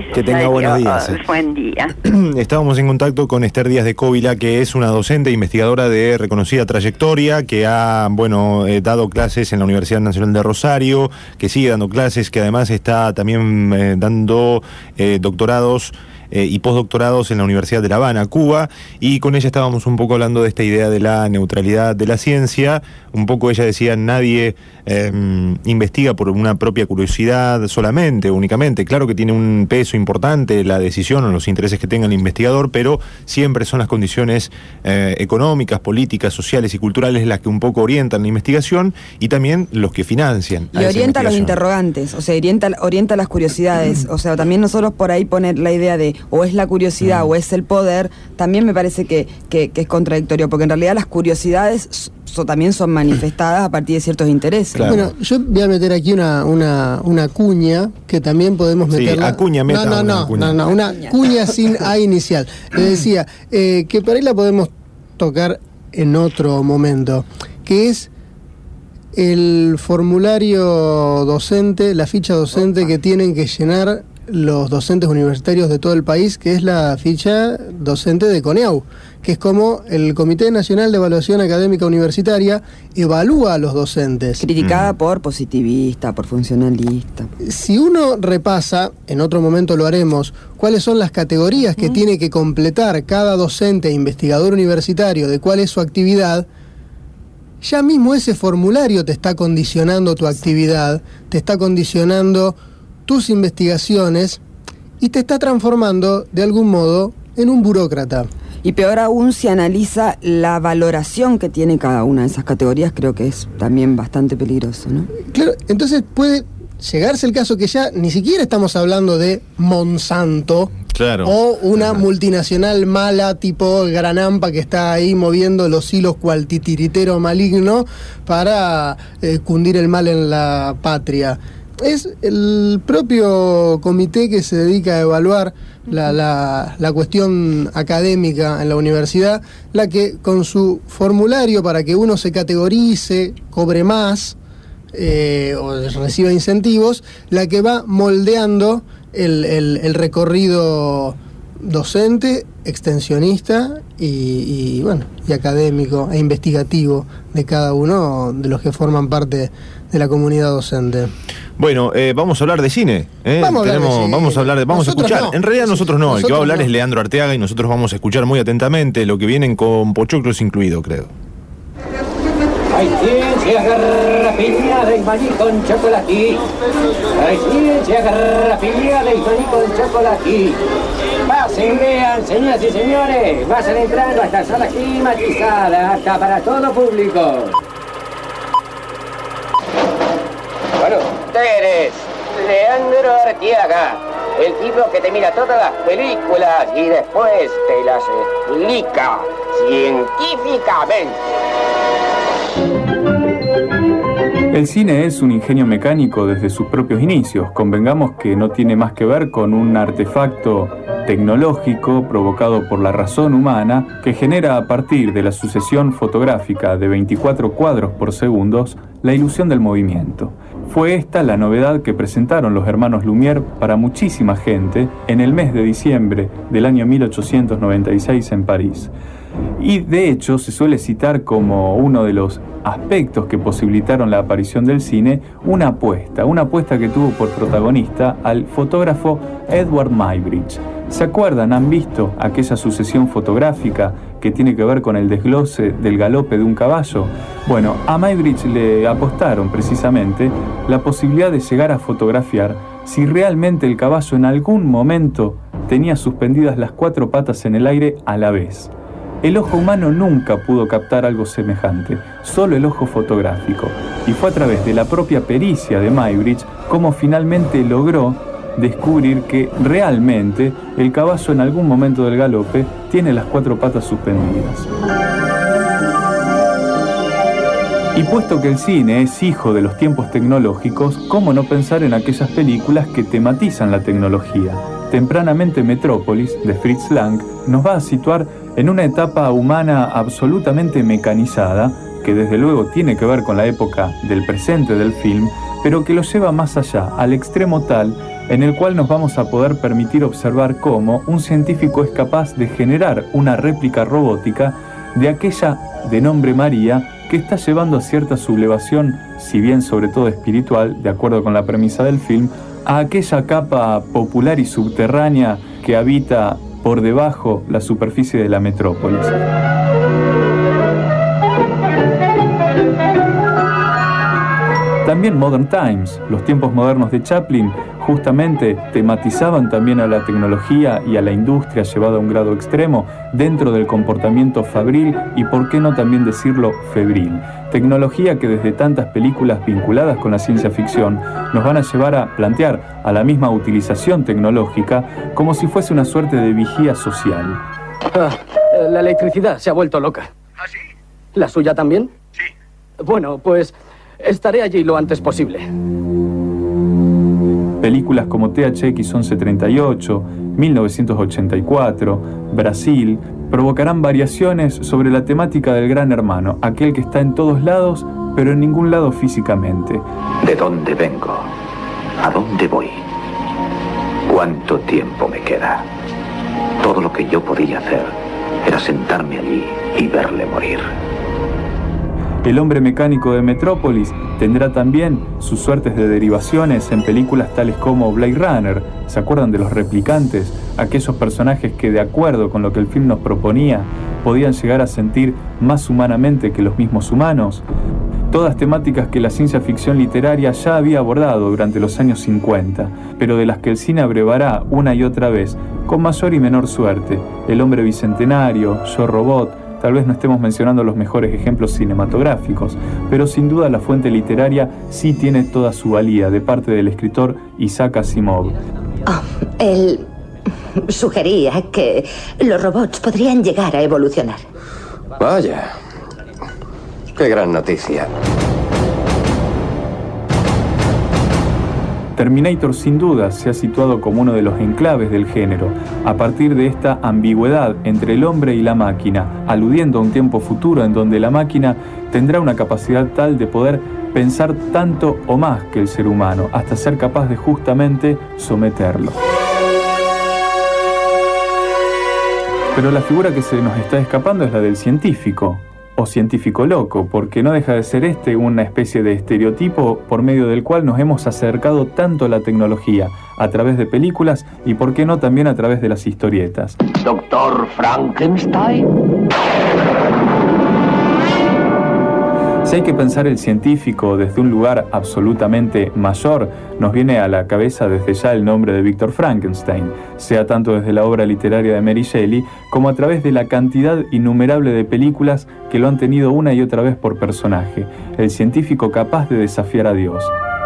buenos días. Buen día. Estábamos en contacto con Esther Díaz de Cóvila, que es una docente e investigadora de reconocida trayectoria, que ha dado clases en la Universidad Nacional de Rosario, que sigue dando clases, que además está también dando doctorados y postdoctorados en la Universidad de La Habana, Cuba, y con ella estábamos un poco hablando de esta idea de la neutralidad de la ciencia. Un poco ella decía, nadie investiga por una propia curiosidad solamente, únicamente. Claro que tiene un peso importante la decisión o los intereses que tenga el investigador, pero siempre son las condiciones económicas, políticas, sociales y culturales las que un poco orientan la investigación, y también los que financian. Y orienta a los interrogantes, o sea, orienta las curiosidades. O sea, también nosotros por ahí poner la idea de o es la curiosidad o es el poder, también me parece que es contradictorio, porque en realidad las curiosidades también son manifestadas a partir de ciertos intereses. Claro. Bueno, yo voy a meter aquí una cuña que también podemos meterla. Una cuña sin A inicial. Le decía que por ahí la podemos tocar en otro momento, que es el formulario docente, la ficha docente que tienen que llenar los docentes universitarios de todo el país, que es la ficha docente de CONEAU, que es como el Comité Nacional de Evaluación Académica Universitaria evalúa a los docentes. Criticada por positivista, por funcionalista. Si uno repasa, en otro momento lo haremos, cuáles son las categorías que tiene que completar cada docente e investigador universitario, de cuál es su actividad, ya mismo ese formulario te está condicionando tu actividad, te está condicionando tus investigaciones y te está transformando de algún modo en un burócrata. Y peor aún, si analiza la valoración que tiene cada una de esas categorías, creo que es también bastante peligroso, ¿no? Claro, entonces puede llegarse el caso que ya ni siquiera estamos hablando de Monsanto, claro, o una multinacional mala tipo Granampa que está ahí moviendo los hilos cual titiritero maligno para cundir el mal en la patria. Es el propio comité que se dedica a evaluar la cuestión académica en la universidad, la que con su formulario para que uno se categorice, cobre más o reciba incentivos, la que va moldeando el recorrido docente, extensionista y académico e investigativo de cada uno de los que forman parte de la comunidad docente. Bueno, vamos a hablar de cine. Vamos a escuchar. No. En realidad nosotros no. El que va a hablar es Leandro Arteaga y nosotros vamos a escuchar muy atentamente lo que vienen con pochoclos incluido, creo. Hay ciencia garrapiñada y maní con chocolate. Hay ciencia garrapiñada y maní con chocolate. Pasen, vean, señoras y señores. Vayan entrando a esta sala climatizada, acá para todo público. Bueno, tú eres Leandro Arteaga, el tipo que te mira todas las películas y después te las explica científicamente. El cine es un ingenio mecánico desde sus propios inicios. Convengamos que no tiene más que ver con un artefacto tecnológico provocado por la razón humana que genera a partir de la sucesión fotográfica de 24 cuadros por segundo la ilusión del movimiento. Fue esta la novedad que presentaron los hermanos Lumière para muchísima gente en el mes de diciembre del año 1896 en París. Y de hecho se suele citar como uno de los aspectos que posibilitaron la aparición del cine una apuesta que tuvo por protagonista al fotógrafo Edward Muybridge. ¿Se acuerdan? ¿Han visto aquella sucesión fotográfica que tiene que ver con el desglose del galope de un caballo? Bueno, a Muybridge le apostaron precisamente la posibilidad de llegar a fotografiar si realmente el caballo en algún momento tenía suspendidas las 4 patas en el aire a la vez. El ojo humano nunca pudo captar algo semejante, solo el ojo fotográfico. Y fue a través de la propia pericia de Muybridge como finalmente logró descubrir que realmente el caballo en algún momento del galope tiene las 4 patas suspendidas. Y puesto que el cine es hijo de los tiempos tecnológicos, ¿cómo no pensar en aquellas películas que tematizan la tecnología? Tempranamente Metrópolis, de Fritz Lang, nos va a situar en una etapa humana absolutamente mecanizada, que desde luego tiene que ver con la época del presente del film, pero que lo lleva más allá, al extremo tal en el cual nos vamos a poder permitir observar cómo un científico es capaz de generar una réplica robótica de aquella de nombre María, que está llevando a cierta sublevación, si bien sobre todo espiritual, de acuerdo con la premisa del film, a aquella capa popular y subterránea que habita por debajo la superficie de la metrópolis. También Modern Times, los tiempos modernos de Chaplin, justamente tematizaban también a la tecnología y a la industria llevada a un grado extremo dentro del comportamiento fabril y, por qué no también decirlo, febril. Tecnología que desde tantas películas vinculadas con la ciencia ficción nos van a llevar a plantear a la misma utilización tecnológica como si fuese una suerte de vigía social. La electricidad se ha vuelto loca. ¿Ah, sí? ¿La suya también? Sí. Bueno, pues estaré allí lo antes posible. Películas como THX 1138, 1984, Brasil, provocarán variaciones sobre la temática del gran hermano, aquel que está en todos lados, pero en ningún lado físicamente. ¿De dónde vengo? ¿A dónde voy? ¿Cuánto tiempo me queda? Todo lo que yo podía hacer era sentarme allí y verle morir. El hombre mecánico de Metrópolis tendrá también sus suertes de derivaciones en películas tales como Blade Runner. ¿Se acuerdan de los replicantes? Aquellos personajes que, de acuerdo con lo que el film nos proponía, podían llegar a sentir más humanamente que los mismos humanos. Todas temáticas que la ciencia ficción literaria ya había abordado durante los años 50, pero de las que el cine abrevará una y otra vez, con mayor y menor suerte. El hombre bicentenario, Yo Robot. Tal vez no estemos mencionando los mejores ejemplos cinematográficos, pero sin duda la fuente literaria sí tiene toda su valía de parte del escritor Isaac Asimov. Él sugería que los robots podrían llegar a evolucionar. Vaya, qué gran noticia. Terminator sin duda se ha situado como uno de los enclaves del género, a partir de esta ambigüedad entre el hombre y la máquina, aludiendo a un tiempo futuro en donde la máquina tendrá una capacidad tal de poder pensar tanto o más que el ser humano, hasta ser capaz de justamente someterlo. Pero la figura que se nos está escapando es la del científico, o científico loco, porque no deja de ser una especie de estereotipo por medio del cual nos hemos acercado tanto a la tecnología, a través de películas y, por qué no, también a través de las historietas. ¿Doctor Frankenstein? Si hay que pensar el científico desde un lugar absolutamente mayor, nos viene a la cabeza desde ya el nombre de Víctor Frankenstein, sea tanto desde la obra literaria de Mary Shelley como a través de la cantidad innumerable de películas que lo han tenido una y otra vez por personaje, el científico capaz de desafiar a Dios.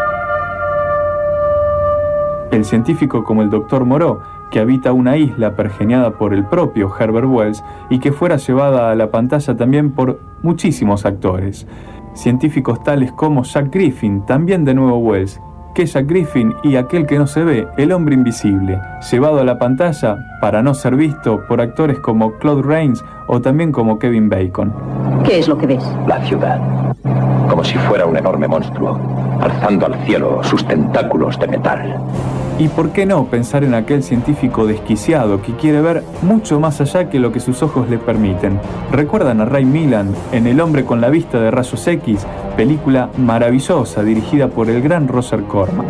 El científico como el Dr. Moreau, que habita una isla pergeñada por el propio Herbert Wells y que fuera llevada a la pantalla también por muchísimos actores. Científicos tales como Jack Griffin, también de nuevo Wells, que Jack Griffin y aquel que no se ve, el hombre invisible, llevado a la pantalla para no ser visto por actores como Claude Rains o también como Kevin Bacon. ¿Qué es lo que ves? La ciudad, como si fuera un enorme monstruo, alzando al cielo sus tentáculos de metal. Y por qué no pensar en aquel científico desquiciado que quiere ver mucho más allá que lo que sus ojos le permiten. ¿Recuerdan a Ray Milland en El hombre con la vista de rayos X? Película maravillosa dirigida por el gran Roger Corman.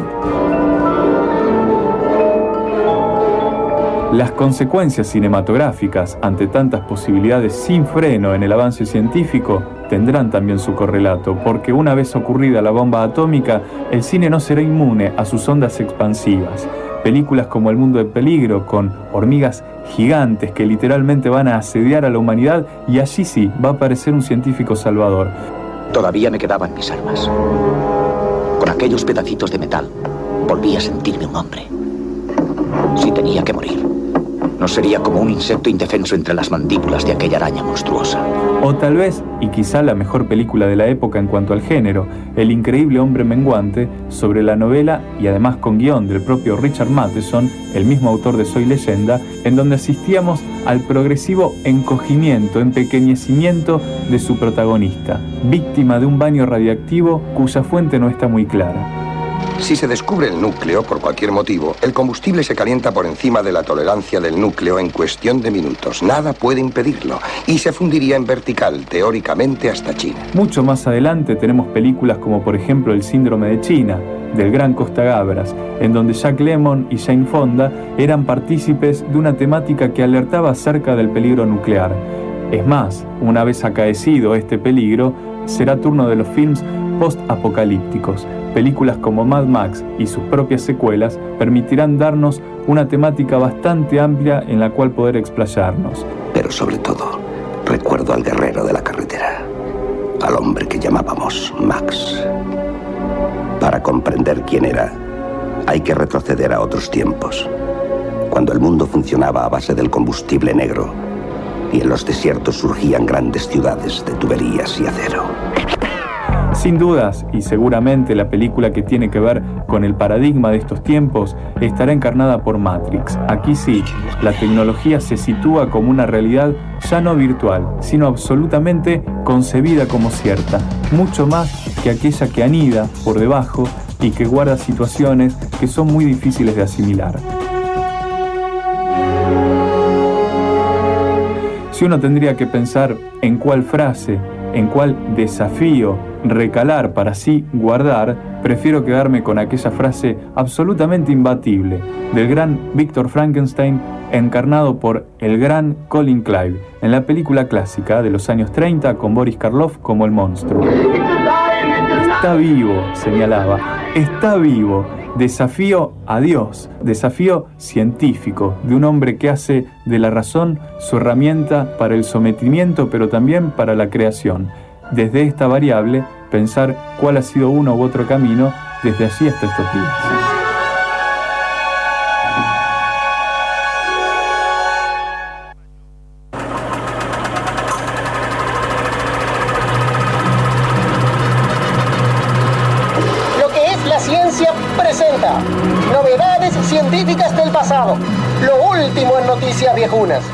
Las consecuencias cinematográficas ante tantas posibilidades sin freno en el avance científico tendrán también su correlato, porque una vez ocurrida la bomba atómica, el cine no será inmune a sus ondas expansivas. Películas como El mundo en peligro, con hormigas gigantes que literalmente van a asediar a la humanidad, y allí sí va a aparecer un científico salvador. Todavía me quedaban mis armas. Con aquellos pedacitos de metal, volví a sentirme un hombre. Si tenía que morir, no sería como un insecto indefenso entre las mandíbulas de aquella araña monstruosa. O tal vez, y quizá la mejor película de la época en cuanto al género, El increíble hombre menguante, sobre la novela y además con guión del propio Richard Matheson, el mismo autor de Soy Leyenda, en donde asistíamos al progresivo encogimiento, empequeñecimiento de su protagonista, víctima de un baño radiactivo cuya fuente no está muy clara. Si se descubre el núcleo por cualquier motivo, el combustible se calienta por encima de la tolerancia del núcleo en cuestión de minutos. Nada puede impedirlo. Y se fundiría en vertical, teóricamente, hasta China. Mucho más adelante tenemos películas como por ejemplo El síndrome de China, del gran Costa Gabras, en donde Jack Lemmon y Jane Fonda eran partícipes de una temática que alertaba acerca del peligro nuclear. Es más, una vez acaecido este peligro, será turno de los films post-apocalípticos. Películas como Mad Max y sus propias secuelas permitirán darnos una temática bastante amplia en la cual poder explayarnos. Pero sobre todo, recuerdo al guerrero de la carretera, al hombre que llamábamos Max. Para comprender quién era, hay que retroceder a otros tiempos, cuando el mundo funcionaba a base del combustible negro y en los desiertos surgían grandes ciudades de tuberías y acero. Sin dudas, y seguramente la película que tiene que ver con el paradigma de estos tiempos estará encarnada por Matrix. Aquí sí, la tecnología se sitúa como una realidad ya no virtual, sino absolutamente concebida como cierta, mucho más que aquella que anida por debajo y que guarda situaciones que son muy difíciles de asimilar. Si uno tendría que pensar en cuál frase, en cuál desafío recalar para así guardar, prefiero quedarme con aquella frase absolutamente imbatible del gran Víctor Frankenstein, encarnado por el gran Colin Clive en la película clásica de los años 30 con Boris Karloff como el monstruo. Está vivo, señalaba, está vivo. Desafío a Dios, desafío científico de un hombre que hace de la razón su herramienta para el sometimiento, pero también para la creación. Desde esta variable, pensar cuál ha sido uno u otro camino desde allí hasta estos días. Presenta novedades científicas del pasado, lo último en noticias viejunas.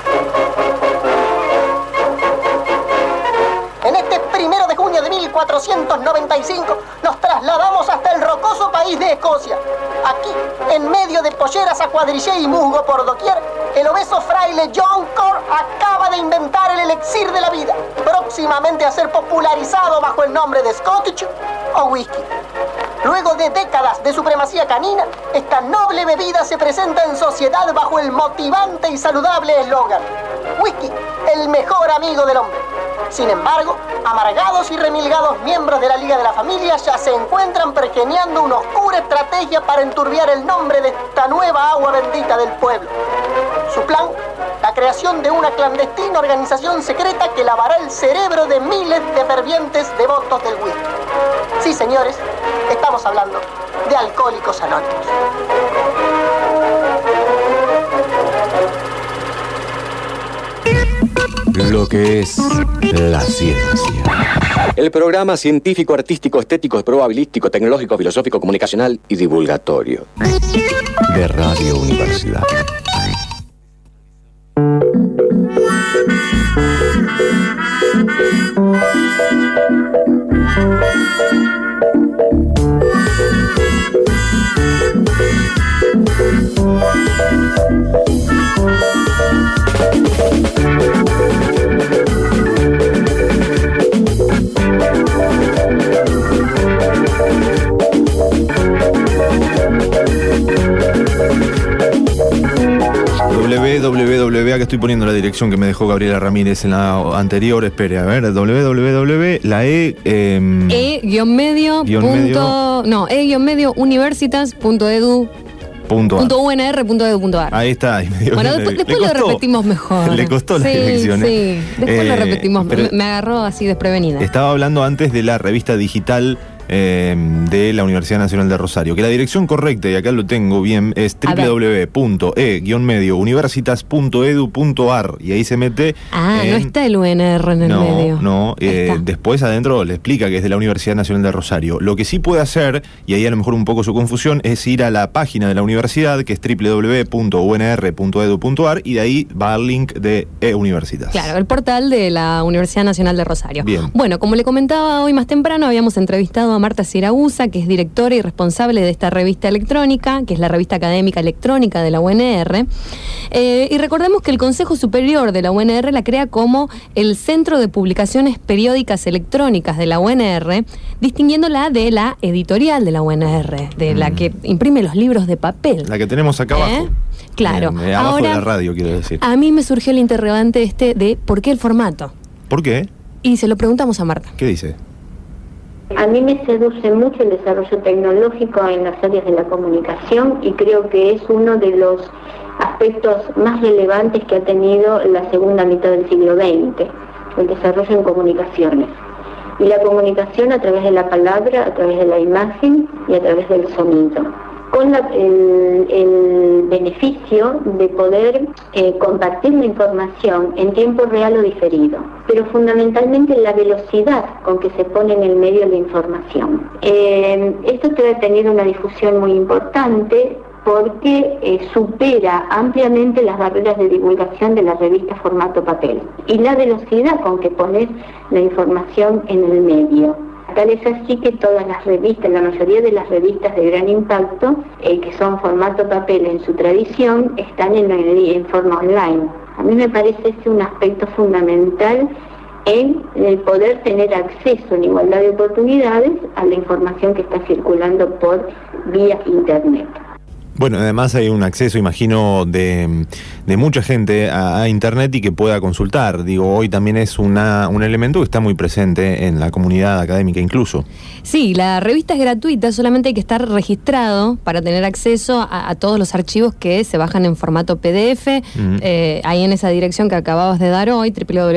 En este 1 de junio de 1495 nos trasladamos hasta el rocoso país de Escocia. Aquí, en medio de polleras a cuadrillé y musgo por doquier, el obeso fraile John Core acaba de inventar el elixir de la vida, próximamente a ser popularizado bajo el nombre de Scotch o whisky. Luego de décadas de supremacía canina, esta noble bebida se presenta en sociedad bajo el motivante y saludable eslogan: whisky, el mejor amigo del hombre. Sin embargo, amargados y remilgados miembros de la Liga de la Familia ya se encuentran pergeñando una oscura estrategia para enturbiar el nombre de esta nueva agua bendita del pueblo. Su plan, la creación de una clandestina organización secreta que lavará el cerebro de miles de fervientes devotos del whisky. Sí, señores, estamos hablando de Alcohólicos Anónimos. Lo que es la ciencia. El programa científico, artístico, estético, probabilístico, tecnológico, filosófico, comunicacional y divulgatorio. De Radio Universidad. www, que estoy poniendo la dirección que me dejó Gabriela Ramírez en la anterior, espere, a ver, www, la e-medio universitas.edu.unr.edu.ar. Ahí está. Bueno, después lo repetimos mejor. Le costó la dirección. Sí, después lo repetimos. Me agarró así desprevenida. Estaba hablando antes de la revista digital de la Universidad Nacional de Rosario, que la dirección correcta, y acá lo tengo bien, es www.e-universitas.edu.ar, y ahí se mete. No está el UNR en el medio. No, después adentro le explica que es de la Universidad Nacional de Rosario. Lo que sí puede hacer, y ahí a lo mejor un poco su confusión, es ir a la página de la universidad, que es www.unr.edu.ar, y de ahí va al link de e-Universitas. Claro, el portal de la Universidad Nacional de Rosario. Bien. Bueno, como le comentaba hoy más temprano, habíamos entrevistado a a Marta Siragusa, que es directora y responsable de esta revista electrónica, que es la revista académica electrónica de la UNR. Y recordemos que el Consejo Superior de la UNR la crea como el Centro de Publicaciones Periódicas Electrónicas de la UNR, distinguiéndola de la editorial de la UNR, de la que imprime los libros de papel. La que tenemos acá abajo. Claro. Abajo ahora, de la radio, quiero decir. A mí me surgió el interrogante de ¿por qué el formato? ¿Por qué? Y se lo preguntamos a Marta. ¿Qué dice? A mí me seduce mucho el desarrollo tecnológico en las áreas de la comunicación y creo que es uno de los aspectos más relevantes que ha tenido la segunda mitad del siglo XX, el desarrollo en comunicaciones. Y la comunicación a través de la palabra, a través de la imagen y a través del sonido, con el beneficio de poder compartir la información en tiempo real o diferido, pero fundamentalmente la velocidad con que se pone en el medio la información. Esto ha tenido una difusión muy importante porque supera ampliamente las barreras de divulgación de la revista formato papel y la velocidad con que pones la información en el medio. Tal es así que todas las revistas, la mayoría de las revistas de gran impacto, que son formato papel en su tradición, están en forma online. A mí me parece ese un aspecto fundamental en el poder tener acceso en igualdad de oportunidades a la información que está circulando por vía internet. Bueno, además hay un acceso, imagino, de mucha gente a Internet y que pueda consultar. Digo, hoy también es un elemento que está muy presente en la comunidad académica incluso. Sí, la revista es gratuita, solamente hay que estar registrado para tener acceso a todos los archivos que se bajan en formato PDF. Ahí en esa dirección que acababas de dar hoy,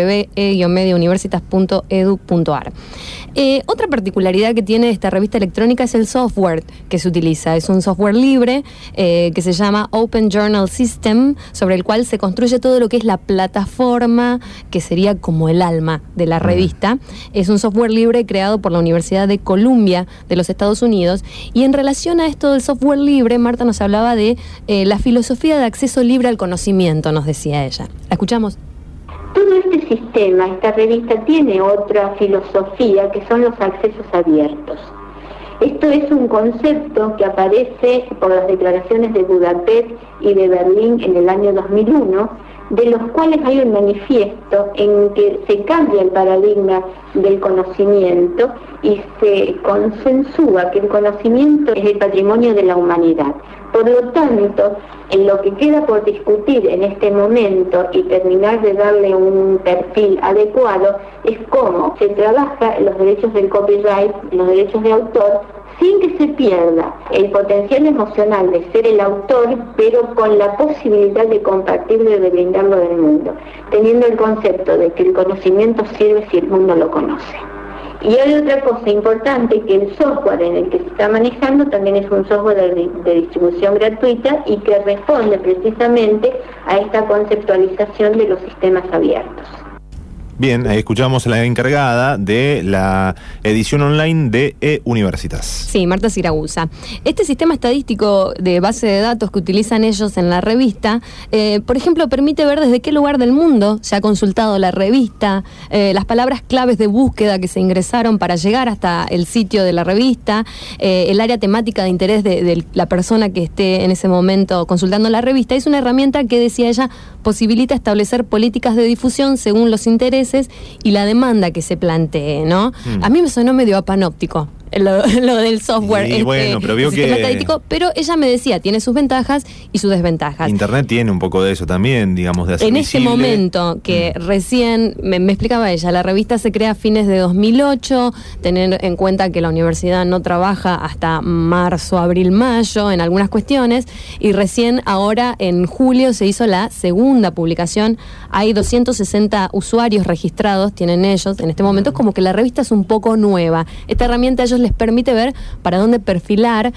www.e-mediauniversitas.edu.ar. Otra particularidad que tiene esta revista electrónica es el software que se utiliza. Es un software libre que se llama Open Journal System, sobre el cual se construye todo lo que es la plataforma, que sería como el alma de la revista. Es un software libre creado por la Universidad de Columbia de los Estados Unidos. Y en relación a esto del software libre, Marta nos hablaba de la filosofía de acceso libre al conocimiento, nos decía ella. ¿La escuchamos? Todo este sistema, esta revista, tiene otra filosofía que son los accesos abiertos. Esto es un concepto que aparece por las declaraciones de Budapest y de Berlín en el año 2001, de los cuales hay un manifiesto en que se cambia el paradigma del conocimiento y se consensúa que el conocimiento es el patrimonio de la humanidad. Por lo tanto, en lo que queda por discutir en este momento y terminar de darle un perfil adecuado es cómo se trabaja los derechos del copyright, los derechos de autor, sin que se pierda el potencial emocional de ser el autor, pero con la posibilidad de compartirlo y de brindarlo del mundo, teniendo el concepto de que el conocimiento sirve si el mundo lo conoce. Y hay otra cosa importante, que el software en el que se está manejando también es un software de distribución gratuita y que responde precisamente a esta conceptualización de los sistemas abiertos. Bien, ahí escuchamos a la encargada de la edición online de eUniversitas. Sí, Marta Siragusa. Este sistema estadístico de base de datos que utilizan ellos en la revista, por ejemplo, permite ver desde qué lugar del mundo se ha consultado la revista, las palabras claves de búsqueda que se ingresaron para llegar hasta el sitio de la revista, el área temática de interés de la persona que esté en ese momento consultando la revista. Es una herramienta que, decía ella, posibilita establecer políticas de difusión según los intereses y la demanda que se plantee, ¿no? A mí me sonó medio panóptico lo del software, sí, bueno, pero vio sistema estadístico, pero ella me decía, tiene sus ventajas y sus desventajas. Internet tiene un poco de eso también, digamos, de hacer en visible. este momento que recién, me explicaba ella, la revista se crea a fines de 2008, tener en cuenta que la universidad no trabaja hasta marzo, abril, mayo en algunas cuestiones, y recién ahora en julio se hizo la segunda publicación. Hay 260 usuarios registrados, tienen ellos en este momento. Es como que la revista es un poco nueva. Esta herramienta a ellos les permite ver para dónde perfilar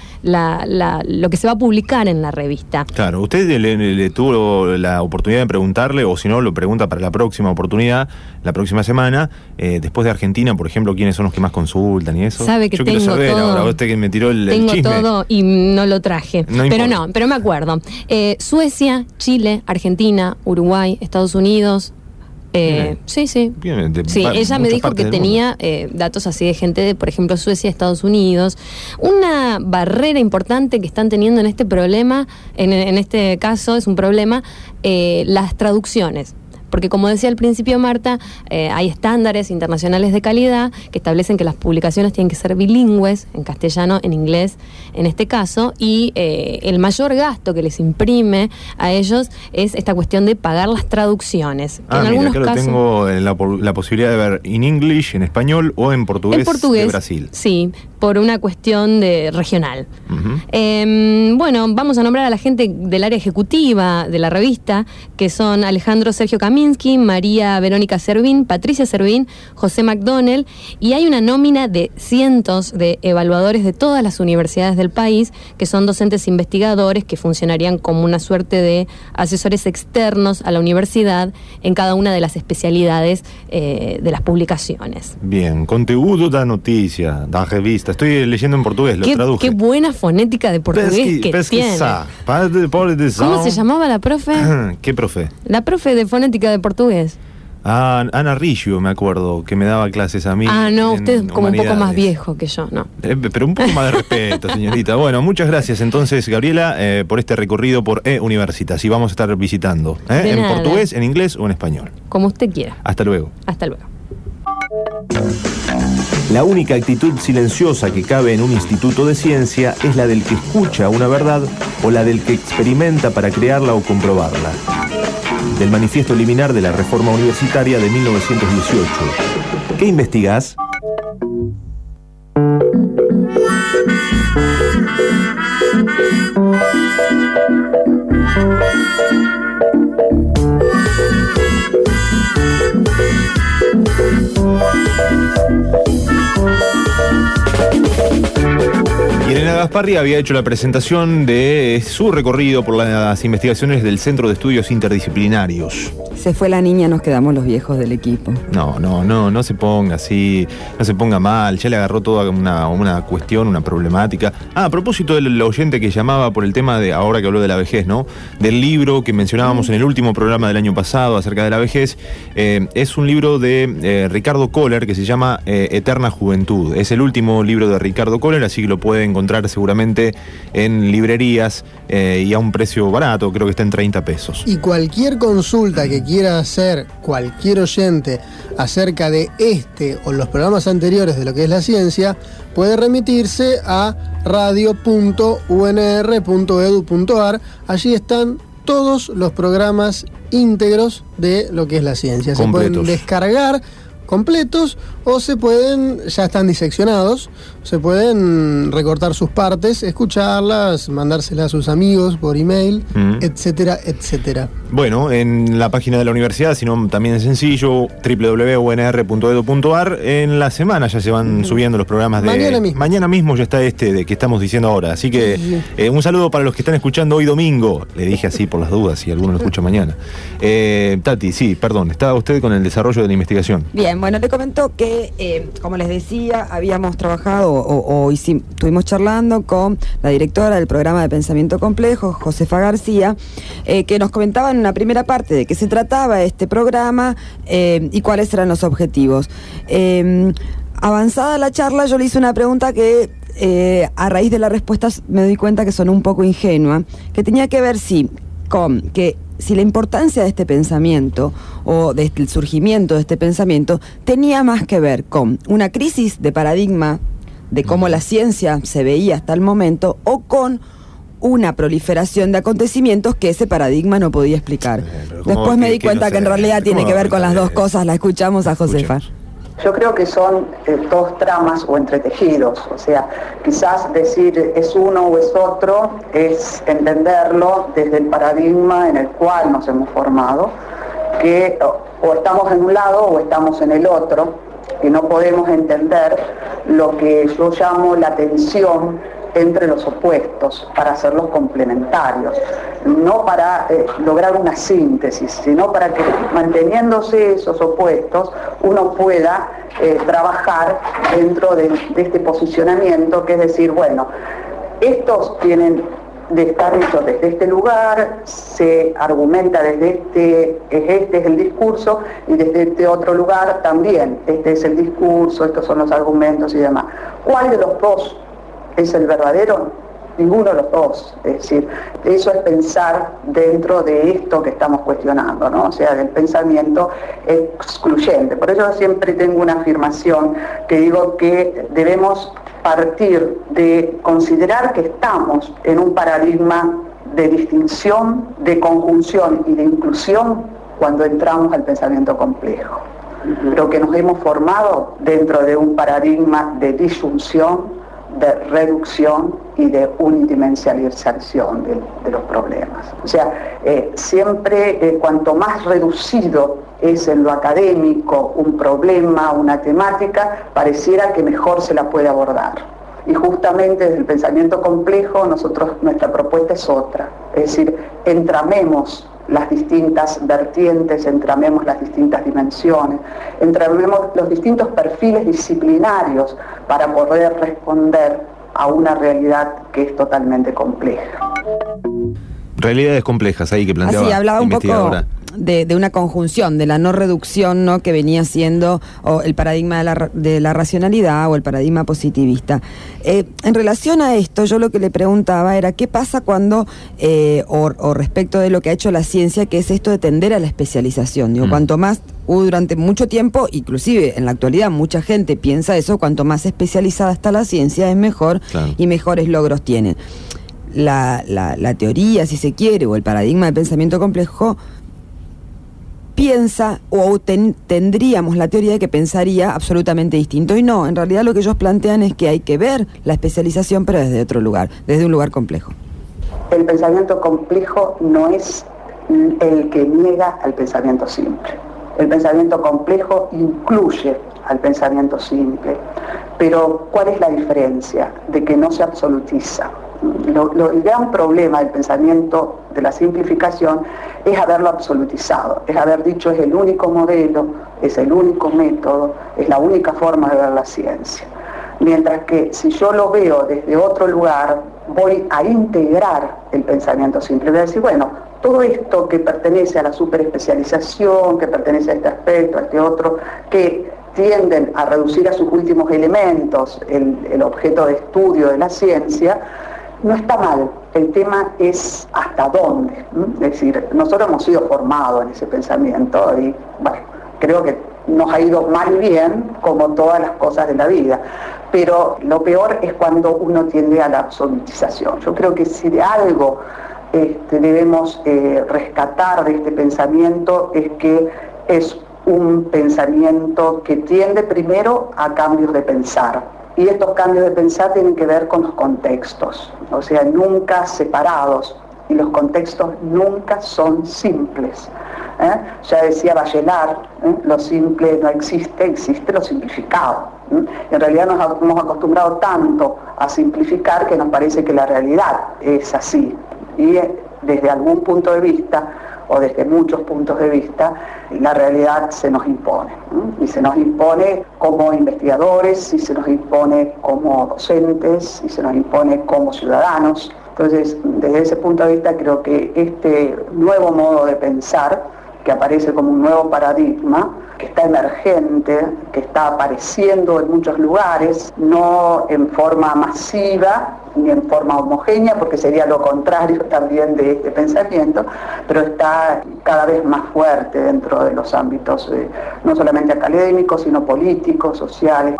lo que se va a publicar en la revista. Claro, usted le tuvo la oportunidad de preguntarle, o si no, lo pregunta para la próxima oportunidad, la próxima semana, después de Argentina, por ejemplo, ¿quiénes son los que más consultan y eso? Sabe que yo tengo quiero saber todo. Ahora, usted que me tiró el tengo chisme. Tengo todo y no lo traje. Pero me acuerdo. Suecia, Chile, Argentina, Uruguay, Estados Unidos, Sí. Sí, ella me dijo que tenía datos así de gente de, por ejemplo, Suecia, Estados Unidos. Una barrera importante que están teniendo en este problema, en este caso es un problema, las traducciones. Porque como decía al principio Marta, hay estándares internacionales de calidad que establecen que las publicaciones tienen que ser bilingües, en castellano, en inglés, en este caso, y el mayor gasto que les imprime a ellos es esta cuestión de pagar las traducciones. En algunos casos tengo la posibilidad de ver en English, en español o en portugués de Brasil. Sí, por una cuestión regional. Bueno, vamos a nombrar a la gente del área ejecutiva de la revista, que son Alejandro Sergio Kaminsky, María Verónica Servín, Patricia Servín, José McDonnell, y hay una nómina de cientos de evaluadores de todas las universidades del país, que son docentes investigadores que funcionarían como una suerte de asesores externos a la universidad en cada una de las especialidades de las publicaciones. Bien, conteúdo da noticia, da revista. Estoy leyendo en portugués, lo traduje. Qué buena fonética de portugués que tiene. ¿Cómo se llamaba la profe? ¿Qué profe? La profe de fonética de portugués. Ana Riggio, me acuerdo, que me daba clases a mí. No, usted es como un poco más viejo que yo, ¿no? Pero un poco más de respeto, señorita. Bueno, muchas gracias entonces, Gabriela, por este recorrido por Universitas. Y vamos a estar visitando, en portugués, en inglés o en español. Como usted quiera. Hasta luego. Hasta luego. La única actitud silenciosa que cabe en un instituto de ciencia es la del que escucha una verdad o la del que experimenta para crearla o comprobarla. Del manifiesto liminar de la reforma universitaria de 1918. ¿Qué investigás? Irene Gasparri había hecho la presentación de su recorrido por las investigaciones del Centro de Estudios Interdisciplinarios. Se fue la niña, nos quedamos los viejos del equipo. No se ponga así, no se ponga mal, ya le agarró toda una cuestión, una problemática. A propósito del oyente que llamaba por el tema de, ahora que habló de la vejez, ¿no? Del libro que mencionábamos en el último programa del año pasado acerca de la vejez, es un libro de Ricardo Kohler que se llama Eterna Juventud. Es el último libro de Ricardo Kohler, así que lo puede encontrar seguramente en librerías y a un precio barato, creo que está en 30 pesos. Y cualquier consulta que quiera hacer cualquier oyente acerca de este o los programas anteriores de lo que es la ciencia, puede remitirse a radio.unr.edu.ar. Allí están todos los programas íntegros de lo que es la ciencia. Completos. Se pueden descargar completos o ya están diseccionados, se pueden recortar sus partes, escucharlas, mandárselas a sus amigos por email, etcétera, etcétera. Bueno, en la página de la universidad, sino también es sencillo, www.unr.edu.ar. En la semana ya se van subiendo los programas de... Mañana mismo ya está de que estamos diciendo ahora. Así que un saludo para los que están escuchando hoy domingo. Le dije así por las dudas, si alguno lo escucha mañana. Tati, sí, perdón, estaba usted con el desarrollo de la investigación. Bien, bueno, le comento que, como les decía, habíamos trabajado estuvimos charlando con la directora del programa de Pensamiento Complejo, Josefa García, que nos comentaba en una primera parte de qué se trataba este programa y cuáles eran los objetivos. Avanzada la charla, yo le hice una pregunta que a raíz de las respuestas me doy cuenta que son un poco ingenua, que tenía que ver si la importancia de este pensamiento o del surgimiento de este pensamiento tenía más que ver con una crisis de paradigma de cómo la ciencia se veía hasta el momento o con una proliferación de acontecimientos que ese paradigma no podía explicar. Después me di cuenta que en realidad tiene que ver con las dos cosas. La escuchamos a Josefa. Yo creo que son dos tramas o entretejidos, o sea, quizás decir es uno o es otro es entenderlo desde el paradigma en el cual nos hemos formado, que o estamos en un lado o estamos en el otro, que no podemos entender lo que yo llamo la tensión entre los opuestos para hacerlos complementarios, no para lograr una síntesis, sino para que manteniéndose esos opuestos uno pueda trabajar dentro de este posicionamiento, que es decir, bueno, estos tienen de estar hecho desde este lugar, se argumenta desde este es el discurso, y desde este otro lugar también, este es el discurso, estos son los argumentos y demás. ¿Cuál de los dos es el verdadero? Ninguno de los dos. Es decir, eso es pensar dentro de esto que estamos cuestionando, ¿no? O sea, del pensamiento excluyente. Por eso siempre tengo una afirmación que digo que debemos partir de considerar que estamos en un paradigma de distinción, de conjunción y de inclusión cuando entramos al pensamiento complejo. Pero que nos hemos formado dentro de un paradigma de disyunción, de reducción y de unidimensionalización de los problemas. O sea, siempre cuanto más reducido es en lo académico un problema, una temática, pareciera que mejor se la puede abordar. Y justamente desde el pensamiento complejo nuestra propuesta es otra, es decir, entramemos las distintas vertientes, entramemos las distintas dimensiones, entramemos los distintos perfiles disciplinarios para poder responder a una realidad que es totalmente compleja. Realidades complejas ahí que planteaba. Así, hablaba un poco de una conjunción, de la no reducción, ¿no?, que venía siendo el paradigma de la racionalidad o el paradigma positivista. En relación a esto, yo lo que le preguntaba era qué pasa cuando, o respecto de lo que ha hecho la ciencia, que es esto de tender a la especialización. Digo, cuanto más durante mucho tiempo, inclusive en la actualidad mucha gente piensa eso, cuanto más especializada está la ciencia es mejor, claro, y mejores logros tiene. La teoría, si se quiere, o el paradigma del pensamiento complejo piensa, o tendríamos la teoría de que pensaría absolutamente distinto, y no, en realidad lo que ellos plantean es que hay que ver la especialización, pero desde otro lugar, desde un lugar complejo. El pensamiento complejo no es el que niega al pensamiento simple. El pensamiento complejo incluye al pensamiento simple, pero ¿cuál es la diferencia? De que no se absolutiza. El gran problema del pensamiento de la simplificación es haberlo absolutizado, es haber dicho es el único modelo, es el único método, es la única forma de ver la ciencia. Mientras que si yo lo veo desde otro lugar, voy a integrar el pensamiento simple. Voy a decir, bueno, todo esto que pertenece a la superespecialización, que pertenece a este aspecto, a este otro, que tienden a reducir a sus últimos elementos el objeto de estudio de la ciencia, no está mal. El tema es hasta dónde. Es decir, nosotros hemos sido formados en ese pensamiento y, bueno, creo que nos ha ido mal y bien, como todas las cosas de la vida. Pero lo peor es cuando uno tiende a la absolutización. Yo creo que si de algo debemos rescatar de este pensamiento es que es un pensamiento que tiende primero a cambios de pensar. Y estos cambios de pensar tienen que ver con los contextos, o sea, nunca separados, y los contextos nunca son simples. Ya decía Bachelard, lo simple no existe, existe lo simplificado. En realidad nos hemos acostumbrado tanto a simplificar que nos parece que la realidad es así. Y desde algún punto de vista, o desde muchos puntos de vista, la realidad se nos impone. Y se nos impone como investigadores, y se nos impone como docentes, y se nos impone como ciudadanos. Entonces, desde ese punto de vista, creo que este nuevo modo de pensar, que aparece como un nuevo paradigma, que está emergente, que está apareciendo en muchos lugares, no en forma masiva ni en forma homogénea, porque sería lo contrario también de este pensamiento, pero está cada vez más fuerte dentro de los ámbitos no solamente académicos, sino políticos, sociales.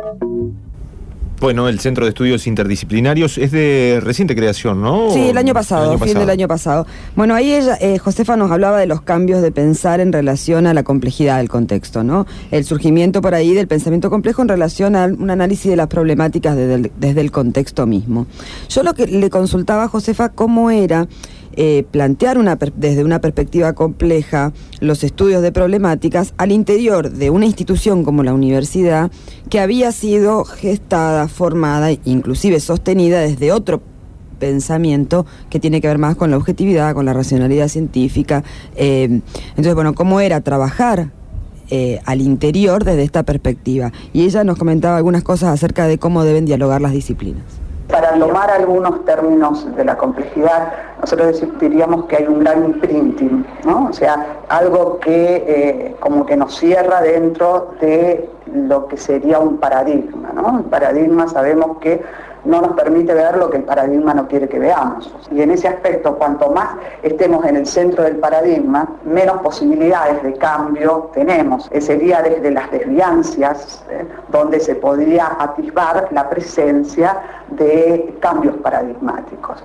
Bueno, el Centro de Estudios Interdisciplinarios es de reciente creación, ¿no? Sí, el año pasado, fin del año pasado. Bueno, ahí Josefa nos hablaba de los cambios de pensar en relación a la complejidad del contexto, ¿no? El surgimiento por ahí del pensamiento complejo en relación a un análisis de las problemáticas desde el contexto mismo. Yo lo que le consultaba a Josefa cómo era plantear desde una perspectiva compleja los estudios de problemáticas al interior de una institución como la universidad, que había sido gestada, formada, inclusive sostenida desde otro pensamiento que tiene que ver más con la objetividad, con la racionalidad científica. Entonces, bueno, ¿cómo era trabajar al interior desde esta perspectiva? Y ella nos comentaba algunas cosas acerca de cómo deben dialogar las disciplinas. Para tomar algunos términos de la complejidad, nosotros diríamos que hay un gran imprinting, ¿no? O sea, algo que como que nos cierra dentro de lo que sería un paradigma, ¿no? El paradigma sabemos que no nos permite ver lo que el paradigma no quiere que veamos. Y en ese aspecto, cuanto más estemos en el centro del paradigma, menos posibilidades de cambio tenemos. Sería desde las desviancias donde se podría atisbar la presencia de cambios paradigmáticos.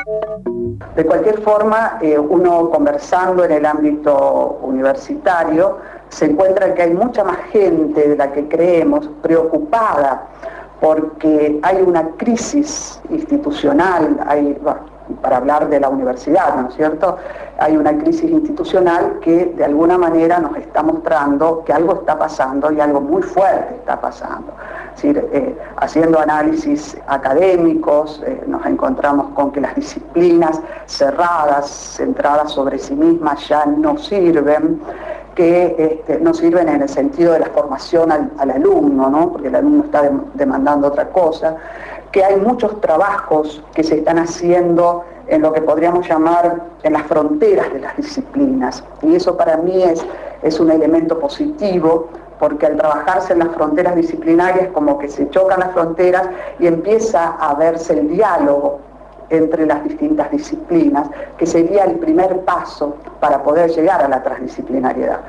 De cualquier forma, uno conversando en el ámbito universitario, se encuentra que hay mucha más gente de la que creemos preocupada porque hay una crisis institucional, para hablar de la universidad, ¿no es cierto? Hay una crisis institucional que de alguna manera nos está mostrando que algo está pasando y algo muy fuerte está pasando. Es decir, haciendo análisis académicos, nos encontramos con que las disciplinas cerradas, centradas sobre sí mismas, ya no sirven, que no sirven en el sentido de la formación al alumno, ¿no? Porque el alumno está demandando otra cosa, que hay muchos trabajos que se están haciendo en lo que podríamos llamar en las fronteras de las disciplinas, y eso para mí es un elemento positivo, porque al trabajarse en las fronteras disciplinarias como que se chocan las fronteras y empieza a verse el diálogo entre las distintas disciplinas, que sería el primer paso para poder llegar a la transdisciplinariedad.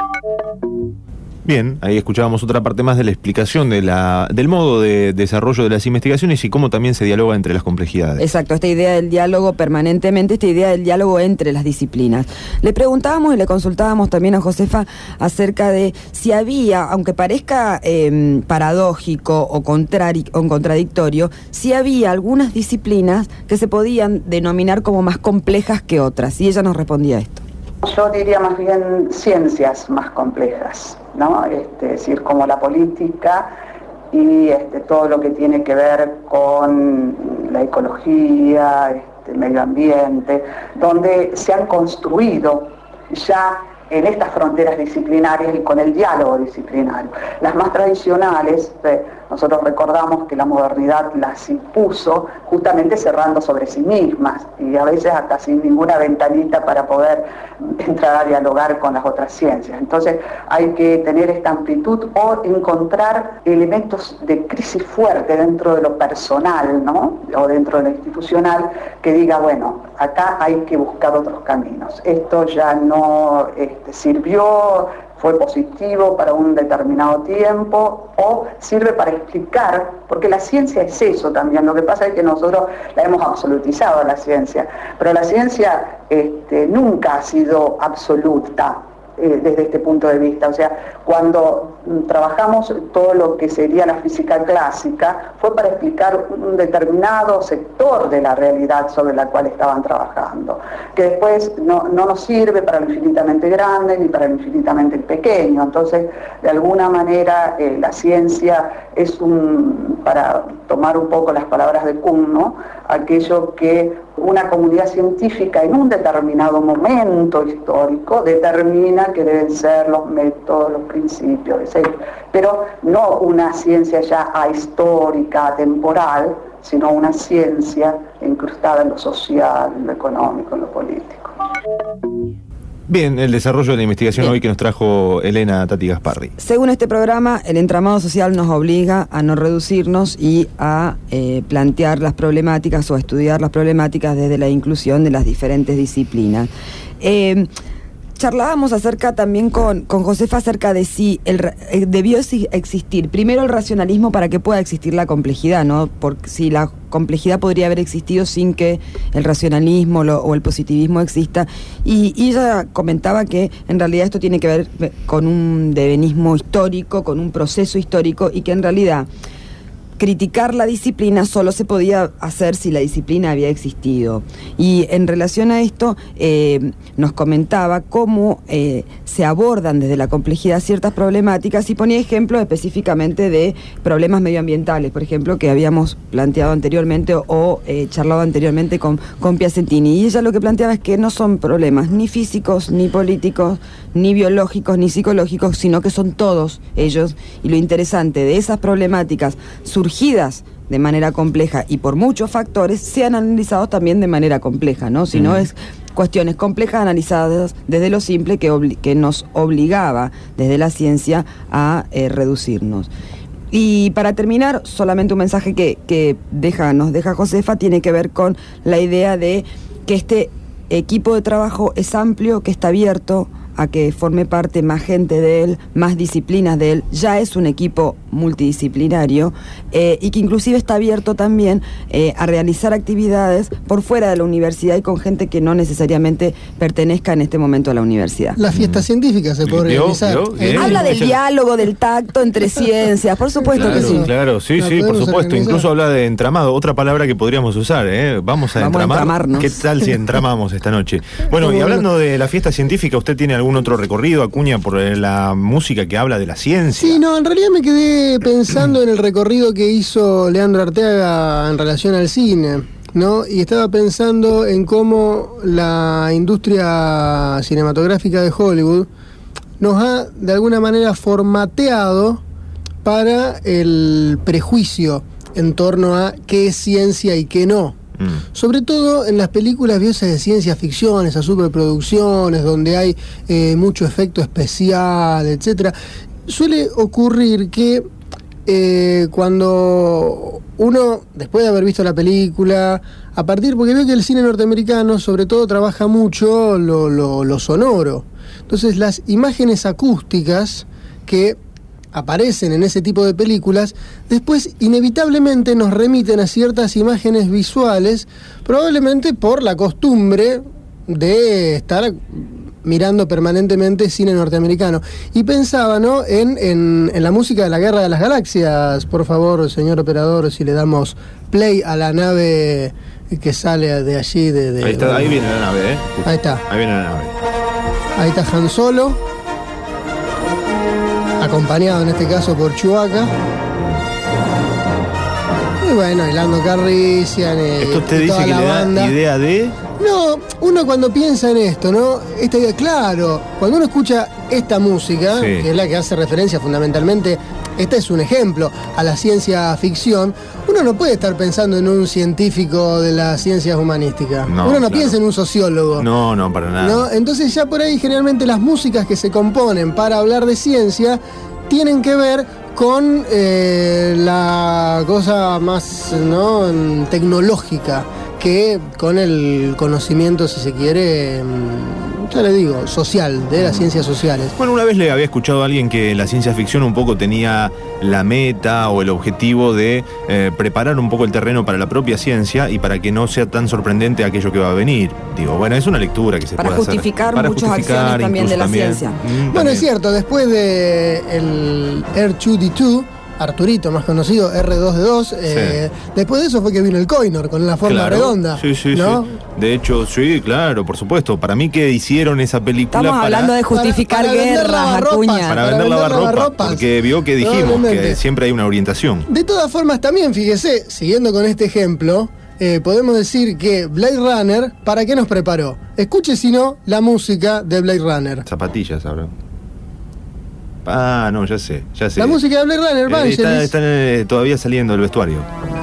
Bien, ahí escuchábamos otra parte más de la explicación del modo de desarrollo de las investigaciones y cómo también se dialoga entre las complejidades. Exacto, esta idea del diálogo permanentemente, esta idea del diálogo entre las disciplinas. Le preguntábamos y le consultábamos también a Josefa acerca de si había, aunque parezca paradójico o contradictorio, si había algunas disciplinas que se podían denominar como más complejas que otras, y ella nos respondía esto. Yo diría más bien ciencias más complejas, ¿no? Es decir, como la política y todo lo que tiene que ver con la ecología, el medio ambiente, donde se han construido ya en estas fronteras disciplinarias y con el diálogo disciplinario. Las más tradicionales, nosotros recordamos que la modernidad las impuso justamente cerrando sobre sí mismas y a veces hasta sin ninguna ventanita para poder entrar a dialogar con las otras ciencias. Entonces hay que tener esta amplitud o encontrar elementos de crisis fuerte dentro de lo personal, ¿no? O dentro de lo institucional, que diga, bueno, acá hay que buscar otros caminos. Esto ya no sirvió, fue positivo para un determinado tiempo o sirve para explicar, porque la ciencia es eso también. Lo que pasa es que nosotros la hemos absolutizado a la ciencia, pero la ciencia nunca ha sido absoluta desde este punto de vista. O sea, cuando trabajamos todo lo que sería la física clásica, fue para explicar un determinado sector de la realidad sobre la cual estaban trabajando, que después no nos sirve para lo infinitamente grande ni para lo infinitamente pequeño. Entonces, de alguna manera, la ciencia es para tomar un poco las palabras de Kuhn, ¿no? Aquello que una comunidad científica en un determinado momento histórico determina que deben ser los métodos, los principios, etc. Pero no una ciencia ya ahistórica, atemporal, sino una ciencia incrustada en lo social, en lo económico, en lo político. Bien, el desarrollo de la investigación hoy que nos trajo Elena Tati Gasparri. Según este programa, el entramado social nos obliga a no reducirnos y a plantear las problemáticas o a estudiar las problemáticas desde la inclusión de las diferentes disciplinas. Charlábamos también con Josefa acerca de si debió existir primero el racionalismo para que pueda existir la complejidad, ¿no? Porque si la complejidad podría haber existido sin que el racionalismo o el positivismo exista. Y ella comentaba que en realidad esto tiene que ver con un devenismo histórico, con un proceso histórico, y que en realidad criticar la disciplina solo se podía hacer si la disciplina había existido. Y en relación a esto, nos comentaba cómo se abordan desde la complejidad ciertas problemáticas y ponía ejemplos específicamente de problemas medioambientales, por ejemplo, que habíamos planteado anteriormente o charlado anteriormente con Piacentini. Y ella lo que planteaba es que no son problemas ni físicos, ni políticos, ni biológicos, ni psicológicos, sino que son todos ellos. Y lo interesante de esas problemáticas surgidas de manera compleja y por muchos factores, sean analizados también de manera compleja, ¿no? Si no es cuestiones complejas analizadas desde lo simple que nos obligaba desde la ciencia a reducirnos. Y para terminar, solamente un mensaje que nos deja Josefa tiene que ver con la idea de que este equipo de trabajo es amplio, que está abierto a que forme parte más gente de él, más disciplinas de él. Ya es un equipo multidisciplinario y que inclusive está abierto también a realizar actividades por fuera de la universidad y con gente que no necesariamente pertenezca en este momento a la universidad. La fiesta científica se puede realizar. Habla del diálogo, del tacto entre ciencias, por supuesto que sí. Claro, sí, por supuesto. Organizar. Incluso habla de entramado, otra palabra que podríamos usar, Vamos a entramarnos. ¿Qué tal si entramamos esta noche? Bueno, y hablando de la fiesta científica, ¿usted tiene algún otro recorrido, Acuña, por la música que habla de la ciencia? Sí, no, en realidad me quedé pensando en el recorrido que hizo Leandro Arteaga en relación al cine, ¿no? Y estaba pensando en cómo la industria cinematográfica de Hollywood nos ha de alguna manera formateado para el prejuicio en torno a qué es ciencia y qué no. Sobre todo en las películas viejas de ciencia ficción, esas superproducciones donde hay mucho efecto especial, etcétera. Suele ocurrir que cuando uno, después de haber visto la película, porque veo que el cine norteamericano sobre todo trabaja mucho lo sonoro. Entonces las imágenes acústicas que aparecen en ese tipo de películas, después inevitablemente nos remiten a ciertas imágenes visuales, probablemente por la costumbre de estar mirando permanentemente cine norteamericano. Y pensaba, ¿no?, en la música de la Guerra de las Galaxias. Por favor, señor operador, si le damos play a la nave que sale de allí. Ahí viene la nave, Ahí está. Ahí viene la nave. Ahí está Han Solo, acompañado en este caso por Chewbacca. Y bueno, y Lando Calrissian. ¿Esto usted dice toda que la le banda. da idea de...? No, uno cuando piensa en esto, ¿no? Esta idea, claro, cuando uno escucha esta música, Sí. que es la que hace referencia fundamentalmente, este es un ejemplo, a la ciencia ficción, uno no puede estar pensando en un científico de las ciencias humanísticas. No, uno no claro. piensa en un sociólogo. No, para nada. ¿No? Entonces ya por ahí generalmente las músicas que se componen para hablar de ciencia tienen que ver con la cosa más, ¿no?, tecnológica, que con el conocimiento, si se quiere, ya le digo, social, de las ciencias sociales. Bueno, una vez le había escuchado a alguien que la ciencia ficción un poco tenía la meta o el objetivo de preparar un poco el terreno para la propia ciencia y para que no sea tan sorprendente aquello que va a venir. Digo, bueno, es una lectura que se puede hacer. Para justificar muchas acciones también de la ciencia. Bueno, es cierto, después de el R2D2, Arturito, más conocido, R2D2, después de eso fue que vino el Koinor, con la forma redonda. Sí, ¿no? De hecho, sí, claro, por supuesto. Para mí que hicieron esa película Estamos hablando de justificar guerras, Acuña. Para vender lavarropas, porque vio que dijimos que siempre hay una orientación. De todas formas, también, fíjese, siguiendo con este ejemplo, podemos decir que Blade Runner, ¿para qué nos preparó? Escuche, si no, la música de Blade Runner. Zapatillas, ahora. Ah, no, ya sé. La música de Blade Runner, Vangelis. Están todavía saliendo del vestuario.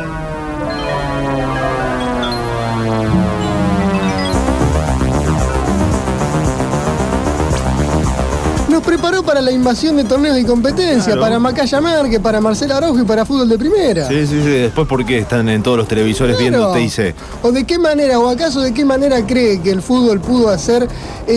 Nos preparó para la invasión de torneos y competencia, Claro. para Macaya Márquez, para Marcela Araujo y para fútbol de primera. Sí. Después, ¿por qué están en todos los televisores viendo TIC? ¿O de qué manera, o acaso de qué manera cree que el fútbol pudo hacer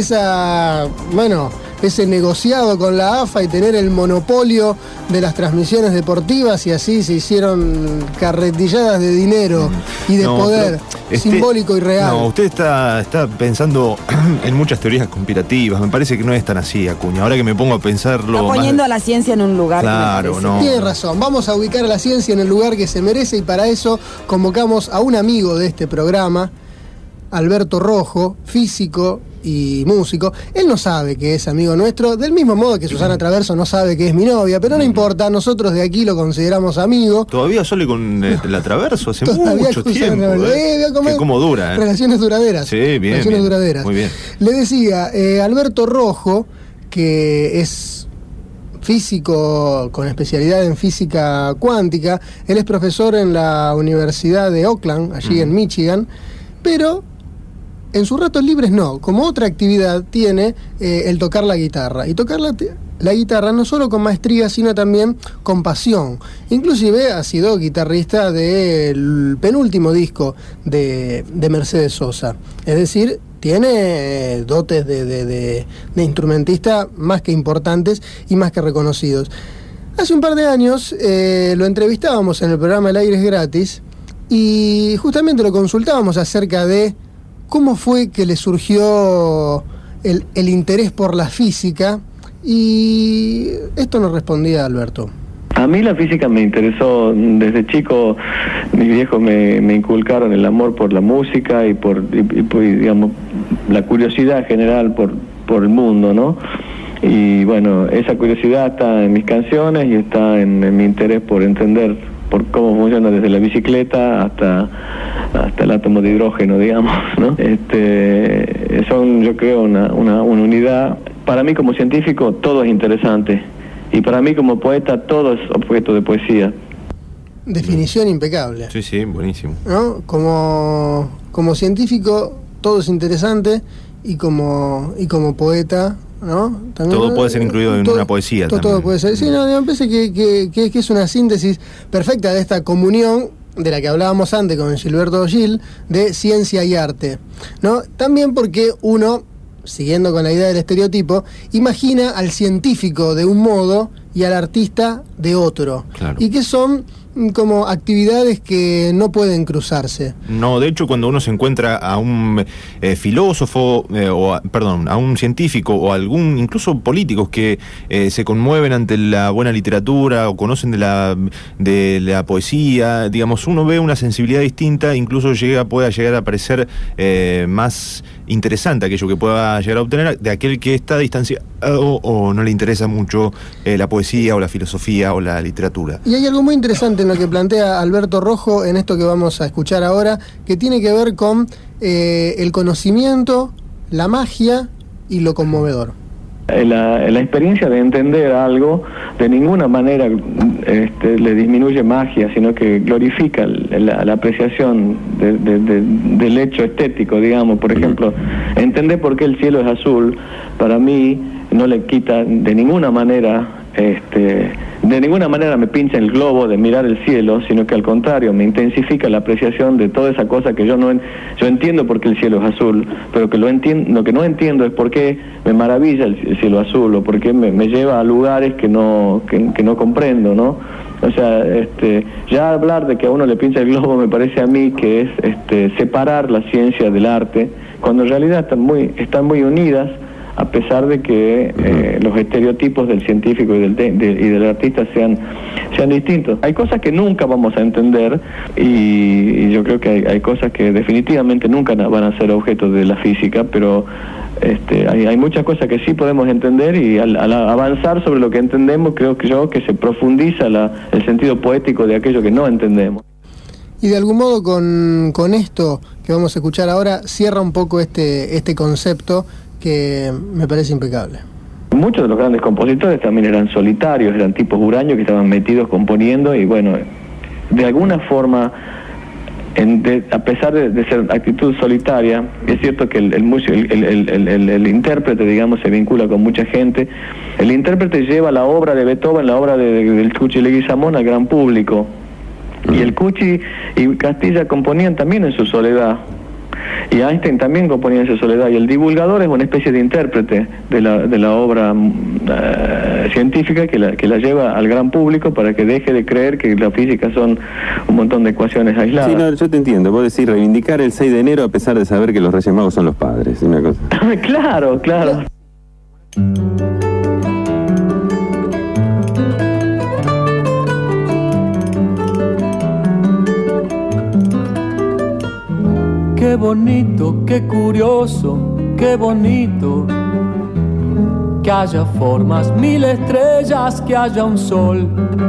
ese negociado con la AFA y tener el monopolio de las transmisiones deportivas, y así se hicieron carretilladas de dinero y de poder simbólico y real? No, usted está pensando en muchas teorías conspirativas. Me parece que no es tan así, Acuña. Ahora que me pongo a pensarlo... Está poniendo a la ciencia en un lugar Claro, que me no. Tiene razón, vamos a ubicar a la ciencia en el lugar que se merece, y para eso convocamos a un amigo de este programa, Alberto Rojo, físico y músico. Él no sabe que es amigo nuestro, del mismo modo que Susana Traverso no sabe que es mi novia, pero no importa, nosotros de aquí lo consideramos amigo. Todavía sale con la Traverso hace Todavía mucho con tiempo. Susana Cómo dura, Relaciones duraderas. Sí, bien. Relaciones duraderas. Muy bien. Le decía, Alberto Rojo, que es físico con especialidad en física cuántica. Él es profesor en la Universidad de Oakland, allí en Michigan, pero en sus ratos libres no. Como otra actividad tiene el tocar la guitarra. Y tocar la guitarra no solo con maestría, sino también con pasión. Inclusive ha sido guitarrista del penúltimo disco de Mercedes Sosa. Es decir, tiene dotes de instrumentista más que importantes y más que reconocidos. Hace un par de años lo entrevistábamos en el programa El Aire es Gratis y justamente lo consultábamos acerca de cómo fue que le surgió el interés por la física, y esto nos respondía Alberto. A mí la física me interesó desde chico. Mis viejos me inculcaron el amor por la música y por digamos, la curiosidad general por el mundo, ¿no? Y bueno, esa curiosidad está en mis canciones y está en mi interés por entender por cómo funciona desde la bicicleta hasta el átomo de hidrógeno, digamos, ¿no? Son, yo creo, una unidad. Para mí como científico todo es interesante y para mí como poeta todo es objeto de poesía. Definición impecable. Sí, sí, buenísimo. ¿No? Como científico todo es interesante y como poeta, ¿no? También, todo puede ser incluido en una poesía. Todo puede ser. Sí, no, me parece que es una síntesis perfecta de esta comunión de la que hablábamos antes con Gilberto Gil, de ciencia y arte, ¿no? También porque uno, siguiendo con la idea del estereotipo, imagina al científico de un modo y al artista de otro. Claro. Y que son como actividades que no pueden cruzarse. No, de hecho, cuando uno se encuentra a un filósofo, a un científico o algún, incluso políticos que se conmueven ante la buena literatura o conocen de la poesía, digamos, uno ve una sensibilidad distinta, incluso pueda llegar a parecer más interesante aquello que pueda llegar a obtener de aquel que está distanciado o no le interesa mucho la poesía o la filosofía o la literatura. Y hay algo muy interesante en lo que plantea Alberto Rojo en esto que vamos a escuchar ahora, que tiene que ver con el conocimiento, la magia y lo conmovedor. La experiencia de entender algo de ninguna manera le disminuye magia, sino que glorifica la apreciación del hecho estético, digamos. Por ejemplo, entender por qué el cielo es azul, para mí no le quita de ninguna manera me pincha el globo de mirar el cielo, sino que al contrario me intensifica la apreciación de toda esa cosa que yo entiendo por qué el cielo es azul, pero que lo que no entiendo es por qué me maravilla el cielo azul, o por qué me lleva a lugares que no comprendo, ¿no? O sea, ya hablar de que a uno le pincha el globo me parece a mí que es separar la ciencia del arte, cuando en realidad están muy unidas, a pesar de que los estereotipos del científico y del artista sean distintos. Hay cosas que nunca vamos a entender y yo creo que hay cosas que definitivamente nunca van a ser objeto de la física, pero hay muchas cosas que sí podemos entender, y al avanzar sobre lo que entendemos, creo que se profundiza el sentido poético de aquello que no entendemos. Y de algún modo con esto que vamos a escuchar ahora cierra un poco este concepto que me parece impecable. Muchos de los grandes compositores también eran solitarios, eran tipos huraños que estaban metidos componiendo, y bueno, de alguna forma, a pesar de ser actitud solitaria, es cierto que el intérprete, digamos, se vincula con mucha gente. El intérprete lleva la obra de Beethoven, la obra del Cuchi Leguizamón al gran público. Y el Cuchi y Castilla componían también en su soledad. Y Einstein también componía en su soledad, y el divulgador es una especie de intérprete de la obra científica que la lleva al gran público para que deje de creer que la física son un montón de ecuaciones aisladas. Sí, no, yo te entiendo. Vos decís reivindicar el 6 de enero a pesar de saber que los Reyes Magos son los padres, una cosa. Claro. Qué bonito, qué curioso, qué bonito que haya formas, 1000 estrellas, que haya un sol.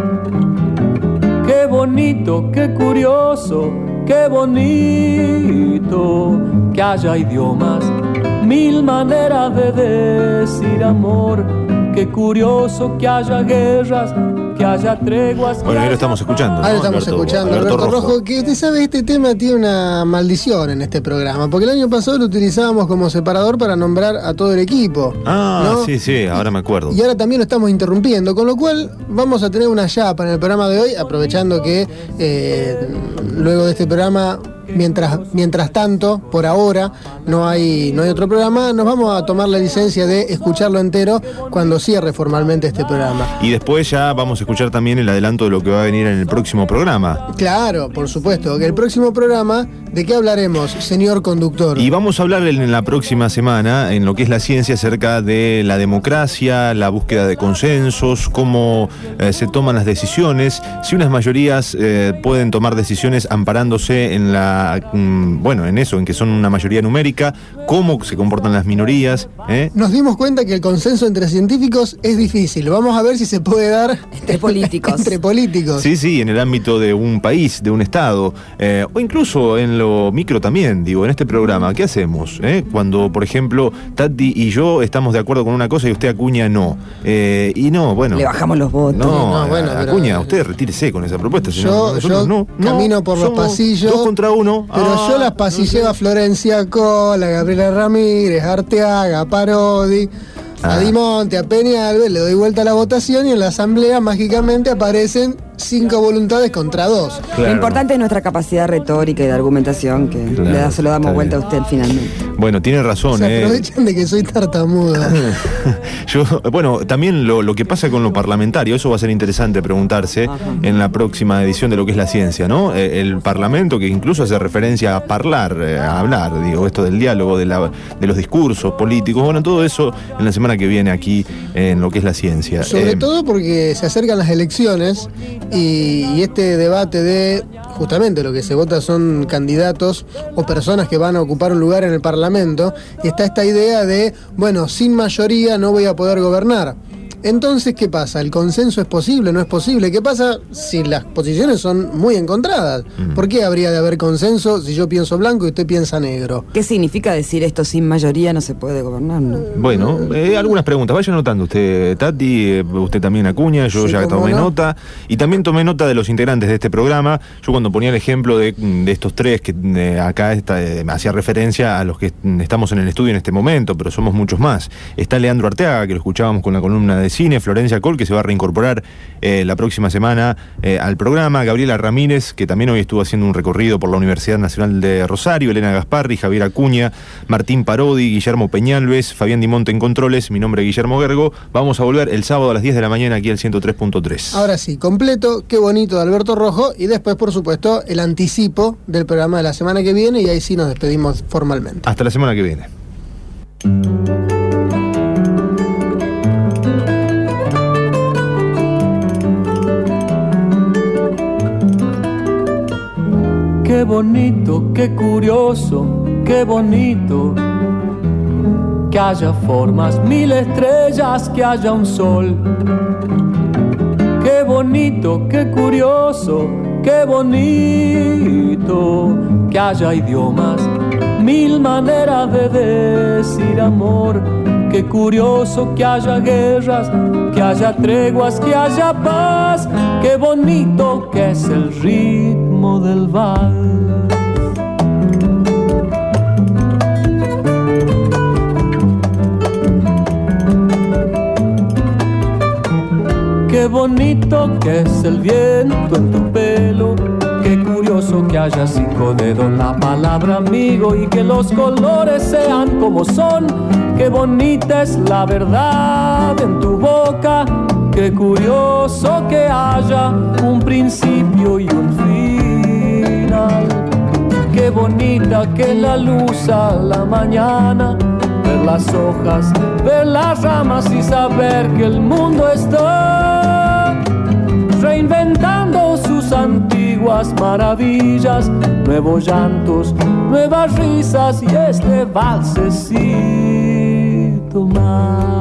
Qué bonito, qué curioso, qué bonito que haya idiomas, 1000 maneras de decir amor. qué curioso que haya guerras, que haya treguas. Bueno, ahí lo estamos escuchando. Ahí lo estamos escuchando, Alberto Rojo, que usted sabe, este tema tiene una maldición en este programa, porque el año pasado lo utilizábamos como separador para nombrar a todo el equipo. Ah, ¿no? sí, ahora me acuerdo. Y ahora también lo estamos interrumpiendo, con lo cual vamos a tener una chapa en el programa de hoy, aprovechando que luego de este programa, mientras tanto, por ahora, no hay otro programa, nos vamos a tomar la licencia de escucharlo entero cuando cierre formalmente este programa. Y después ya vamos a escuchar también el adelanto de lo que va a venir en el próximo programa. Claro, por supuesto, que el próximo programa, ¿de qué hablaremos, señor conductor? Y vamos a hablar en la próxima semana, en lo que es la ciencia, acerca de la democracia, la búsqueda de consensos, cómo se toman las decisiones, si unas mayorías pueden tomar decisiones amparándose en en eso, en que son una mayoría numérica, cómo se comportan las minorías. Nos dimos cuenta que el consenso entre científicos es difícil. Vamos a ver si se puede dar entre políticos. Entre políticos. Sí, en el ámbito de un país, de un estado, o incluso en lo micro también, digo, en este programa, ¿qué hacemos? Cuando, por ejemplo, Tati y yo estamos de acuerdo con una cosa y usted, Acuña, no. Y no, bueno. Le bajamos los votos. No, bueno, Acuña, usted retírese con esa propuesta. Yo camino por los pasillos. 2 contra 1. Pero yo las pasilleo a Florencia Cola, a Gabriela Ramírez, a Arteaga, a Parodi, a Dimonte, a Peñalver, le doy vuelta a la votación y en la asamblea mágicamente aparecen 5 voluntades contra 2. Claro. Lo importante es nuestra capacidad retórica y de argumentación, que se lo damos vuelta a usted finalmente. Bueno, tiene razón. Se aprovechan de que soy tartamudo. También lo que pasa con lo parlamentario, eso va a ser interesante preguntarse en la próxima edición de lo que es la ciencia, ¿no? El parlamento, que incluso hace referencia a hablar, digo, esto del diálogo, de los discursos políticos, bueno, todo eso en la semana que viene aquí en lo que es la ciencia. Sobre todo porque se acercan las elecciones y este debate de justamente lo que se vota son candidatos o personas que van a ocupar un lugar en el Parlamento, y está esta idea de, bueno, sin mayoría no voy a poder gobernar. Entonces, ¿qué pasa? ¿El consenso es posible? ¿No es posible? ¿Qué pasa si las posiciones son muy encontradas? ¿Por qué habría de haber consenso si yo pienso blanco y usted piensa negro? ¿Qué significa decir esto sin mayoría no se puede gobernar? ¿No? Bueno, algunas preguntas. Vaya anotando usted, Tati, usted también, Acuña, yo ya tomé nota. Y también tomé nota de los integrantes de este programa. Yo cuando ponía el ejemplo de estos tres, que acá hacía referencia a los que estamos en el estudio en este momento, pero somos muchos más. Está Leandro Arteaga, que lo escuchábamos con la columna de cine, Florencia Col, que se va a reincorporar la próxima semana al programa, Gabriela Ramírez, que también hoy estuvo haciendo un recorrido por la Universidad Nacional de Rosario, Elena Gasparri, Javier Acuña, Martín Parodi, Guillermo Peñalves, Fabián Dimonte en controles, mi nombre es Guillermo Gergo. Vamos a volver el sábado a las 10 de la mañana aquí al 103.3. Ahora sí, completo, qué bonito de Alberto Rojo, y después, por supuesto, el anticipo del programa de la semana que viene, y ahí sí nos despedimos formalmente. Hasta la semana que viene. Qué bonito, qué curioso, qué bonito que haya formas, 1000 estrellas, que haya un sol. Qué bonito, qué curioso, qué bonito que haya idiomas, 1000 maneras de decir amor. Qué curioso que haya guerras, que haya treguas, que haya paz. Qué bonito que es el ritmo del vals. Qué bonito que es el viento en tu pelo. Qué curioso que haya 5 dedos en la palabra amigo y que los colores sean como son. Qué bonita es la verdad en tu boca. Qué curioso que haya un principio y un final. Qué bonita que la luz a la mañana, ver las hojas, ver las ramas y saber que el mundo está reinventando sus antiguas maravillas, nuevos llantos, nuevas risas y este valsecito más.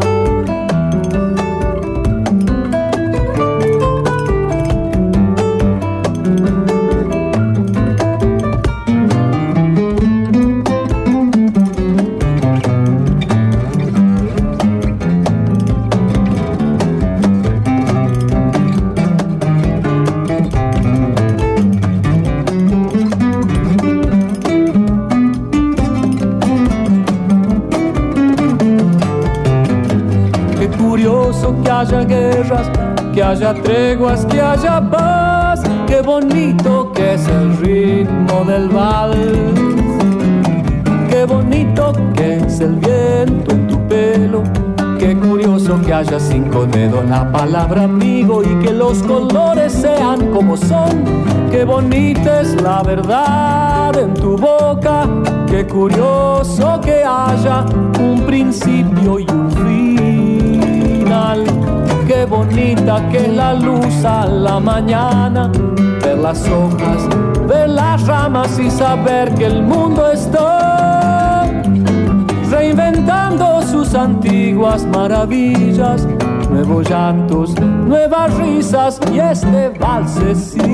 curioso que haya guerras, que haya treguas, que haya paz. Qué bonito que es el ritmo del vals. Qué bonito que es el viento en tu pelo. Qué curioso que haya 5 dedos la palabra amigo y que los colores sean como son. Qué bonita es la verdad en tu boca. Qué curioso que haya un principio y un final. Qué bonita que es la luz a la mañana. Ver las hojas, ver las ramas y saber que el mundo está reinventando sus antiguas maravillas. Nuevos llantos, nuevas risas y este valsecito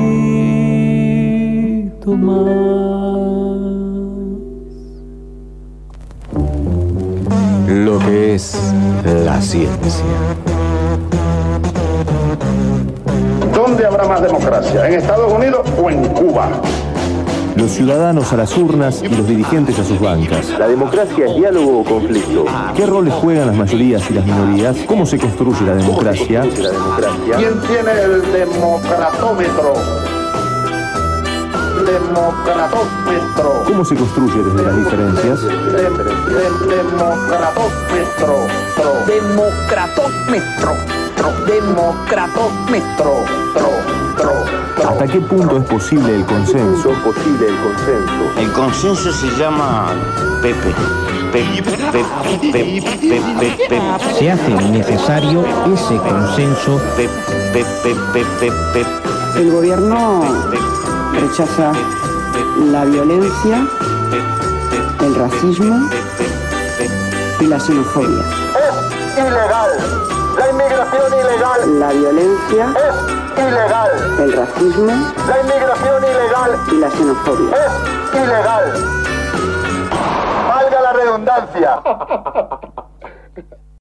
más. Lo que es la ciencia. ¿Dónde habrá más democracia? ¿En Estados Unidos o en Cuba? Los ciudadanos a las urnas y los dirigentes a sus bancas. ¿La democracia es diálogo o conflicto? ¿Qué roles juegan las mayorías y las minorías? ¿Cómo se construye la democracia? ¿Quién tiene el democratómetro? Democratómetro. ¿Cómo se construye desde las diferencias? Democratómetro. Democratómetro. Democratómetro. ¿Hasta qué punto es posible el consenso? El consenso se llama Pepe. Se hace necesario ese consenso. El gobierno rechaza la violencia, el racismo y la xenofobia. Es ilegal. La inmigración ilegal. La violencia es ilegal. El racismo, la inmigración ilegal y la xenofobia. Es ilegal. Valga la redundancia.